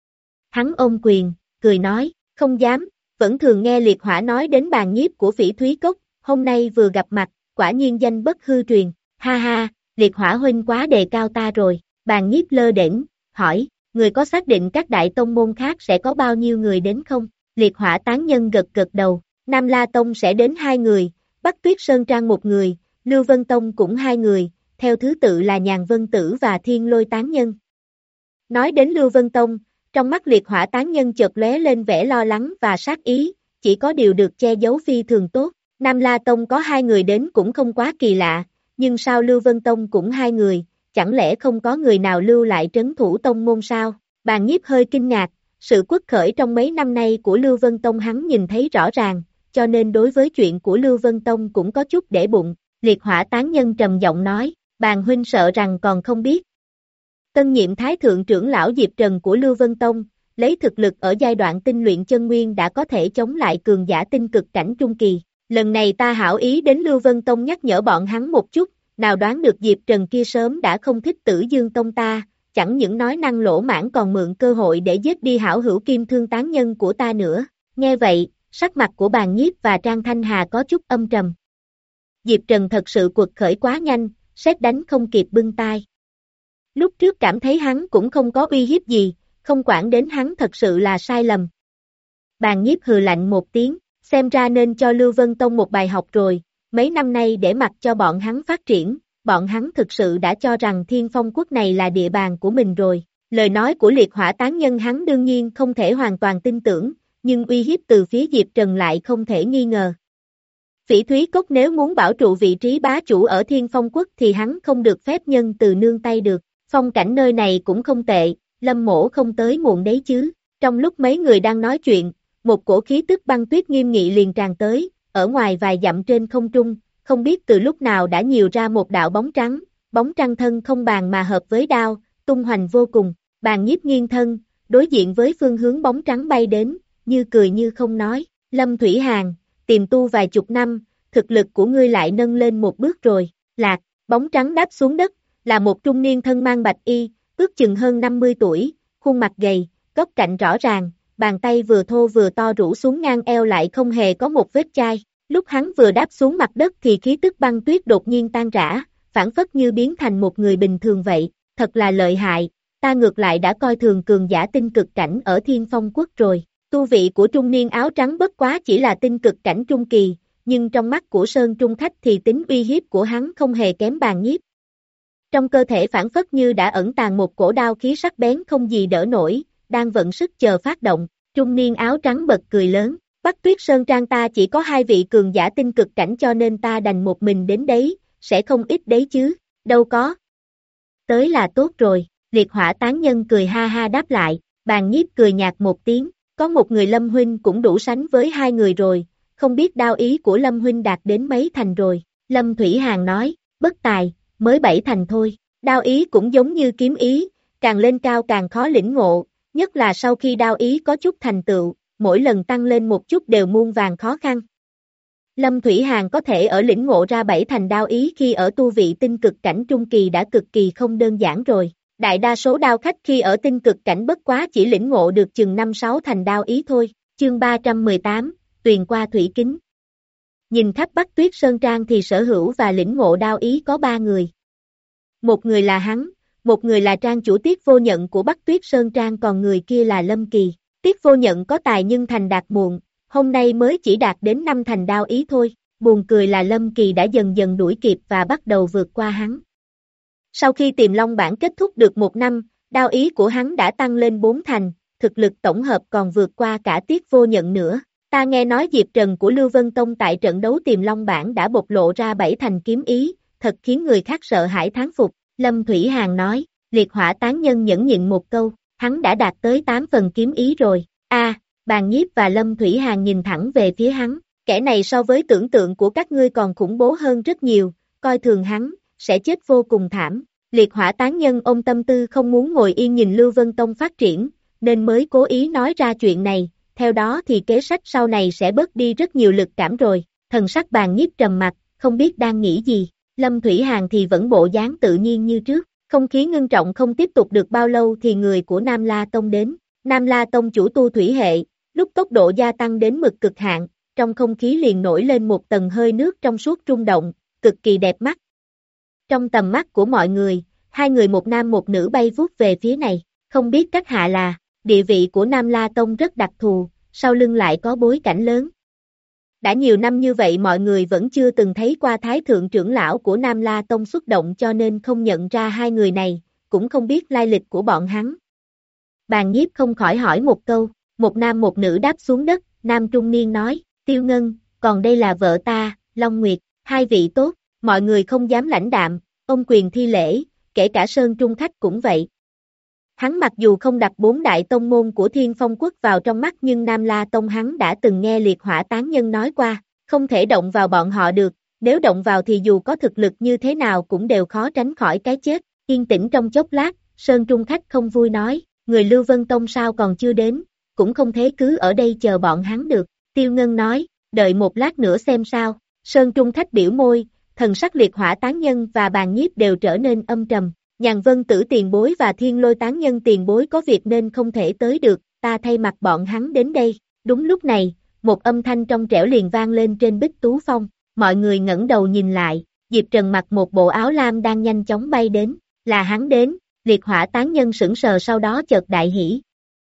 Hắn ôm quyền, cười nói, không dám, vẫn thường nghe Liệt Hỏa nói đến bàn nhiếp của Phỉ Thúy Cốc, hôm nay vừa gặp mặt, quả nhiên danh bất hư truyền, ha ha, Liệt Hỏa huynh quá đề cao ta rồi, bàn nhiếp lơ đễnh, hỏi, người có xác định các đại tông môn khác sẽ có bao nhiêu người đến không? Liệt Hỏa tán nhân gật gật đầu, Nam La Tông sẽ đến hai người, Bắc Tuyết Sơn Trang một người, Lưu Vân Tông cũng hai người, theo thứ tự là Nhàn Vân Tử và Thiên Lôi tán nhân. Nói đến Lưu Vân Tông, trong mắt Liệt Hỏa tán nhân chợt lóe lên vẻ lo lắng và sát ý, chỉ có điều được che giấu phi thường tốt. Nam La Tông có hai người đến cũng không quá kỳ lạ, nhưng sao Lưu Vân Tông cũng hai người, chẳng lẽ không có người nào lưu lại trấn thủ tông môn sao? Bàn nhiếp hơi kinh ngạc, sự quất khởi trong mấy năm nay của Lưu Vân Tông hắn nhìn thấy rõ ràng, cho nên đối với chuyện của Lưu Vân Tông cũng có chút để bụng. Liệt Hỏa tán nhân trầm giọng nói, bàn huynh sợ rằng còn không biết. Tân nhiệm Thái Thượng trưởng lão Diệp Trần của Lưu Vân Tông, lấy thực lực ở giai đoạn tinh luyện chân nguyên đã có thể chống lại cường giả tinh cực cảnh trung kỳ. Lần này ta hảo ý đến Lưu Vân Tông nhắc nhở bọn hắn một chút, nào đoán được Diệp Trần kia sớm đã không thích Tử Dương Tông ta, chẳng những nói năng lỗ mãn còn mượn cơ hội để giết đi hảo hữu kim thương tán nhân của ta nữa. Nghe vậy, sắc mặt của Bàn Nhiếp và Trang Thanh Hà có chút âm trầm. Diệp Trần thật sự quật khởi quá nhanh, sét đánh không kịp bưng tai. Lúc trước cảm thấy hắn cũng không có uy hiếp gì, không quản đến hắn thật sự là sai lầm. Bàn Nhiếp hừ lạnh một tiếng, xem ra nên cho Lưu Vân Tông một bài học rồi, mấy năm nay để mặc cho bọn hắn phát triển, bọn hắn thực sự đã cho rằng Thiên Phong Quốc này là địa bàn của mình rồi. Lời nói của Liệt Hỏa tán nhân hắn đương nhiên không thể hoàn toàn tin tưởng, nhưng uy hiếp từ phía Diệp Trần lại không thể nghi ngờ. Phỉ Thúy Cốc nếu muốn bảo trụ vị trí bá chủ ở Thiên Phong Quốc thì hắn không được phép nhân từ nương tay được. Phong cảnh nơi này cũng không tệ, Lâm Mỗ không tới muộn đấy chứ. Trong lúc mấy người đang nói chuyện, một cổ khí tức băng tuyết nghiêm nghị liền tràn tới, ở ngoài vài dặm trên không trung, không biết từ lúc nào đã nhiều ra một đạo bóng trắng, bóng trăng thân không bàn mà hợp với đao, tung hoành vô cùng. Bàn Nhiếp nghiêng thân, đối diện với phương hướng bóng trắng bay đến, như cười như không nói, Lâm Thủy Hàn, tìm tu vài chục năm, thực lực của ngươi lại nâng lên một bước rồi. Lạc, bóng trắng đáp xuống đất, là một trung niên thân mang bạch y, ước chừng hơn năm mươi tuổi, khuôn mặt gầy, góc cạnh rõ ràng, bàn tay vừa thô vừa to rũ xuống ngang eo lại không hề có một vết chai. Lúc hắn vừa đáp xuống mặt đất thì khí tức băng tuyết đột nhiên tan rã, phản phất như biến thành một người bình thường vậy, thật là lợi hại, ta ngược lại đã coi thường cường giả tinh cực cảnh ở Thiên Phong Quốc rồi. Tu vị của trung niên áo trắng bất quá chỉ là tinh cực cảnh trung kỳ, nhưng trong mắt của Sơn Trung Khách thì tính uy hiếp của hắn không hề kém Bàn Nhiếp. Trong cơ thể phản phất như đã ẩn tàng một cổ đao khí sắc bén không gì đỡ nổi, đang vận sức chờ phát động, trung niên áo trắng bật cười lớn, Bắc Tuyết Sơn Trang ta chỉ có hai vị cường giả tinh cực cảnh cho nên ta đành một mình đến đấy, sẽ không ít đấy chứ, đâu có. Tới là tốt rồi, Liệt Hỏa tán nhân cười ha ha đáp lại, Bàn Nhiếp cười nhạt một tiếng, có một người Lâm huynh cũng đủ sánh với hai người rồi, không biết đao ý của Lâm huynh đạt đến mấy thành rồi. Lâm Thủy Hàn nói, bất tài, mới bảy thành thôi, đao ý cũng giống như kiếm ý, càng lên cao càng khó lĩnh ngộ, nhất là sau khi đao ý có chút thành tựu, mỗi lần tăng lên một chút đều muôn vàn khó khăn. Lâm Thủy Hàn có thể ở lĩnh ngộ ra bảy thành đao ý khi ở tu vị tinh cực cảnh trung kỳ đã cực kỳ không đơn giản rồi. Đại đa số đao khách khi ở tinh cực cảnh bất quá chỉ lĩnh ngộ được chừng năm sáu thành đao ý thôi. Chương ba trăm mười tám, Tuyền qua thủy kính. Nhìn khắp Bắc Tuyết Sơn Trang thì sở hữu và lĩnh ngộ đao ý có ba người. Một người là hắn, một người là trang chủ Tiết Vô Nhận của Bắc Tuyết Sơn Trang, còn người kia là Lâm Kỳ. Tiết Vô Nhận có tài nhưng thành đạt muộn, hôm nay mới chỉ đạt đến năm thành đao ý thôi. Buồn cười là Lâm Kỳ đã dần dần đuổi kịp và bắt đầu vượt qua hắn. Sau khi Tiềm Long bản kết thúc được một năm, đao ý của hắn đã tăng lên bốn thành, thực lực tổng hợp còn vượt qua cả Tiết Vô Nhận nữa. Ta nghe nói Diệp Trần của Lưu Vân Tông tại trận đấu Tiềm Long bản đã bộc lộ ra bảy thành kiếm ý, thật khiến người khác sợ hãi thán phục. Lâm Thủy Hàn nói, Liệt Hỏa tán nhân nhẫn nhịn một câu, hắn đã đạt tới tám phần kiếm ý rồi. A, Bàn Nhiếp và Lâm Thủy Hàn nhìn thẳng về phía hắn, kẻ này so với tưởng tượng của các ngươi còn khủng bố hơn rất nhiều, coi thường hắn, sẽ chết vô cùng thảm. Liệt Hỏa tán nhân ôm tâm tư không muốn ngồi yên nhìn Lưu Vân Tông phát triển, nên mới cố ý nói ra chuyện này, theo đó thì kế sách sau này sẽ bớt đi rất nhiều lực cảm rồi. Thần sắc Bàn Nhiếp trầm mặt, không biết đang nghĩ gì. Lâm Thủy Hàn thì vẫn bộ dáng tự nhiên như trước, không khí ngưng trọng không tiếp tục được bao lâu thì người của Nam La Tông đến. Nam La Tông chủ tu thủy hệ, lúc tốc độ gia tăng đến mực cực hạn, trong không khí liền nổi lên một tầng hơi nước trong suốt rung động, cực kỳ đẹp mắt. Trong tầm mắt của mọi người, hai người một nam một nữ bay vút về phía này, không biết các hạ là, địa vị của Nam La Tông rất đặc thù, sau lưng lại có bối cảnh lớn. Đã nhiều năm như vậy mọi người vẫn chưa từng thấy qua Thái Thượng trưởng lão của Nam La Tông xuất động cho nên không nhận ra hai người này, cũng không biết lai lịch của bọn hắn. Bàn Nhiếp không khỏi hỏi một câu, một nam một nữ đáp xuống đất, nam trung niên nói, Tiêu Ngân, còn đây là vợ ta, Long Nguyệt, hai vị tốt, mọi người không dám lãnh đạm, ông quyền thi lễ, kể cả Sơn Trung khách cũng vậy. Hắn mặc dù không đặt bốn đại tông môn của Thiên Phong Quốc vào trong mắt nhưng Nam La Tông hắn đã từng nghe liệt hỏa tán nhân nói qua, không thể động vào bọn họ được, nếu động vào thì dù có thực lực như thế nào cũng đều khó tránh khỏi cái chết. Yên tĩnh trong chốc lát, Sơn Trung khách không vui nói, người Lưu Vân Tông sao còn chưa đến, cũng không thế cứ ở đây chờ bọn hắn được. Tiêu Ngân nói, đợi một lát nữa xem sao. Sơn Trung khách biểu môi, thần sắc liệt hỏa tán nhân và Bàn Nhiếp đều trở nên âm trầm. Nhàn Vân Tử tiền bối và Thiên Lôi tán nhân tiền bối có việc nên không thể tới được, ta thay mặt bọn hắn đến đây. Đúng lúc này, một âm thanh trong trẻo liền vang lên trên Bích Tú Phong, mọi người ngẩng đầu nhìn lại, Diệp Trần mặc một bộ áo lam đang nhanh chóng bay đến, là hắn đến, liệt hỏa tán nhân sững sờ sau đó chợt đại hỉ.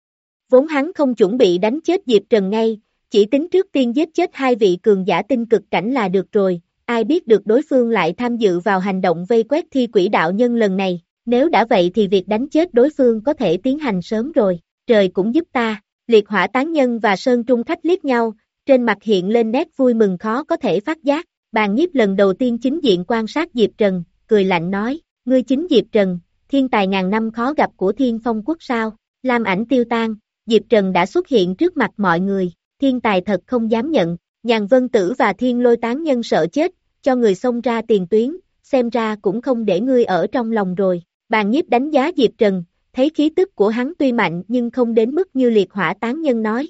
Vốn hắn không chuẩn bị đánh chết Diệp Trần ngay, chỉ tính trước tiên giết chết hai vị cường giả tinh cực cảnh là được rồi. Ai biết được đối phương lại tham dự vào hành động vây quét thi quỷ đạo nhân lần này, nếu đã vậy thì việc đánh chết đối phương có thể tiến hành sớm rồi, trời cũng giúp ta. Liệt hỏa tán nhân và Sơn Trung khách liếc nhau, trên mặt hiện lên nét vui mừng khó có thể phát giác. Bàn Nhiếp lần đầu tiên chính diện quan sát Diệp Trần, cười lạnh nói, ngươi chính Diệp Trần, thiên tài ngàn năm khó gặp của Thiên Phong Quốc sao? Lam ảnh tiêu tan, Diệp Trần đã xuất hiện trước mặt mọi người, thiên tài thật không dám nhận. Nhàn Vân Tử và Thiên Lôi tán nhân sợ chết, cho người xông ra tiền tuyến, xem ra cũng không để ngươi ở trong lòng rồi. Bàn Nhiếp đánh giá Diệp Trần, thấy khí tức của hắn tuy mạnh nhưng không đến mức như liệt hỏa tán nhân nói.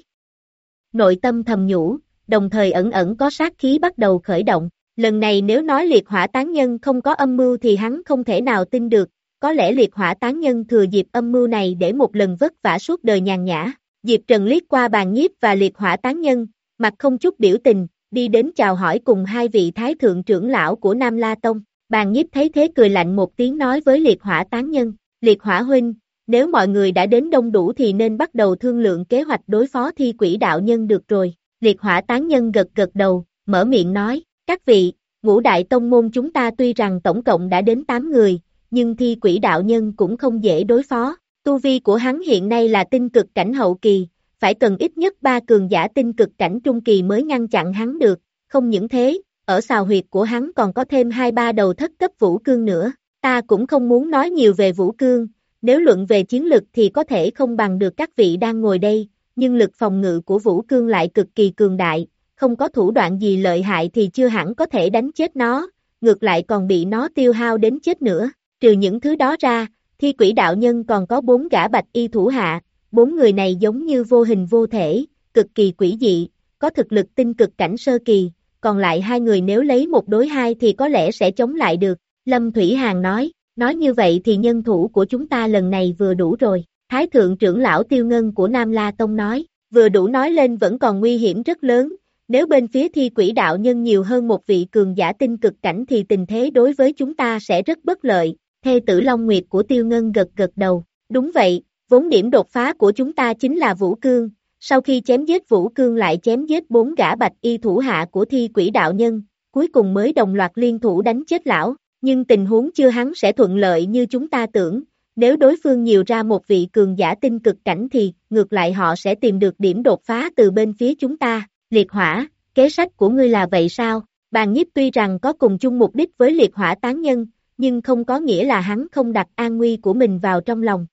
Nội tâm thầm nhủ, đồng thời ẩn ẩn có sát khí bắt đầu khởi động. Lần này nếu nói liệt hỏa tán nhân không có âm mưu thì hắn không thể nào tin được, có lẽ liệt hỏa tán nhân thừa dịp âm mưu này để một lần vất vả suốt đời nhàn nhã. Diệp Trần liếc qua Bàn Nhiếp và liệt hỏa tán nhân, mặt không chút biểu tình, đi đến chào hỏi cùng hai vị thái thượng trưởng lão của Nam La Tông. Bàn Nhiếp thấy thế cười lạnh một tiếng nói với liệt hỏa tán nhân, liệt hỏa huynh, nếu mọi người đã đến đông đủ thì nên bắt đầu thương lượng kế hoạch đối phó thi quỷ đạo nhân được rồi. Liệt hỏa tán nhân gật gật đầu, mở miệng nói, các vị, ngũ đại tông môn chúng ta tuy rằng tổng cộng đã đến tám người, nhưng thi quỷ đạo nhân cũng không dễ đối phó. Tu vi của hắn hiện nay là tinh cực cảnh hậu kỳ, phải cần ít nhất ba cường giả tinh cực cảnh trung kỳ mới ngăn chặn hắn được, không những thế, ở xào huyệt của hắn còn có thêm hai ba đầu thất cấp vũ cương nữa. Ta cũng không muốn nói nhiều về vũ cương, nếu luận về chiến lực thì có thể không bằng được các vị đang ngồi đây, nhưng lực phòng ngự của vũ cương lại cực kỳ cường đại, không có thủ đoạn gì lợi hại thì chưa hẳn có thể đánh chết nó, ngược lại còn bị nó tiêu hao đến chết nữa. Trừ những thứ đó ra, thi quỷ đạo nhân còn có bốn gã bạch y thủ hạ, bốn người này giống như vô hình vô thể, cực kỳ quỷ dị, có thực lực tinh cực cảnh sơ kỳ, còn lại hai người nếu lấy một đối hai thì có lẽ sẽ chống lại được. Lâm Thủy Hàn nói, nói như vậy thì nhân thủ của chúng ta lần này vừa đủ rồi. Thái thượng trưởng lão Tiêu Ngân của Nam La Tông nói, vừa đủ nói lên vẫn còn nguy hiểm rất lớn, nếu bên phía thi quỷ đạo nhân nhiều hơn một vị cường giả tinh cực cảnh thì tình thế đối với chúng ta sẽ rất bất lợi. Thê tử Long Nguyệt của Tiêu Ngân gật gật đầu, đúng vậy, vốn điểm đột phá của chúng ta chính là vũ cương, sau khi chém giết vũ cương lại chém giết bốn gã bạch y thủ hạ của thi quỷ đạo nhân, cuối cùng mới đồng loạt liên thủ đánh chết lão, nhưng tình huống chưa hắn sẽ thuận lợi như chúng ta tưởng, nếu đối phương nhiều ra một vị cường giả tinh cực cảnh thì ngược lại họ sẽ tìm được điểm đột phá từ bên phía chúng ta. Liệt hỏa, kế sách của ngươi là vậy sao? Bàn Nhiếp tuy rằng có cùng chung mục đích với liệt hỏa tán nhân, nhưng không có nghĩa là hắn không đặt an nguy của mình vào trong lòng.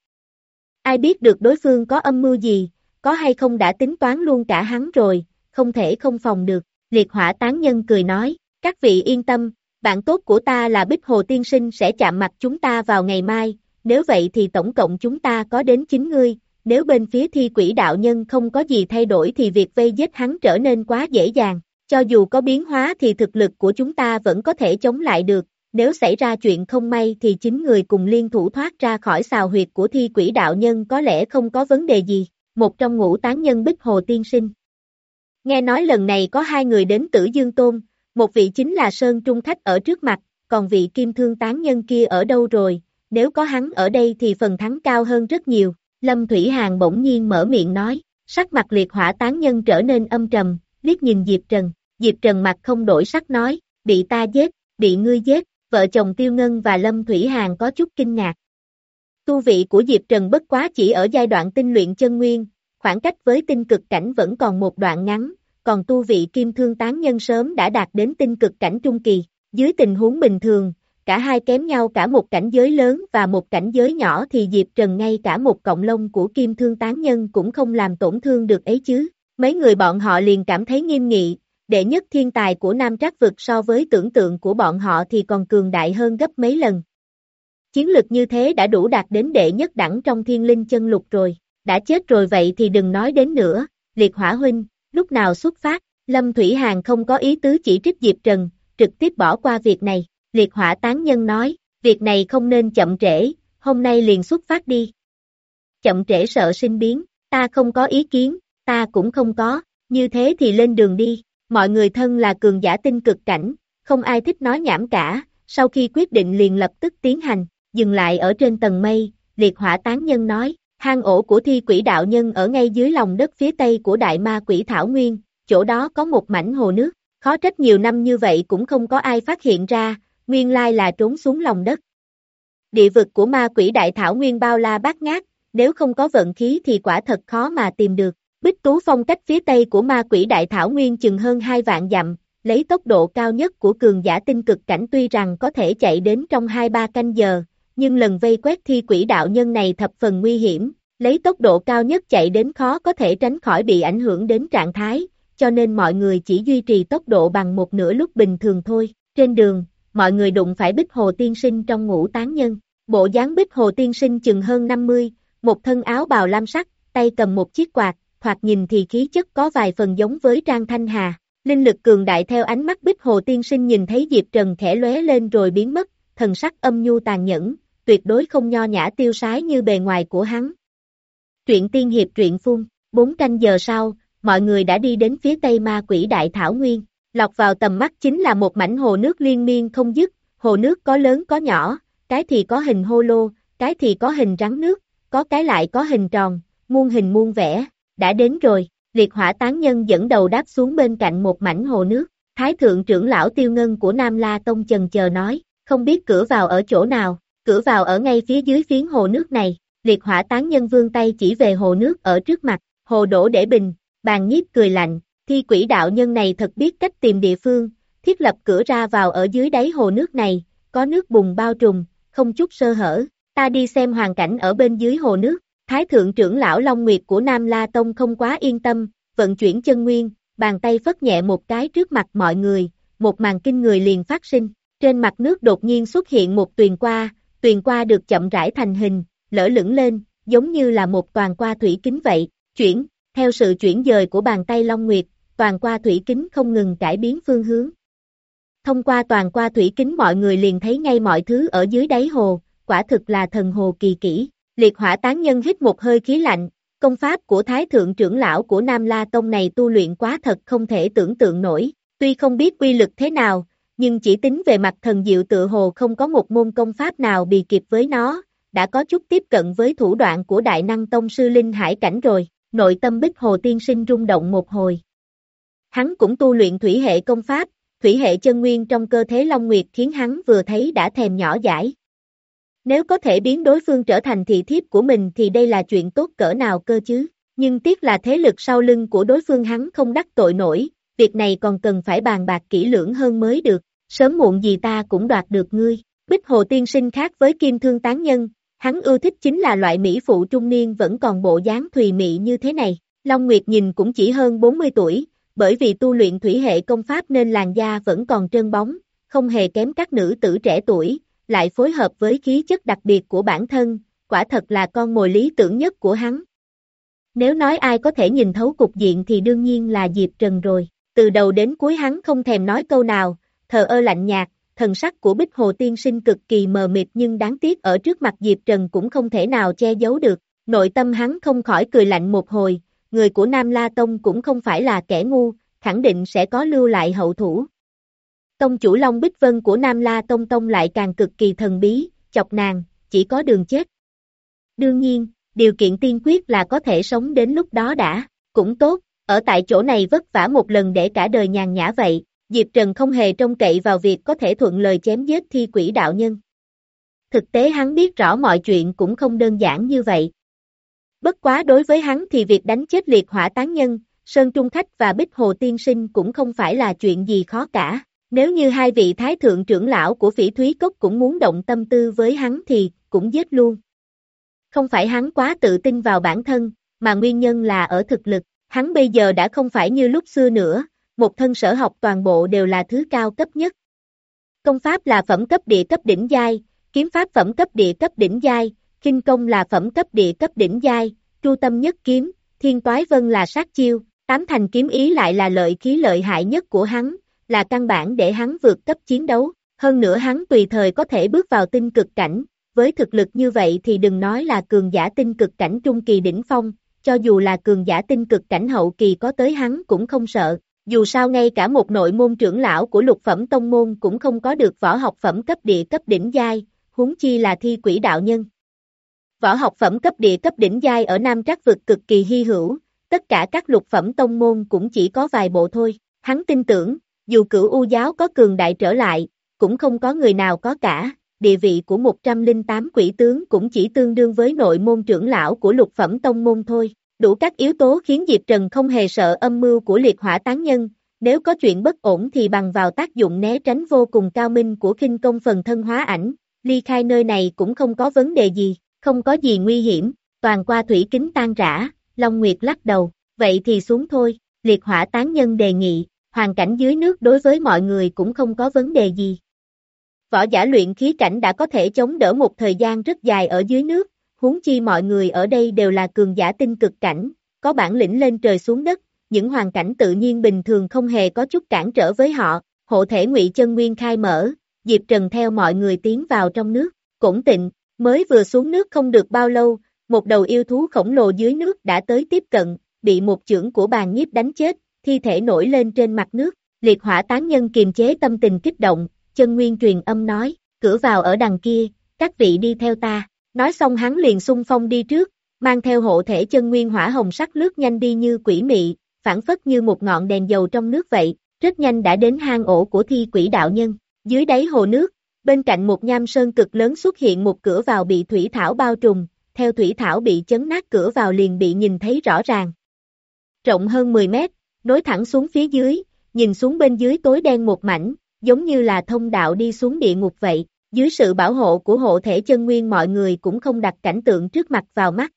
Ai biết được đối phương có âm mưu gì, có hay không đã tính toán luôn cả hắn rồi, không thể không phòng được. Liệt hỏa tán nhân cười nói, các vị yên tâm, bạn tốt của ta là Bích Hồ Tiên Sinh sẽ chạm mặt chúng ta vào ngày mai, nếu vậy thì tổng cộng chúng ta có đến chín người, nếu bên phía thi quỷ đạo nhân không có gì thay đổi thì việc vây giết hắn trở nên quá dễ dàng, cho dù có biến hóa thì thực lực của chúng ta vẫn có thể chống lại được, nếu xảy ra chuyện không may thì chính người cùng liên thủ thoát ra khỏi xào huyệt của thi quỷ đạo nhân có lẽ không có vấn đề gì. Một trong ngũ tán nhân Bích Hồ Tiên Sinh. Nghe nói lần này có hai người đến Tử Dương Tôn, một vị chính là Sơn Trung Khách ở trước mặt, còn vị Kim Thương tán nhân kia ở đâu rồi, nếu có hắn ở đây thì phần thắng cao hơn rất nhiều. Lâm Thủy Hàn bỗng nhiên mở miệng nói, sắc mặt liệt hỏa tán nhân trở nên âm trầm, liếc nhìn Diệp Trần. Diệp Trần mặt không đổi sắc nói, bị ta giết, bị ngươi giết, vợ chồng Tiêu Ngân và Lâm Thủy Hàn có chút kinh ngạc. Tu vị của Diệp Trần bất quá chỉ ở giai đoạn tinh luyện chân nguyên, khoảng cách với tinh cực cảnh vẫn còn một đoạn ngắn, còn tu vị Kim Thương tán nhân sớm đã đạt đến tinh cực cảnh trung kỳ. Dưới tình huống bình thường, cả hai kém nhau cả một cảnh giới lớn và một cảnh giới nhỏ thì Diệp Trần ngay cả một cọng lông của Kim Thương tán nhân cũng không làm tổn thương được ấy chứ. Mấy người bọn họ liền cảm thấy nghiêm nghị, đệ nhất thiên tài của Nam Trác vực so với tưởng tượng của bọn họ thì còn cường đại hơn gấp mấy lần. Chiến lực như thế đã đủ đạt đến đệ nhất đẳng trong Thiên Linh chân lục rồi, đã chết rồi vậy thì đừng nói đến nữa. Liệt Hỏa huynh, lúc nào xuất phát? Lâm Thủy Hàn không có ý tứ chỉ trích Diệp Trần, trực tiếp bỏ qua việc này. Liệt Hỏa tán nhân nói, việc này không nên chậm trễ, hôm nay liền xuất phát đi. Chậm trễ sợ sinh biến, ta không có ý kiến, ta cũng không có, như thế thì lên đường đi. Mọi người thân là cường giả tinh cực cảnh, không ai thích nói nhảm cả, sau khi quyết định liền lập tức tiến hành, dừng lại ở trên tầng mây. Liệt Hỏa tán nhân nói, hang ổ của thi quỷ đạo nhân ở ngay dưới lòng đất phía tây của Đại Ma Quỷ Thảo Nguyên, chỗ đó có một mảnh hồ nước, khó trách nhiều năm như vậy cũng không có ai phát hiện ra, nguyên lai là trốn xuống lòng đất. Địa vực của Ma Quỷ Đại Thảo Nguyên bao la bát ngát, nếu không có vận khí thì quả thật khó mà tìm được. Bích Tú Phong cách phía tây của Ma Quỷ Đại Thảo Nguyên chừng hơn hai vạn dặm, lấy tốc độ cao nhất của cường giả tinh cực cảnh tuy rằng có thể chạy đến trong hai ba canh giờ, nhưng lần vây quét thi quỷ đạo nhân này thập phần nguy hiểm, lấy tốc độ cao nhất chạy đến khó có thể tránh khỏi bị ảnh hưởng đến trạng thái, cho nên mọi người chỉ duy trì tốc độ bằng một nửa lúc bình thường thôi. Trên đường, mọi người đụng phải Bích Hồ Tiên Sinh trong ngũ tán nhân, bộ dáng Bích Hồ Tiên Sinh chừng hơn năm mươi, một thân áo bào lam sắc, tay cầm một chiếc quạt, thoạt nhìn thì khí chất có vài phần giống với Trang Thanh Hà. Linh lực cường đại theo ánh mắt Bích Hồ Tiên Sinh nhìn thấy Diệp Trần khẽ lóe lên rồi biến mất, thần sắc âm nhu tàn nhẫn, tuyệt đối không nho nhã tiêu sái như bề ngoài của hắn. Truyện tiên hiệp truyện phun, bốn canh giờ sau, mọi người đã đi đến phía tây Ma Quỷ Đại Thảo Nguyên, lọt vào tầm mắt chính là một mảnh hồ nước liên miên không dứt, hồ nước có lớn có nhỏ, cái thì có hình hô lô, cái thì có hình rắn nước, có cái lại có hình tròn, muôn hình muôn vẻ. Đã đến rồi, Liệt Hỏa tán nhân dẫn đầu đáp xuống bên cạnh một mảnh hồ nước. Thái thượng trưởng lão Tiêu Ngân của Nam La Tông chần chờ nói, không biết cửa vào ở chỗ nào, cửa vào ở ngay phía dưới phiến hồ nước này. Liệt Hỏa tán nhân vươn tay chỉ về hồ nước ở trước mặt, hồ đổ để bình. Bàn Nhiếp cười lạnh, thi quỷ đạo nhân này thật biết cách tìm địa phương, thiết lập cửa ra vào ở dưới đáy hồ nước này, có nước bùn bao trùm, không chút sơ hở. Ta đi xem hoàn cảnh ở bên dưới hồ nước. Thái thượng trưởng lão Long Nguyệt của Nam La Tông không quá yên tâm, vận chuyển chân nguyên, bàn tay phất nhẹ một cái trước mặt mọi người, một màn kinh người liền phát sinh. Trên mặt nước đột nhiên xuất hiện một tuyền qua, tuyền qua được chậm rãi thành hình, lở lửng lên, giống như là một toàn qua thủy kính vậy. Chuyển, theo sự chuyển dời của bàn tay Long Nguyệt, toàn qua thủy kính không ngừng cải biến phương hướng. Thông qua toàn qua thủy kính mọi người liền thấy ngay mọi thứ ở dưới đáy hồ, quả thực là thần hồ kỳ kỹ. Liệt Hỏa tán nhân hít một hơi khí lạnh, công pháp của Thái thượng trưởng lão của Nam La Tông này tu luyện quá thật không thể tưởng tượng nổi, tuy không biết uy lực thế nào, nhưng chỉ tính về mặt thần diệu tựa hồ không có một môn công pháp nào bì kịp với nó, đã có chút tiếp cận với thủ đoạn của Đại Năng Tông sư Linh Hải cảnh rồi. Nội tâm Bích Hồ Tiên Sinh rung động một hồi. Hắn cũng tu luyện thủy hệ công pháp, thủy hệ chân nguyên trong cơ thể Long Nguyệt khiến hắn vừa thấy đã thèm nhỏ dãi. Nếu có thể biến đối phương trở thành thị thiếp của mình thì đây là chuyện tốt cỡ nào cơ chứ, nhưng tiếc là thế lực sau lưng của đối phương hắn không đắc tội nổi, việc này còn cần phải bàn bạc kỹ lưỡng hơn mới được, sớm muộn gì ta cũng đoạt được ngươi. Bích Hồ Tiên Sinh khác với Kim Thương tán nhân, hắn ưa thích chính là loại mỹ phụ trung niên vẫn còn bộ dáng thùy mị như thế này. Long Nguyệt nhìn cũng chỉ hơn bốn mươi tuổi, bởi vì tu luyện thủy hệ công pháp nên làn da vẫn còn trơn bóng, không hề kém các nữ tử trẻ tuổi, lại phối hợp với khí chất đặc biệt của bản thân, quả thật là con mồi lý tưởng nhất của hắn. Nếu nói ai có thể nhìn thấu cục diện thì đương nhiên là Diệp Trần rồi, từ đầu đến cuối hắn không thèm nói câu nào, thờ ơ lạnh nhạt, thần sắc của Bích Hồ Tiên Sinh cực kỳ mờ mịt nhưng đáng tiếc ở trước mặt Diệp Trần cũng không thể nào che giấu được, nội tâm hắn không khỏi cười lạnh một hồi, người của Nam La Tông cũng không phải là kẻ ngu, khẳng định sẽ có lưu lại hậu thủ. Tông chủ Long Bích Vân của Nam La Tông Tông lại càng cực kỳ thần bí, chọc nàng, chỉ có đường chết. Đương nhiên, điều kiện tiên quyết là có thể sống đến lúc đó đã, cũng tốt, ở tại chỗ này vất vả một lần để cả đời nhàn nhã vậy, Diệp Trần không hề trông cậy vào việc có thể thuận lời chém giết thi quỷ đạo nhân. Thực tế hắn biết rõ mọi chuyện cũng không đơn giản như vậy. Bất quá đối với hắn thì việc đánh chết liệt hỏa tán nhân, Sơn Trung Khách và Bích Hồ Tiên Sinh cũng không phải là chuyện gì khó cả. Nếu như hai vị thái thượng trưởng lão của Phỉ Thúy Cốc cũng muốn động tâm tư với hắn thì cũng giết luôn. Không phải hắn quá tự tin vào bản thân, mà nguyên nhân là ở thực lực. Hắn bây giờ đã không phải như lúc xưa nữa, một thân sở học toàn bộ đều là thứ cao cấp nhất. Công pháp là phẩm cấp địa cấp đỉnh giai, kiếm pháp phẩm cấp địa cấp đỉnh giai, khinh công là phẩm cấp địa cấp đỉnh giai, tru tâm nhất kiếm, thiên toái vân là sát chiêu, tám thành kiếm ý lại là lợi khí lợi hại nhất của hắn, là căn bản để hắn vượt cấp chiến đấu. Hơn nữa hắn tùy thời có thể bước vào tinh cực cảnh, với thực lực như vậy thì đừng nói là cường giả tinh cực cảnh trung kỳ đỉnh phong, cho dù là cường giả tinh cực cảnh hậu kỳ có tới hắn cũng không sợ. Dù sao ngay cả một nội môn trưởng lão của lục phẩm tông môn cũng không có được võ học phẩm cấp địa cấp đỉnh giai, huống chi là thi quỷ đạo nhân. Võ học phẩm cấp địa cấp đỉnh giai ở Nam Trắc vực cực kỳ hy hữu, tất cả các lục phẩm tông môn cũng chỉ có vài bộ thôi. Hắn tin tưởng, dù Cửu U giáo có cường đại trở lại, cũng không có người nào có cả, địa vị của một trăm lẻ tám quỷ tướng cũng chỉ tương đương với nội môn trưởng lão của lục phẩm tông môn thôi. Đủ các yếu tố khiến Diệp Trần không hề sợ âm mưu của liệt hỏa tán nhân, nếu có chuyện bất ổn thì bằng vào tác dụng né tránh vô cùng cao minh của khinh công phần thân hóa ảnh, ly khai nơi này cũng không có vấn đề gì, không có gì nguy hiểm, toàn qua thủy kính tan rã. Long Nguyệt lắc đầu, vậy thì xuống thôi, liệt hỏa tán nhân đề nghị, hoàn cảnh dưới nước đối với mọi người cũng không có vấn đề gì. Võ giả luyện khí cảnh đã có thể chống đỡ một thời gian rất dài ở dưới nước, huống chi mọi người ở đây đều là cường giả tinh cực cảnh, có bản lĩnh lên trời xuống đất, những hoàn cảnh tự nhiên bình thường không hề có chút cản trở với họ. Hộ thể Ngụy Chân Nguyên khai mở, Diệp Trần theo mọi người tiến vào trong nước. Cổn Tịnh mới vừa xuống nước không được bao lâu, một đầu yêu thú khổng lồ dưới nước đã tới tiếp cận, bị một chưởng của Bàn Nhiếp đánh chết, thi thể nổi lên trên mặt nước. Liệt hỏa tán nhân kiềm chế tâm tình kích động, Chân Nguyên truyền âm nói, cửa vào ở đằng kia, các vị đi theo ta. Nói xong hắn liền xung phong đi trước, mang theo hộ thể chân nguyên hỏa hồng sắc lướt nhanh đi như quỷ mị, phản phất như một ngọn đèn dầu trong nước vậy, rất nhanh đã đến hang ổ của thi quỷ đạo nhân. Dưới đáy hồ nước, bên cạnh một nham sơn cực lớn xuất hiện một cửa vào bị thủy thảo bao trùm, theo thủy thảo bị chấn nát cửa vào liền bị nhìn thấy rõ ràng. Rộng hơn mười mét, nối thẳng xuống phía dưới, nhìn xuống bên dưới tối đen một mảnh, giống như là thông đạo đi xuống địa ngục vậy. Dưới sự bảo hộ của hộ thể chân nguyên mọi người cũng không đặt cảnh tượng trước mặt vào mắt.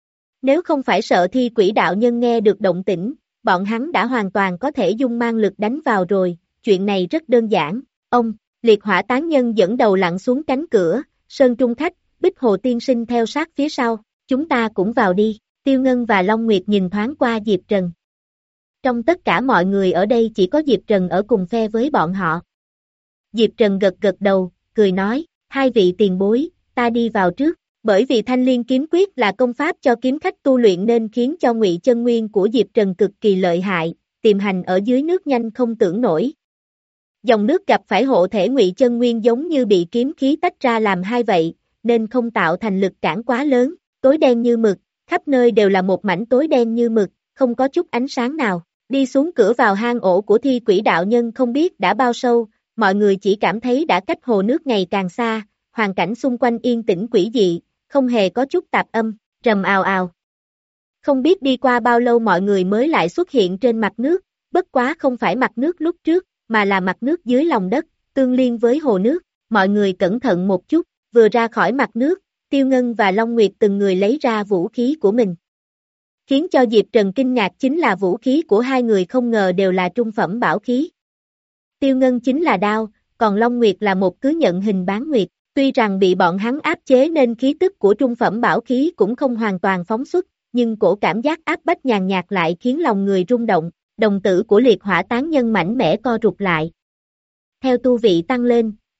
Nếu không phải sợ thi quỷ đạo nhân nghe được động tĩnh, bọn hắn đã hoàn toàn có thể dung mang lực đánh vào rồi, chuyện này rất đơn giản. Ông, liệt hỏa tán nhân dẫn đầu lặn xuống cánh cửa, Sơn Trung Khách, Bích Hồ Tiên Sinh theo sát phía sau, chúng ta cũng vào đi. Tiêu Ngân và Long Nguyệt nhìn thoáng qua Diệp Trần. Trong tất cả mọi người ở đây chỉ có Diệp Trần ở cùng phe với bọn họ. Diệp Trần gật gật đầu, cười nói, hai vị tiền bối, ta đi vào trước, bởi vì Thanh Liên kiếm quyết là công pháp cho kiếm khách tu luyện nên khiến cho Ngụy Chân Nguyên của Diệp Trần cực kỳ lợi hại, tiềm hành ở dưới nước nhanh không tưởng nổi. Dòng nước gặp phải hộ thể Ngụy Chân Nguyên giống như bị kiếm khí tách ra làm hai vậy, nên không tạo thành lực cản quá lớn, tối đen như mực, khắp nơi đều là một mảnh tối đen như mực, không có chút ánh sáng nào. Đi xuống cửa vào hang ổ của thi quỷ đạo nhân không biết đã bao sâu, mọi người chỉ cảm thấy đã cách hồ nước ngày càng xa, hoàn cảnh xung quanh yên tĩnh quỷ dị, không hề có chút tạp âm, rầm ào ào. Không biết đi qua bao lâu mọi người mới lại xuất hiện trên mặt nước, bất quá không phải mặt nước lúc trước, mà là mặt nước dưới lòng đất, tương liên với hồ nước. Mọi người cẩn thận một chút, vừa ra khỏi mặt nước, Tiêu Ngân và Long Nguyệt từng người lấy ra vũ khí của mình. Khiến cho Diệp Trần kinh ngạc chính là vũ khí của hai người không ngờ đều là trung phẩm bảo khí. Tiêu Ngân chính là đao, còn Long Nguyệt là một cứ nhận hình bán nguyệt. Tuy rằng bị bọn hắn áp chế nên khí tức của trung phẩm bảo khí cũng không hoàn toàn phóng xuất, nhưng cổ cảm giác áp bách nhàn nhạt lại khiến lòng người rung động, đồng tử của liệt hỏa tán nhân mảnh mẽ co rụt lại. Theo tu vị tăng lên,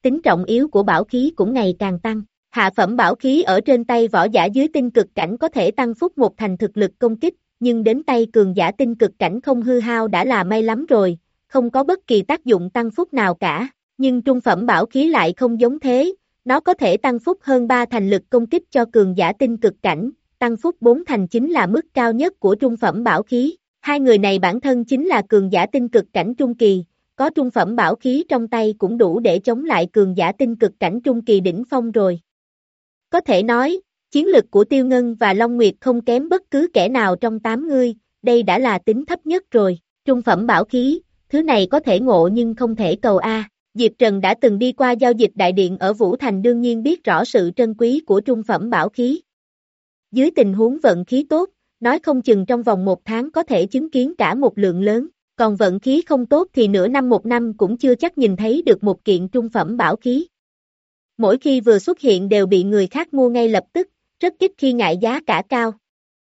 tính trọng yếu của bảo khí cũng ngày càng tăng. Hạ phẩm bảo khí ở trên tay võ giả dưới tinh cực cảnh có thể tăng phúc một thành thực lực công kích, nhưng đến tay cường giả tinh cực cảnh không hư hao đã là may lắm rồi, không có bất kỳ tác dụng tăng phúc nào cả. Nhưng trung phẩm bảo khí lại không giống thế, nó có thể tăng phúc hơn ba thành lực công kích cho cường giả tinh cực cảnh, tăng phúc bốn thành chính là mức cao nhất của trung phẩm bảo khí. Hai người này bản thân chính là cường giả tinh cực cảnh trung kỳ, có trung phẩm bảo khí trong tay cũng đủ để chống lại cường giả tinh cực cảnh trung kỳ đỉnh phong rồi. Có thể nói, chiến lực của Tiêu Ngân và Long Nguyệt không kém bất cứ kẻ nào trong tám người, đây đã là tính thấp nhất rồi. Trung phẩm bảo khí, thứ này có thể ngộ nhưng không thể cầu A. Diệp Trần đã từng đi qua giao dịch đại điện ở Vũ Thành đương nhiên biết rõ sự trân quý của trung phẩm bảo khí. Dưới tình huống vận khí tốt, nói không chừng trong vòng một tháng có thể chứng kiến cả một lượng lớn, còn vận khí không tốt thì nửa năm một năm cũng chưa chắc nhìn thấy được một kiện trung phẩm bảo khí. Mỗi khi vừa xuất hiện đều bị người khác mua ngay lập tức, rất ít khi ngại giá cả cao.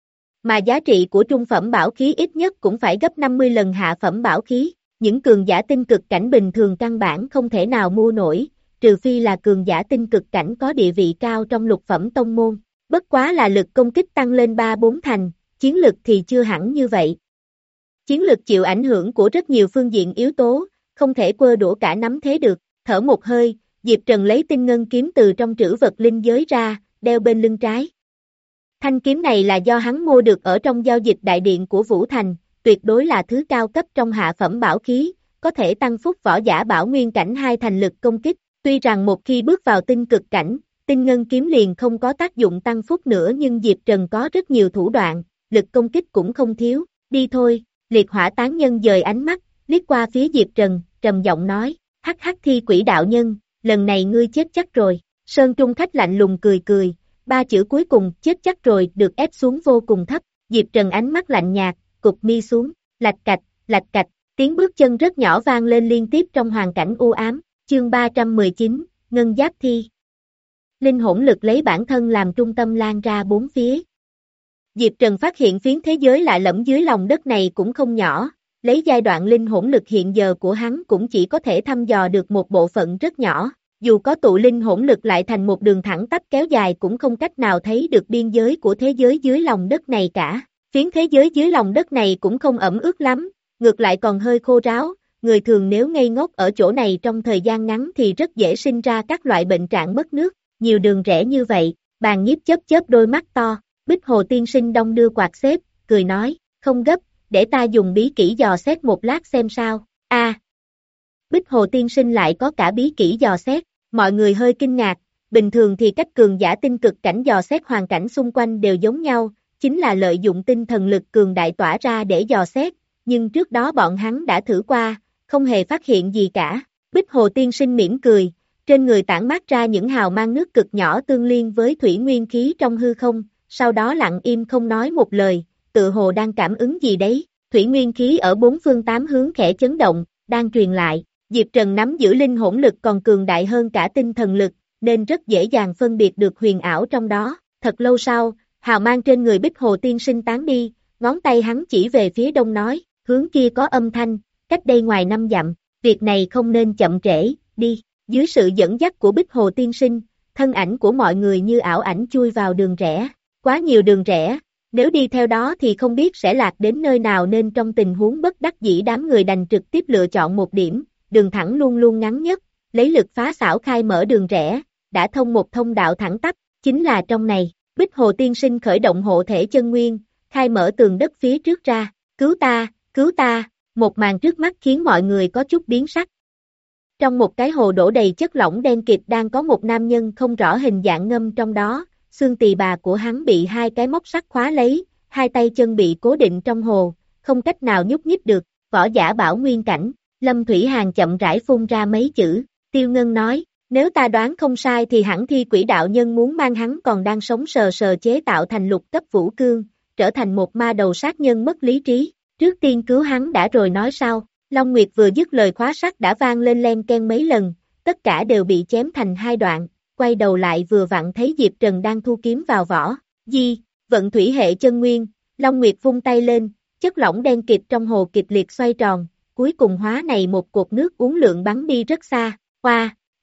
Mà giá trị của trung phẩm bảo khí ít nhất cũng phải gấp năm mươi lần hạ phẩm bảo khí, những cường giả tinh cực cảnh bình thường căn bản không thể nào mua nổi, trừ phi là cường giả tinh cực cảnh có địa vị cao trong lục phẩm tông môn, bất quá là lực công kích tăng lên ba bốn thành, chiến lực thì chưa hẳn như vậy. Chiến lực chịu ảnh hưởng của rất nhiều phương diện yếu tố, không thể quơ đũa cả nắm thế được, thở một hơi, Diệp Trần lấy tinh ngân kiếm từ trong trữ vật linh giới ra, đeo bên lưng trái. Thanh kiếm này là do hắn mua được ở trong giao dịch đại điện của Vũ Thành, tuyệt đối là thứ cao cấp trong hạ phẩm bảo khí, có thể tăng phúc võ giả bảo nguyên cảnh hai thành lực công kích, tuy rằng một khi bước vào tinh cực cảnh, tinh ngân kiếm liền không có tác dụng tăng phúc nữa nhưng Diệp Trần có rất nhiều thủ đoạn, lực công kích cũng không thiếu, đi thôi, liệt hỏa tán nhân dời ánh mắt, liếc qua phía Diệp Trần, trầm giọng nói, hắc hắc thi quỷ đạo nhân, lần này ngươi chết chắc rồi, Sơn Trung khách lạnh lùng cười cười, ba chữ cuối cùng chết chắc rồi được ép xuống vô cùng thấp, Diệp Trần ánh mắt lạnh nhạt, cụp mi xuống, lạch cạch, lạch cạch, tiếng bước chân rất nhỏ vang lên liên tiếp trong hoàn cảnh u ám, chương ba trăm mười chín, Ngân Giáp Thi. Linh hỗn lực lấy bản thân làm trung tâm lan ra bốn phía. Diệp Trần phát hiện phiến thế giới lạ lẫm dưới lòng đất này cũng không nhỏ, lấy giai đoạn linh hỗn lực hiện giờ của hắn cũng chỉ có thể thăm dò được một bộ phận rất nhỏ, dù có tụ linh hỗn lực lại thành một đường thẳng tắp kéo dài cũng không cách nào thấy được biên giới của thế giới dưới lòng đất này cả. Phiến thế giới dưới lòng đất này cũng không ẩm ướt lắm, ngược lại còn hơi khô ráo, người thường nếu ngây ngốc ở chỗ này trong thời gian ngắn thì rất dễ sinh ra các loại bệnh trạng mất nước, nhiều đường rẽ như vậy, Bàn Nhiếp chớp chớp đôi mắt to, Bích Hồ tiên sinh đong đưa quạt xếp, cười nói, không gấp, để ta dùng bí kỹ dò xét một lát xem sao, a à, Bích Hồ tiên sinh lại có cả bí kỹ dò xét, mọi người hơi kinh ngạc, bình thường thì cách cường giả tinh cực cảnh dò xét hoàn cảnh xung quanh đều giống nhau, chính là lợi dụng tinh thần lực cường đại tỏa ra để dò xét, nhưng trước đó bọn hắn đã thử qua, không hề phát hiện gì cả. Bích Hồ tiên sinh mỉm cười, trên người tản mát ra những hào mang nước cực nhỏ tương liên với thủy nguyên khí trong hư không, sau đó lặng im không nói một lời, tự hồ đang cảm ứng gì đấy, thủy nguyên khí ở bốn phương tám hướng khẽ chấn động, đang truyền lại, Diệp Trần nắm giữ linh hỗn lực còn cường đại hơn cả tinh thần lực, nên rất dễ dàng phân biệt được huyền ảo trong đó, thật lâu sau, hào mang trên người Bích Hồ tiên sinh tán đi, ngón tay hắn chỉ về phía đông nói, hướng kia có âm thanh, cách đây ngoài năm dặm, việc này không nên chậm trễ, đi, dưới sự dẫn dắt của Bích Hồ tiên sinh, thân ảnh của mọi người như ảo ảnh chui vào đường rẽ, quá nhiều đường rẽ, nếu đi theo đó thì không biết sẽ lạc đến nơi nào nên trong tình huống bất đắc dĩ đám người đành trực tiếp lựa chọn một điểm, đường thẳng luôn luôn ngắn nhất, lấy lực phá xảo khai mở đường rẽ, đã thông một thông đạo thẳng tắp, chính là trong này. Bích Hồ tiên sinh khởi động hộ thể chân nguyên, khai mở tường đất phía trước ra, cứu ta, cứu ta, một màn trước mắt khiến mọi người có chút biến sắc. Trong một cái hồ đổ đầy chất lỏng đen kịt đang có một nam nhân không rõ hình dạng ngâm trong đó, xương tỳ bà của hắn bị hai cái móc sắt khóa lấy, hai tay chân bị cố định trong hồ, không cách nào nhúc nhích được, võ giả bảo nguyên cảnh, Lâm Thủy Hàn chậm rãi phun ra mấy chữ, Tiêu Ngân nói. Nếu ta đoán không sai thì hẳn thi quỷ đạo nhân muốn mang hắn còn đang sống sờ sờ chế tạo thành lục cấp vũ cương, trở thành một ma đầu sát nhân mất lý trí, trước tiên cứu hắn đã rồi nói sau, Long Nguyệt vừa dứt lời khóa sắt đã vang lên len ken mấy lần, tất cả đều bị chém thành hai đoạn, quay đầu lại vừa vặn thấy Diệp Trần đang thu kiếm vào vỏ, di, vận thủy hệ chân nguyên, Long Nguyệt vung tay lên, chất lỏng đen kịt trong hồ kịch liệt xoay tròn, cuối cùng hóa này một cột nước uốn lượn bắn đi rất xa, hoa.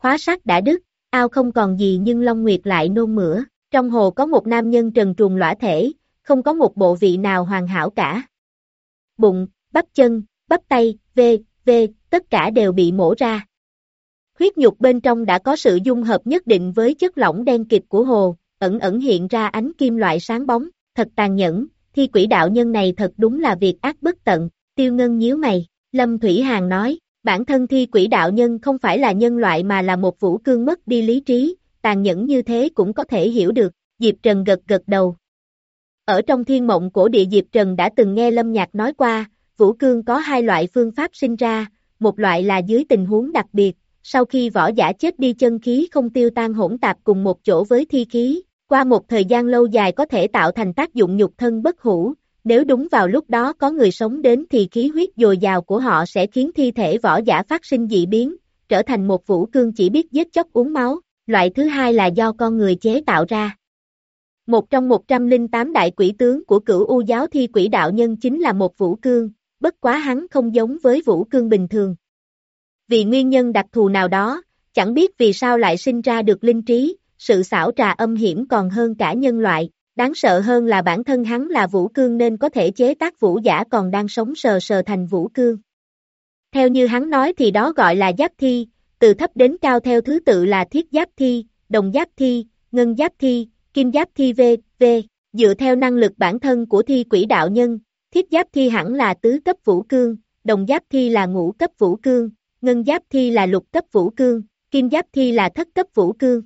khóa sắt đã đứt, ao không còn gì nhưng Long Nguyệt lại nôn mửa. Trong hồ có một nam nhân trần truồng lõa thể, không có một bộ vị nào hoàn hảo cả. Bụng, bắp chân, bắp tay, v, v, tất cả đều bị mổ ra. Huyết nhục bên trong đã có sự dung hợp nhất định với chất lỏng đen kịt của hồ, ẩn ẩn hiện ra ánh kim loại sáng bóng, thật tàn nhẫn, thi quỷ đạo nhân này thật đúng là việc ác bất tận. Tiêu Ngân nhíu mày, Lâm Thủy Hàn nói, bản thân thi quỷ đạo nhân không phải là nhân loại mà là một vũ cương mất đi lý trí, tàn nhẫn như thế cũng có thể hiểu được. Diệp Trần gật gật đầu. Ở trong thiên mộng cổ địa Diệp Trần đã từng nghe Lâm Nhạc nói qua, vũ cương có hai loại phương pháp sinh ra, một loại là dưới tình huống đặc biệt, sau khi võ giả chết đi chân khí không tiêu tan hỗn tạp cùng một chỗ với thi khí, qua một thời gian lâu dài có thể tạo thành tác dụng nhục thân bất hủ, nếu đúng vào lúc đó có người sống đến thì khí huyết dồi dào của họ sẽ khiến thi thể võ giả phát sinh dị biến, trở thành một vũ cương chỉ biết giết chóc uống máu. Loại thứ hai là do con người chế tạo ra. Một trong một trăm lẻ tám đại quỷ tướng của Cửu U giáo thi quỷ đạo nhân chính là một vũ cương, bất quá hắn không giống với vũ cương bình thường. Vì nguyên nhân đặc thù nào đó, chẳng biết vì sao lại sinh ra được linh trí, sự xảo trá âm hiểm còn hơn cả nhân loại, đáng sợ hơn là bản thân hắn là vũ cương nên có thể chế tác vũ giả còn đang sống sờ sờ thành vũ cương. Theo như hắn nói thì đó gọi là giáp thi, từ thấp đến cao theo thứ tự là thiết giáp thi, đồng giáp thi, ngân giáp thi, kim giáp thi v, v. Dựa theo năng lực bản thân của thi quỷ đạo nhân, thiết giáp thi hẳn là tứ cấp vũ cương, đồng giáp thi là ngũ cấp vũ cương, ngân giáp thi là lục cấp vũ cương, kim giáp thi là thất cấp vũ cương.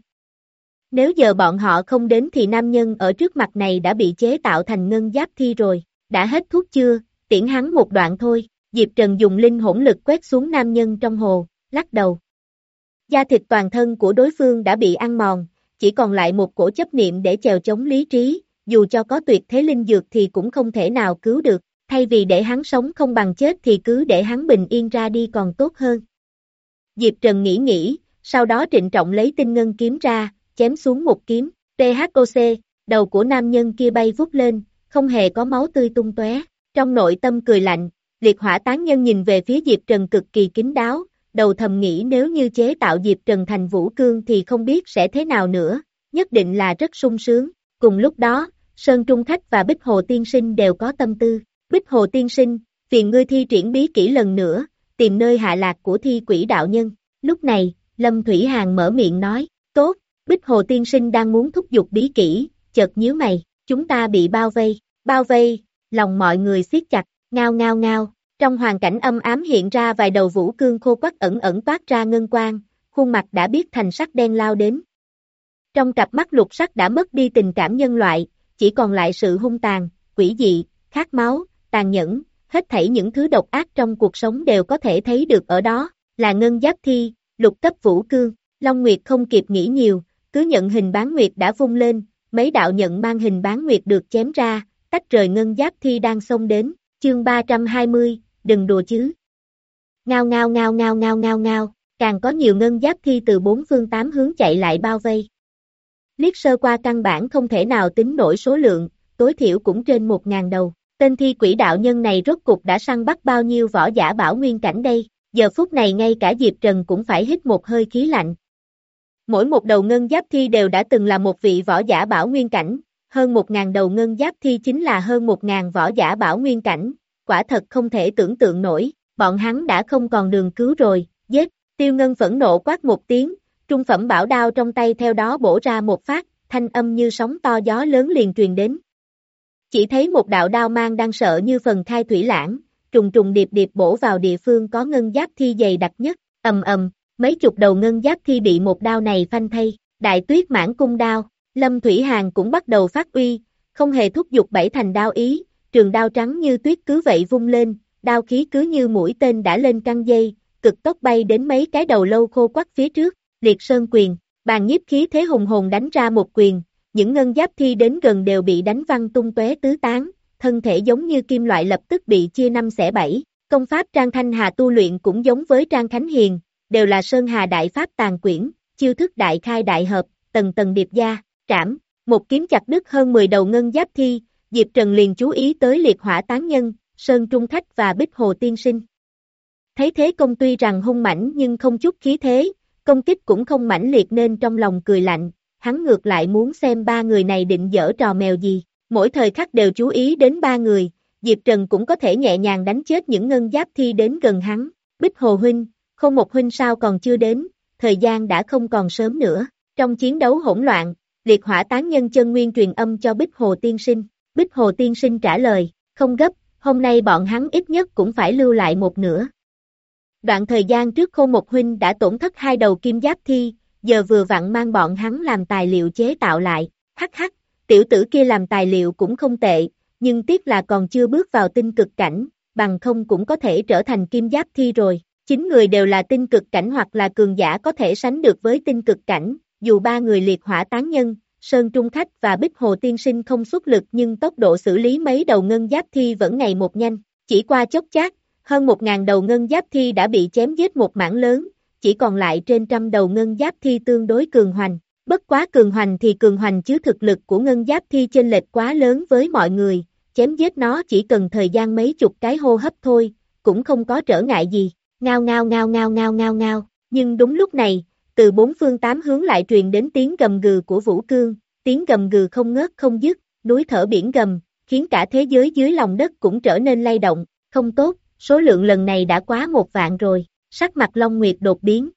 Nếu giờ bọn họ không đến thì nam nhân ở trước mặt này đã bị chế tạo thành ngân giáp thi rồi. Đã hết thuốc chưa? Tiễn hắn một đoạn thôi. Diệp Trần dùng linh hỗn lực quét xuống nam nhân trong hồ, lắc đầu. Da thịt toàn thân của đối phương đã bị ăn mòn, chỉ còn lại một cổ chấp niệm để chèo chống lý trí, dù cho có tuyệt thế linh dược thì cũng không thể nào cứu được, thay vì để hắn sống không bằng chết thì cứ để hắn bình yên ra đi còn tốt hơn. Diệp Trần nghĩ nghĩ, sau đó trịnh trọng lấy tinh ngân kiếm ra, chém xuống một kiếm, tê hát o xê, đầu của nam nhân kia bay vút lên, không hề có máu tươi tung tóe. Trong nội tâm cười lạnh, liệt hỏa tán nhân nhìn về phía Diệp Trần cực kỳ kín đáo, đầu thầm nghĩ nếu như chế tạo Diệp Trần thành vũ cương thì không biết sẽ thế nào nữa, nhất định là rất sung sướng. Cùng lúc đó, Sơn Trung Khách và Bích Hồ Tiên Sinh đều có tâm tư. Bích Hồ Tiên Sinh, phiền ngươi thi triển bí kỹ lần nữa, tìm nơi hạ lạc của thi quỷ đạo nhân. Lúc này, Lâm Thủy Hàn mở miệng nói, tốt. Bích Hồ Tiên Sinh đang muốn thúc giục bí kỹ, chợt nhíu mày, chúng ta bị bao vây, bao vây, lòng mọi người siết chặt, ngao ngao ngao, trong hoàn cảnh âm ám hiện ra vài đầu vũ cương khô quắt ẩn ẩn toát ra ngân quang, khuôn mặt đã biết thành sắc đen lao đến. Trong cặp mắt lục sắc đã mất đi tình cảm nhân loại, chỉ còn lại sự hung tàn, quỷ dị, khát máu, tàn nhẫn, hết thảy những thứ độc ác trong cuộc sống đều có thể thấy được ở đó, là ngân giáp thi, lục cấp vũ cương. Long Nguyệt không kịp nghĩ nhiều, cứ nhận hình bán nguyệt đã vung lên, mấy đạo nhận mang hình bán nguyệt được chém ra, tách rời ngân giáp thi đang xông đến. Chương ba trăm hai mươi, đừng đùa chứ. Ngao ngao ngao ngao ngao ngao ngao, càng có nhiều ngân giáp thi từ bốn phương tám hướng chạy lại bao vây. Liếc sơ qua căn bản không thể nào tính nổi số lượng, tối thiểu cũng trên một ngàn đầu. Tên thi quỷ đạo nhân này rốt cục đã săn bắt bao nhiêu võ giả bảo nguyên cảnh đây, giờ phút này ngay cả Diệp Trần cũng phải hít một hơi khí lạnh. Mỗi một đầu ngân giáp thi đều đã từng là một vị võ giả bảo nguyên cảnh, hơn một ngàn đầu ngân giáp thi chính là hơn một ngàn võ giả bảo nguyên cảnh, quả thật không thể tưởng tượng nổi, bọn hắn đã không còn đường cứu rồi, giết. Tiêu Ngân phẫn nộ quát một tiếng, trung phẩm bảo đao trong tay theo đó bổ ra một phát, thanh âm như sóng to gió lớn liền truyền đến. Chỉ thấy một đạo đao mang đang sợ như phần khai thủy lãng, trùng trùng điệp điệp bổ vào địa phương có ngân giáp thi dày đặc nhất, ầm ầm, mấy chục đầu ngân giáp thi bị một đao này phanh thây. Đại Tuyết Mãn Cung đao, Lâm Thủy Hàn cũng bắt đầu phát uy, không hề thúc giục bảy thành đao ý, trường đao trắng như tuyết cứ vậy vung lên, đao khí cứ như mũi tên đã lên căng dây, cực tốc bay đến mấy cái đầu lâu khô quắt phía trước. Liệt Sơn Quyền, bàn nhiếp khí thế hùng hồn đánh ra một quyền, những ngân giáp thi đến gần đều bị đánh văng tung tóe tứ tán, thân thể giống như kim loại lập tức bị chia năm xẻ bảy. Công pháp Trang Thanh Hà tu luyện cũng giống với Trang Khánh Hiền, đều là Sơn Hà Đại Pháp tàn quyển, chiêu thức đại khai đại hợp, tầng tầng điệp gia, trảm, một kiếm chặt đứt hơn mười đầu ngân giáp thi. Diệp Trần liền chú ý tới liệt hỏa tán nhân, Sơn Trung Khách và Bích Hồ Tiên Sinh. Thấy thế công tuy rằng hung mãnh nhưng không chút khí thế, công kích cũng không mãnh liệt nên trong lòng cười lạnh, hắn ngược lại muốn xem ba người này định giở trò mèo gì, mỗi thời khắc đều chú ý đến ba người, Diệp Trần cũng có thể nhẹ nhàng đánh chết những ngân giáp thi đến gần hắn, Bích Hồ huynh, Khôn Một huynh sao còn chưa đến, thời gian đã không còn sớm nữa, trong chiến đấu hỗn loạn, liệt hỏa tán nhân chân nguyên truyền âm cho Bích Hồ tiên sinh, Bích Hồ tiên sinh trả lời, không gấp, hôm nay bọn hắn ít nhất cũng phải lưu lại một nửa. Đoạn thời gian trước Khôn Một huynh đã tổn thất hai đầu kim giáp thi, giờ vừa vặn mang bọn hắn làm tài liệu chế tạo lại, hắc hắc, tiểu tử kia làm tài liệu cũng không tệ, nhưng tiếc là còn chưa bước vào tinh cực cảnh, bằng không cũng có thể trở thành kim giáp thi rồi, chín người đều là tinh cực cảnh hoặc là cường giả có thể sánh được với tinh cực cảnh, dù ba người liệt hỏa tán nhân, Sơn Trung Khách và Bích Hồ tiên sinh không xuất lực nhưng tốc độ xử lý mấy đầu ngân giáp thi vẫn ngày một nhanh, chỉ qua chốc chát, hơn một ngàn đầu ngân giáp thi đã bị chém giết một mảng lớn, chỉ còn lại trên trăm đầu ngân giáp thi tương đối cường hoành. Bất quá cường hoành thì cường hoành chứ thực lực của ngân giáp thi chênh lệch quá lớn với mọi người, chém giết nó chỉ cần thời gian mấy chục cái hô hấp thôi, cũng không có trở ngại gì, ngao ngao ngao ngao ngao ngao ngao, nhưng đúng lúc này, từ bốn phương tám hướng lại truyền đến tiếng gầm gừ của Vũ Cương, tiếng gầm gừ không ngớt không dứt, núi thở biển gầm, khiến cả thế giới dưới lòng đất cũng trở nên lay động, không tốt, số lượng lần này đã quá một vạn rồi, sắc mặt Long Nguyệt đột biến.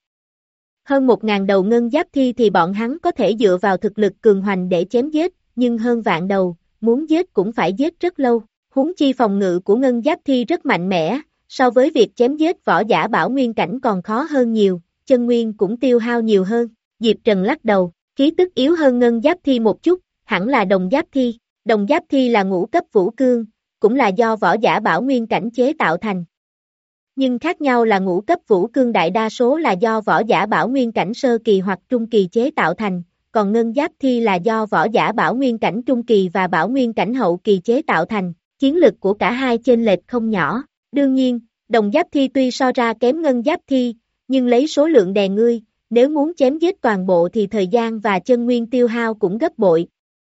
Hơn một ngàn đầu ngân giáp thi thì bọn hắn có thể dựa vào thực lực cường hoành để chém giết, nhưng hơn vạn đầu, muốn giết cũng phải giết rất lâu, huống chi phòng ngự của ngân giáp thi rất mạnh mẽ, so với việc chém giết võ giả bảo nguyên cảnh còn khó hơn nhiều, chân nguyên cũng tiêu hao nhiều hơn, Diệp Trần lắc đầu, khí tức yếu hơn ngân giáp thi một chút, hẳn là đồng giáp thi, đồng giáp thi là ngũ cấp vũ cương, cũng là do võ giả bảo nguyên cảnh chế tạo thành. Nhưng khác nhau là ngũ cấp vũ cương đại đa số là do võ giả bảo nguyên cảnh sơ kỳ hoặc trung kỳ chế tạo thành, còn ngân giáp thi là do võ giả bảo nguyên cảnh trung kỳ và bảo nguyên cảnh hậu kỳ chế tạo thành, chiến lực của cả hai chênh lệch không nhỏ. Đương nhiên, đồng giáp thi tuy so ra kém ngân giáp thi, nhưng lấy số lượng đè ngươi, nếu muốn chém giết toàn bộ thì thời gian và chân nguyên tiêu hao cũng gấp bội.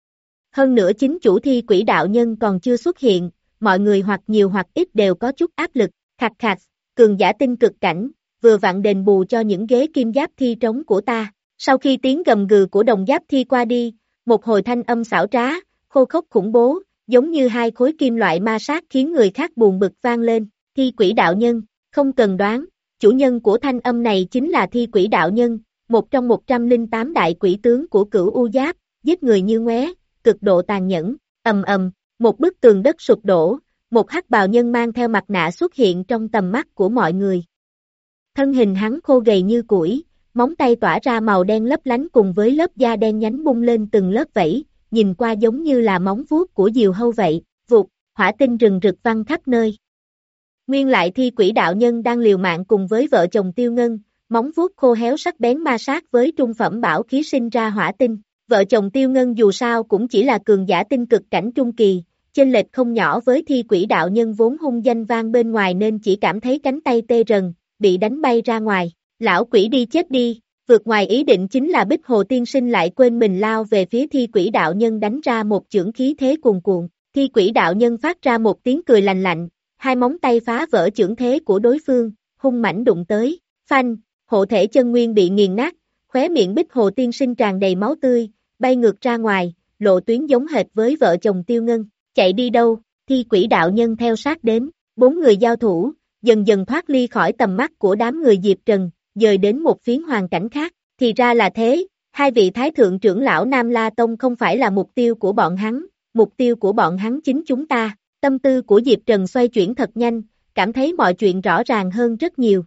Hơn nữa chính chủ thi quỷ đạo nhân còn chưa xuất hiện, mọi người hoặc nhiều hoặc ít đều có chút áp lực, khạc khạc, cường giả tinh cực cảnh, vừa vặn đền bù cho những ghế kim giáp thi trống của ta. Sau khi tiếng gầm gừ của đồng giáp thi qua đi, một hồi thanh âm xảo trá, khô khốc khủng bố, giống như hai khối kim loại ma sát khiến người khác buồn bực vang lên, thi quỷ đạo nhân, không cần đoán, chủ nhân của thanh âm này chính là thi quỷ đạo nhân, một trong một trăm lẻ tám đại quỷ tướng của Cửu U Giáp, giết người như ngoé, cực độ tàn nhẫn, ầm ầm, một bức tường đất sụp đổ, một hắc bào nhân mang theo mặt nạ xuất hiện trong tầm mắt của mọi người. Thân hình hắn khô gầy như củi, móng tay tỏa ra màu đen lấp lánh cùng với lớp da đen nhánh bung lên từng lớp vảy, nhìn qua giống như là móng vuốt của diều hâu vậy, vụt, hỏa tinh rừng rực văng khắp nơi. Nguyên lại thi quỷ đạo nhân đang liều mạng cùng với vợ chồng Tiêu Ngân, móng vuốt khô héo sắc bén ma sát với trung phẩm bảo khí sinh ra hỏa tinh. Vợ chồng Tiêu Ngân dù sao cũng chỉ là cường giả tinh cực cảnh trung kỳ, chênh lệch không nhỏ với thi quỷ đạo nhân vốn hung danh vang bên ngoài nên chỉ cảm thấy cánh tay tê rần, bị đánh bay ra ngoài. Lão quỷ đi chết đi, vượt ngoài ý định chính là Bích Hồ tiên sinh lại quên mình lao về phía thi quỷ đạo nhân đánh ra một chưởng khí thế cuồn cuộn. Thi quỷ đạo nhân phát ra một tiếng cười lành lạnh, hai móng tay phá vỡ chưởng thế của đối phương, hung mãnh đụng tới, phanh, hộ thể chân nguyên bị nghiền nát, khóe miệng Bích Hồ tiên sinh tràn đầy máu tươi, bay ngược ra ngoài, lộ tuyến giống hệt với vợ chồng Tiêu Ngân. Chạy đi đâu, thi quỷ đạo nhân theo sát đến, bốn người giao thủ, dần dần thoát ly khỏi tầm mắt của đám người Diệp Trần, dời đến một phiến hoàn cảnh khác, thì ra là thế, hai vị thái thượng trưởng lão Nam La Tông không phải là mục tiêu của bọn hắn, mục tiêu của bọn hắn chính chúng ta, tâm tư của Diệp Trần xoay chuyển thật nhanh, cảm thấy mọi chuyện rõ ràng hơn rất nhiều.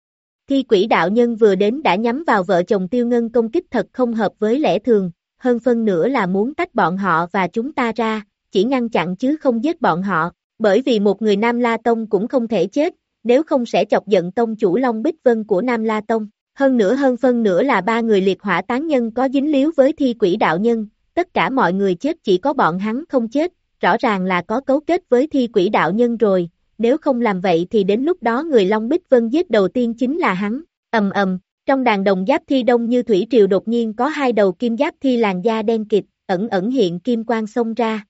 Thi quỷ đạo nhân vừa đến đã nhắm vào vợ chồng Tiêu Ngân công kích thật không hợp với lẽ thường, hơn phân nữa là muốn tách bọn họ và chúng ta ra, chỉ ngăn chặn chứ không giết bọn họ, bởi vì một người Nam La Tông cũng không thể chết, nếu không sẽ chọc giận tông chủ Long Bích Vân của Nam La Tông. Hơn nữa hơn phân nữa là ba người liệt hỏa tán nhân có dính líu với thi quỷ đạo nhân, tất cả mọi người chết chỉ có bọn hắn không chết, rõ ràng là có cấu kết với thi quỷ đạo nhân rồi, nếu không làm vậy thì đến lúc đó người Long Bích Vân giết đầu tiên chính là hắn. Ầm ầm, trong đàn đồng giáp thi đông như thủy triều đột nhiên có hai đầu kim giáp thi làn da đen kịt, ẩn ẩn hiện kim quang xông ra.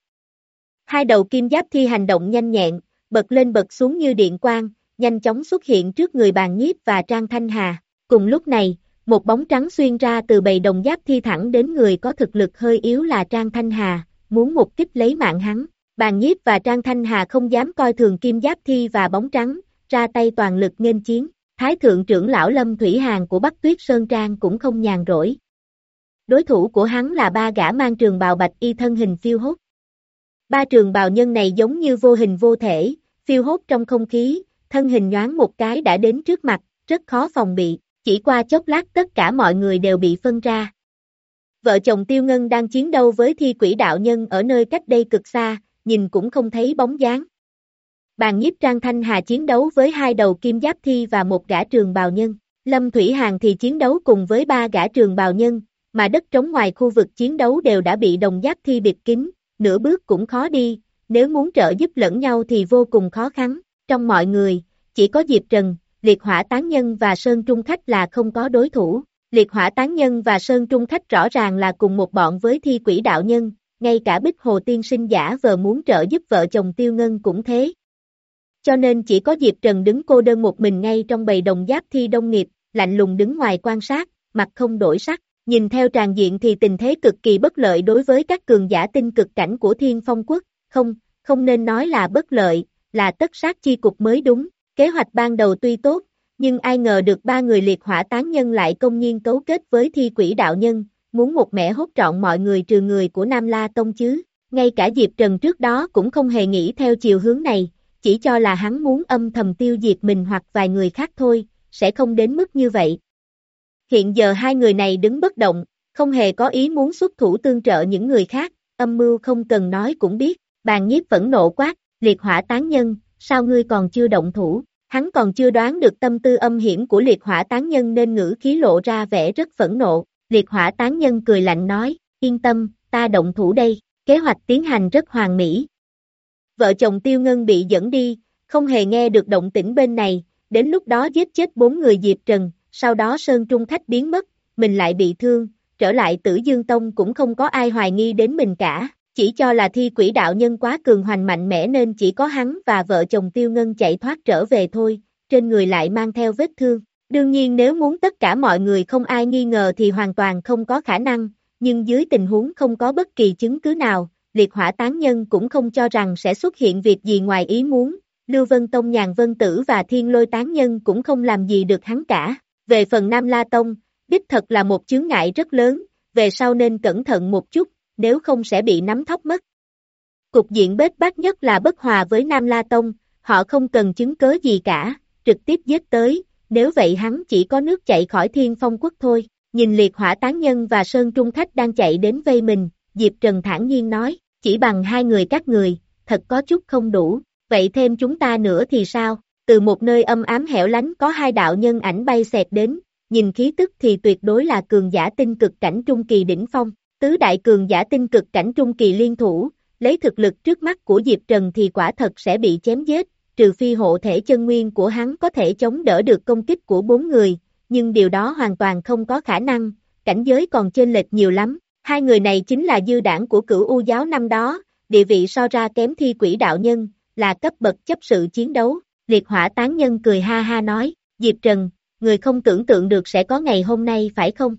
Hai đầu kim giáp thi hành động nhanh nhẹn, bật lên bật xuống như điện quang, nhanh chóng xuất hiện trước người Bàn Nhiếp và Trang Thanh Hà. Cùng lúc này, Một bóng trắng xuyên ra từ bầy đồng giáp thi thẳng đến người có thực lực hơi yếu là Trang Thanh Hà, muốn một kích lấy mạng hắn. Bàn Nhiếp và Trang Thanh Hà không dám coi thường kim giáp thi và bóng trắng, ra tay toàn lực nghênh chiến. Thái thượng trưởng lão Lâm Thủy Hàn của Bắc Tuyết Sơn Trang cũng không nhàn rỗi. Đối thủ của hắn là ba gã mang trường bào bạch y thân hình phiêu hốt. Ba trường bào nhân này giống như vô hình vô thể, phiêu hốt trong không khí, thân hình nhoáng một cái đã đến trước mặt, rất khó phòng bị, chỉ qua chốc lát tất cả mọi người đều bị phân ra. Vợ chồng Tiêu Ngân đang chiến đấu với thi quỷ đạo nhân ở nơi cách đây cực xa, nhìn cũng không thấy bóng dáng. Bàn Nhiếp Trang Thanh Hà chiến đấu với hai đầu kim giáp thi và một gã trường bào nhân, Lâm Thủy Hàn thì chiến đấu cùng với ba gã trường bào nhân, mà đất trống ngoài khu vực chiến đấu đều đã bị đồng giáp thi bịt kín, nửa bước cũng khó đi, nếu muốn trợ giúp lẫn nhau thì vô cùng khó khăn. Trong mọi người, chỉ có Diệp Trần, Liệt Hỏa Tán Nhân và Sơn Trung Khách là không có đối thủ. Liệt Hỏa Tán Nhân và Sơn Trung Khách rõ ràng là cùng một bọn với thi quỷ đạo nhân, ngay cả Bích Hồ Tiên Sinh giả vờ muốn trợ giúp vợ chồng Tiêu Ngân cũng thế. Cho nên chỉ có Diệp Trần đứng cô đơn một mình ngay trong bầy đồng giáp thi đông nghịt, lạnh lùng đứng ngoài quan sát, mặt không đổi sắc. Nhìn theo tràn diện thì tình thế cực kỳ bất lợi đối với các cường giả tinh cực cảnh của Thiên Phong Quốc, không, không nên nói là bất lợi, là tất sát chi cục mới đúng. Kế hoạch ban đầu tuy tốt, nhưng ai ngờ được ba người Liệt Hỏa Tán Nhân lại công nhiên cấu kết với thi quỷ đạo nhân, muốn một mẻ hốt trọn mọi người trừ người của Nam La Tông chứ. Ngay cả Diệp Trần trước đó cũng không hề nghĩ theo chiều hướng này, chỉ cho là hắn muốn âm thầm tiêu diệt mình hoặc vài người khác thôi, sẽ không đến mức như vậy. Hiện giờ hai người này đứng bất động, không hề có ý muốn xuất thủ tương trợ những người khác, âm mưu không cần nói cũng biết. Bàn Nhiếp phẫn nộ quát, Liệt Hỏa Tán Nhân, sao ngươi còn chưa động thủ? Hắn còn chưa đoán được tâm tư âm hiểm của Liệt Hỏa Tán Nhân nên ngữ khí lộ ra vẻ rất phẫn nộ. Liệt Hỏa Tán Nhân cười lạnh nói, yên tâm, ta động thủ đây, kế hoạch tiến hành rất hoàn mỹ. Vợ chồng Tiêu Ngân bị dẫn đi, không hề nghe được động tĩnh bên này, đến lúc đó giết chết bốn người Diệp Trần, sau đó Sơn Trung Khách biến mất, mình lại bị thương, trở lại Tử Dương Tông cũng không có ai hoài nghi đến mình cả, chỉ cho là thi quỷ đạo nhân quá cường hoành mạnh mẽ nên chỉ có hắn và vợ chồng Tiêu Ngân chạy thoát trở về thôi, trên người lại mang theo vết thương. Đương nhiên nếu muốn tất cả mọi người không ai nghi ngờ thì hoàn toàn không có khả năng, nhưng dưới tình huống không có bất kỳ chứng cứ nào, Liệt Hỏa Tán Nhân cũng không cho rằng sẽ xuất hiện việc gì ngoài ý muốn, Lưu Vân Tông Nhàn Vân Tử và Thiên Lôi Tán Nhân cũng không làm gì được hắn cả. Về phần Nam La Tông, đích thật là một chướng ngại rất lớn, về sau nên cẩn thận một chút, nếu không sẽ bị nắm thóc mất. Cục diện bết bát nhất là bất hòa với Nam La Tông, họ không cần chứng cớ gì cả, trực tiếp giết tới, nếu vậy hắn chỉ có nước chạy khỏi Thiên Phong Quốc thôi. Nhìn Liệt Hỏa Tán Nhân và Sơn Trung Khách đang chạy đến vây mình, Diệp Trần thản nhiên nói, chỉ bằng hai người các người, thật có chút không đủ, vậy thêm chúng ta nữa thì sao? Từ một nơi âm ám hẻo lánh có hai đạo nhân ảnh bay xẹt đến, nhìn khí tức thì tuyệt đối là cường giả tinh cực cảnh trung kỳ đỉnh phong, tứ đại cường giả tinh cực cảnh trung kỳ liên thủ, lấy thực lực trước mắt của Diệp Trần thì quả thật sẽ bị chém giết, trừ phi hộ thể chân nguyên của hắn có thể chống đỡ được công kích của bốn người, nhưng điều đó hoàn toàn không có khả năng, cảnh giới còn chênh lệch nhiều lắm. Hai người này chính là dư đảng của Cửu U giáo năm đó, địa vị so ra kém thi quỷ đạo nhân, là cấp bậc chấp sự chiến đấu. Liệt Hỏa Tán Nhân cười ha ha nói, Diệp Trần, người không tưởng tượng được sẽ có ngày hôm nay phải không?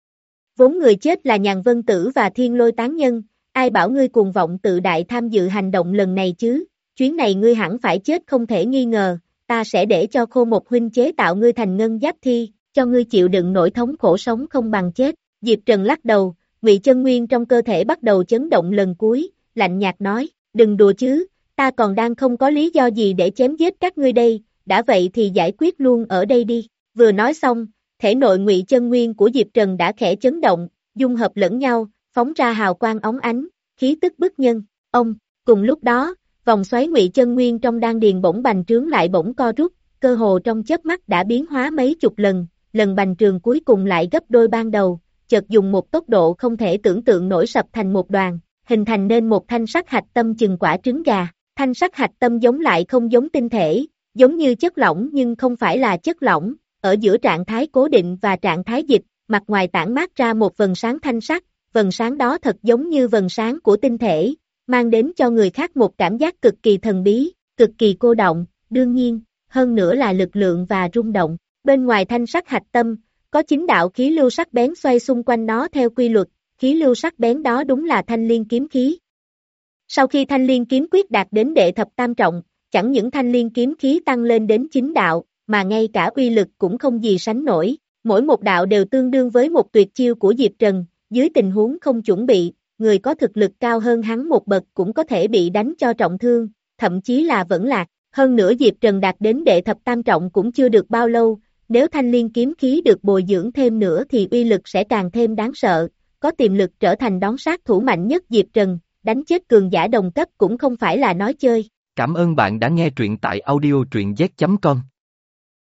Vốn người chết là Nhàn Vân Tử và Thiên Lôi Tán Nhân, ai bảo ngươi cuồng vọng tự đại tham dự hành động lần này chứ, chuyến này ngươi hẳn phải chết không thể nghi ngờ, ta sẽ để cho Khô Một huynh chế tạo ngươi thành ngân giáp thi, cho ngươi chịu đựng nỗi thống khổ sống không bằng chết. Diệp Trần lắc đầu, ngụy chân nguyên trong cơ thể bắt đầu chấn động lần cuối, lạnh nhạt nói, đừng đùa chứ, ta còn đang không có lý do gì để chém giết các ngươi đây, đã vậy thì giải quyết luôn ở đây đi. Vừa nói xong, thể nội ngụy chân nguyên của Diệp Trần đã khẽ chấn động, dung hợp lẫn nhau, phóng ra hào quang óng ánh, khí tức bức nhân. Ông, cùng lúc đó, vòng xoáy ngụy chân nguyên trong đan điền bỗng bành trướng lại bỗng co rút, cơ hồ trong chớp mắt đã biến hóa mấy chục lần, lần bành trướng cuối cùng lại gấp đôi ban đầu, chợt dùng một tốc độ không thể tưởng tượng nổi sập thành một đoàn, hình thành nên một thanh sắc hạch tâm chừng quả trứng gà. Thanh sắc hạch tâm giống lại không giống tinh thể, giống như chất lỏng nhưng không phải là chất lỏng, ở giữa trạng thái cố định và trạng thái dịch, mặt ngoài tản mát ra một vầng sáng thanh sắc, vầng sáng đó thật giống như vầng sáng của tinh thể, mang đến cho người khác một cảm giác cực kỳ thần bí, cực kỳ cô động, đương nhiên, hơn nữa là lực lượng và rung động. Bên ngoài thanh sắc hạch tâm, Có chính đạo khí lưu sắc bén xoay xung quanh nó theo quy luật, khí lưu sắc bén đó đúng là thanh liên kiếm khí. Sau khi thanh liên kiếm quyết đạt đến đệ thập tam trọng, chẳng những thanh liên kiếm khí tăng lên đến chính đạo, mà ngay cả uy lực cũng không gì sánh nổi, mỗi một đạo đều tương đương với một tuyệt chiêu của Diệp Trần, dưới tình huống không chuẩn bị, người có thực lực cao hơn hắn một bậc cũng có thể bị đánh cho trọng thương, thậm chí là vẫn lạc, hơn nữa Diệp Trần đạt đến đệ thập tam trọng cũng chưa được bao lâu, nếu thanh liên kiếm khí được bồi dưỡng thêm nữa thì uy lực sẽ càng thêm đáng sợ, có tiềm lực trở thành đón sát thủ mạnh nhất Diệp Trần, đánh chết cường giả đồng cấp cũng không phải là nói chơi. Cảm ơn bạn đã nghe truyện tại audio truyện z chấm com.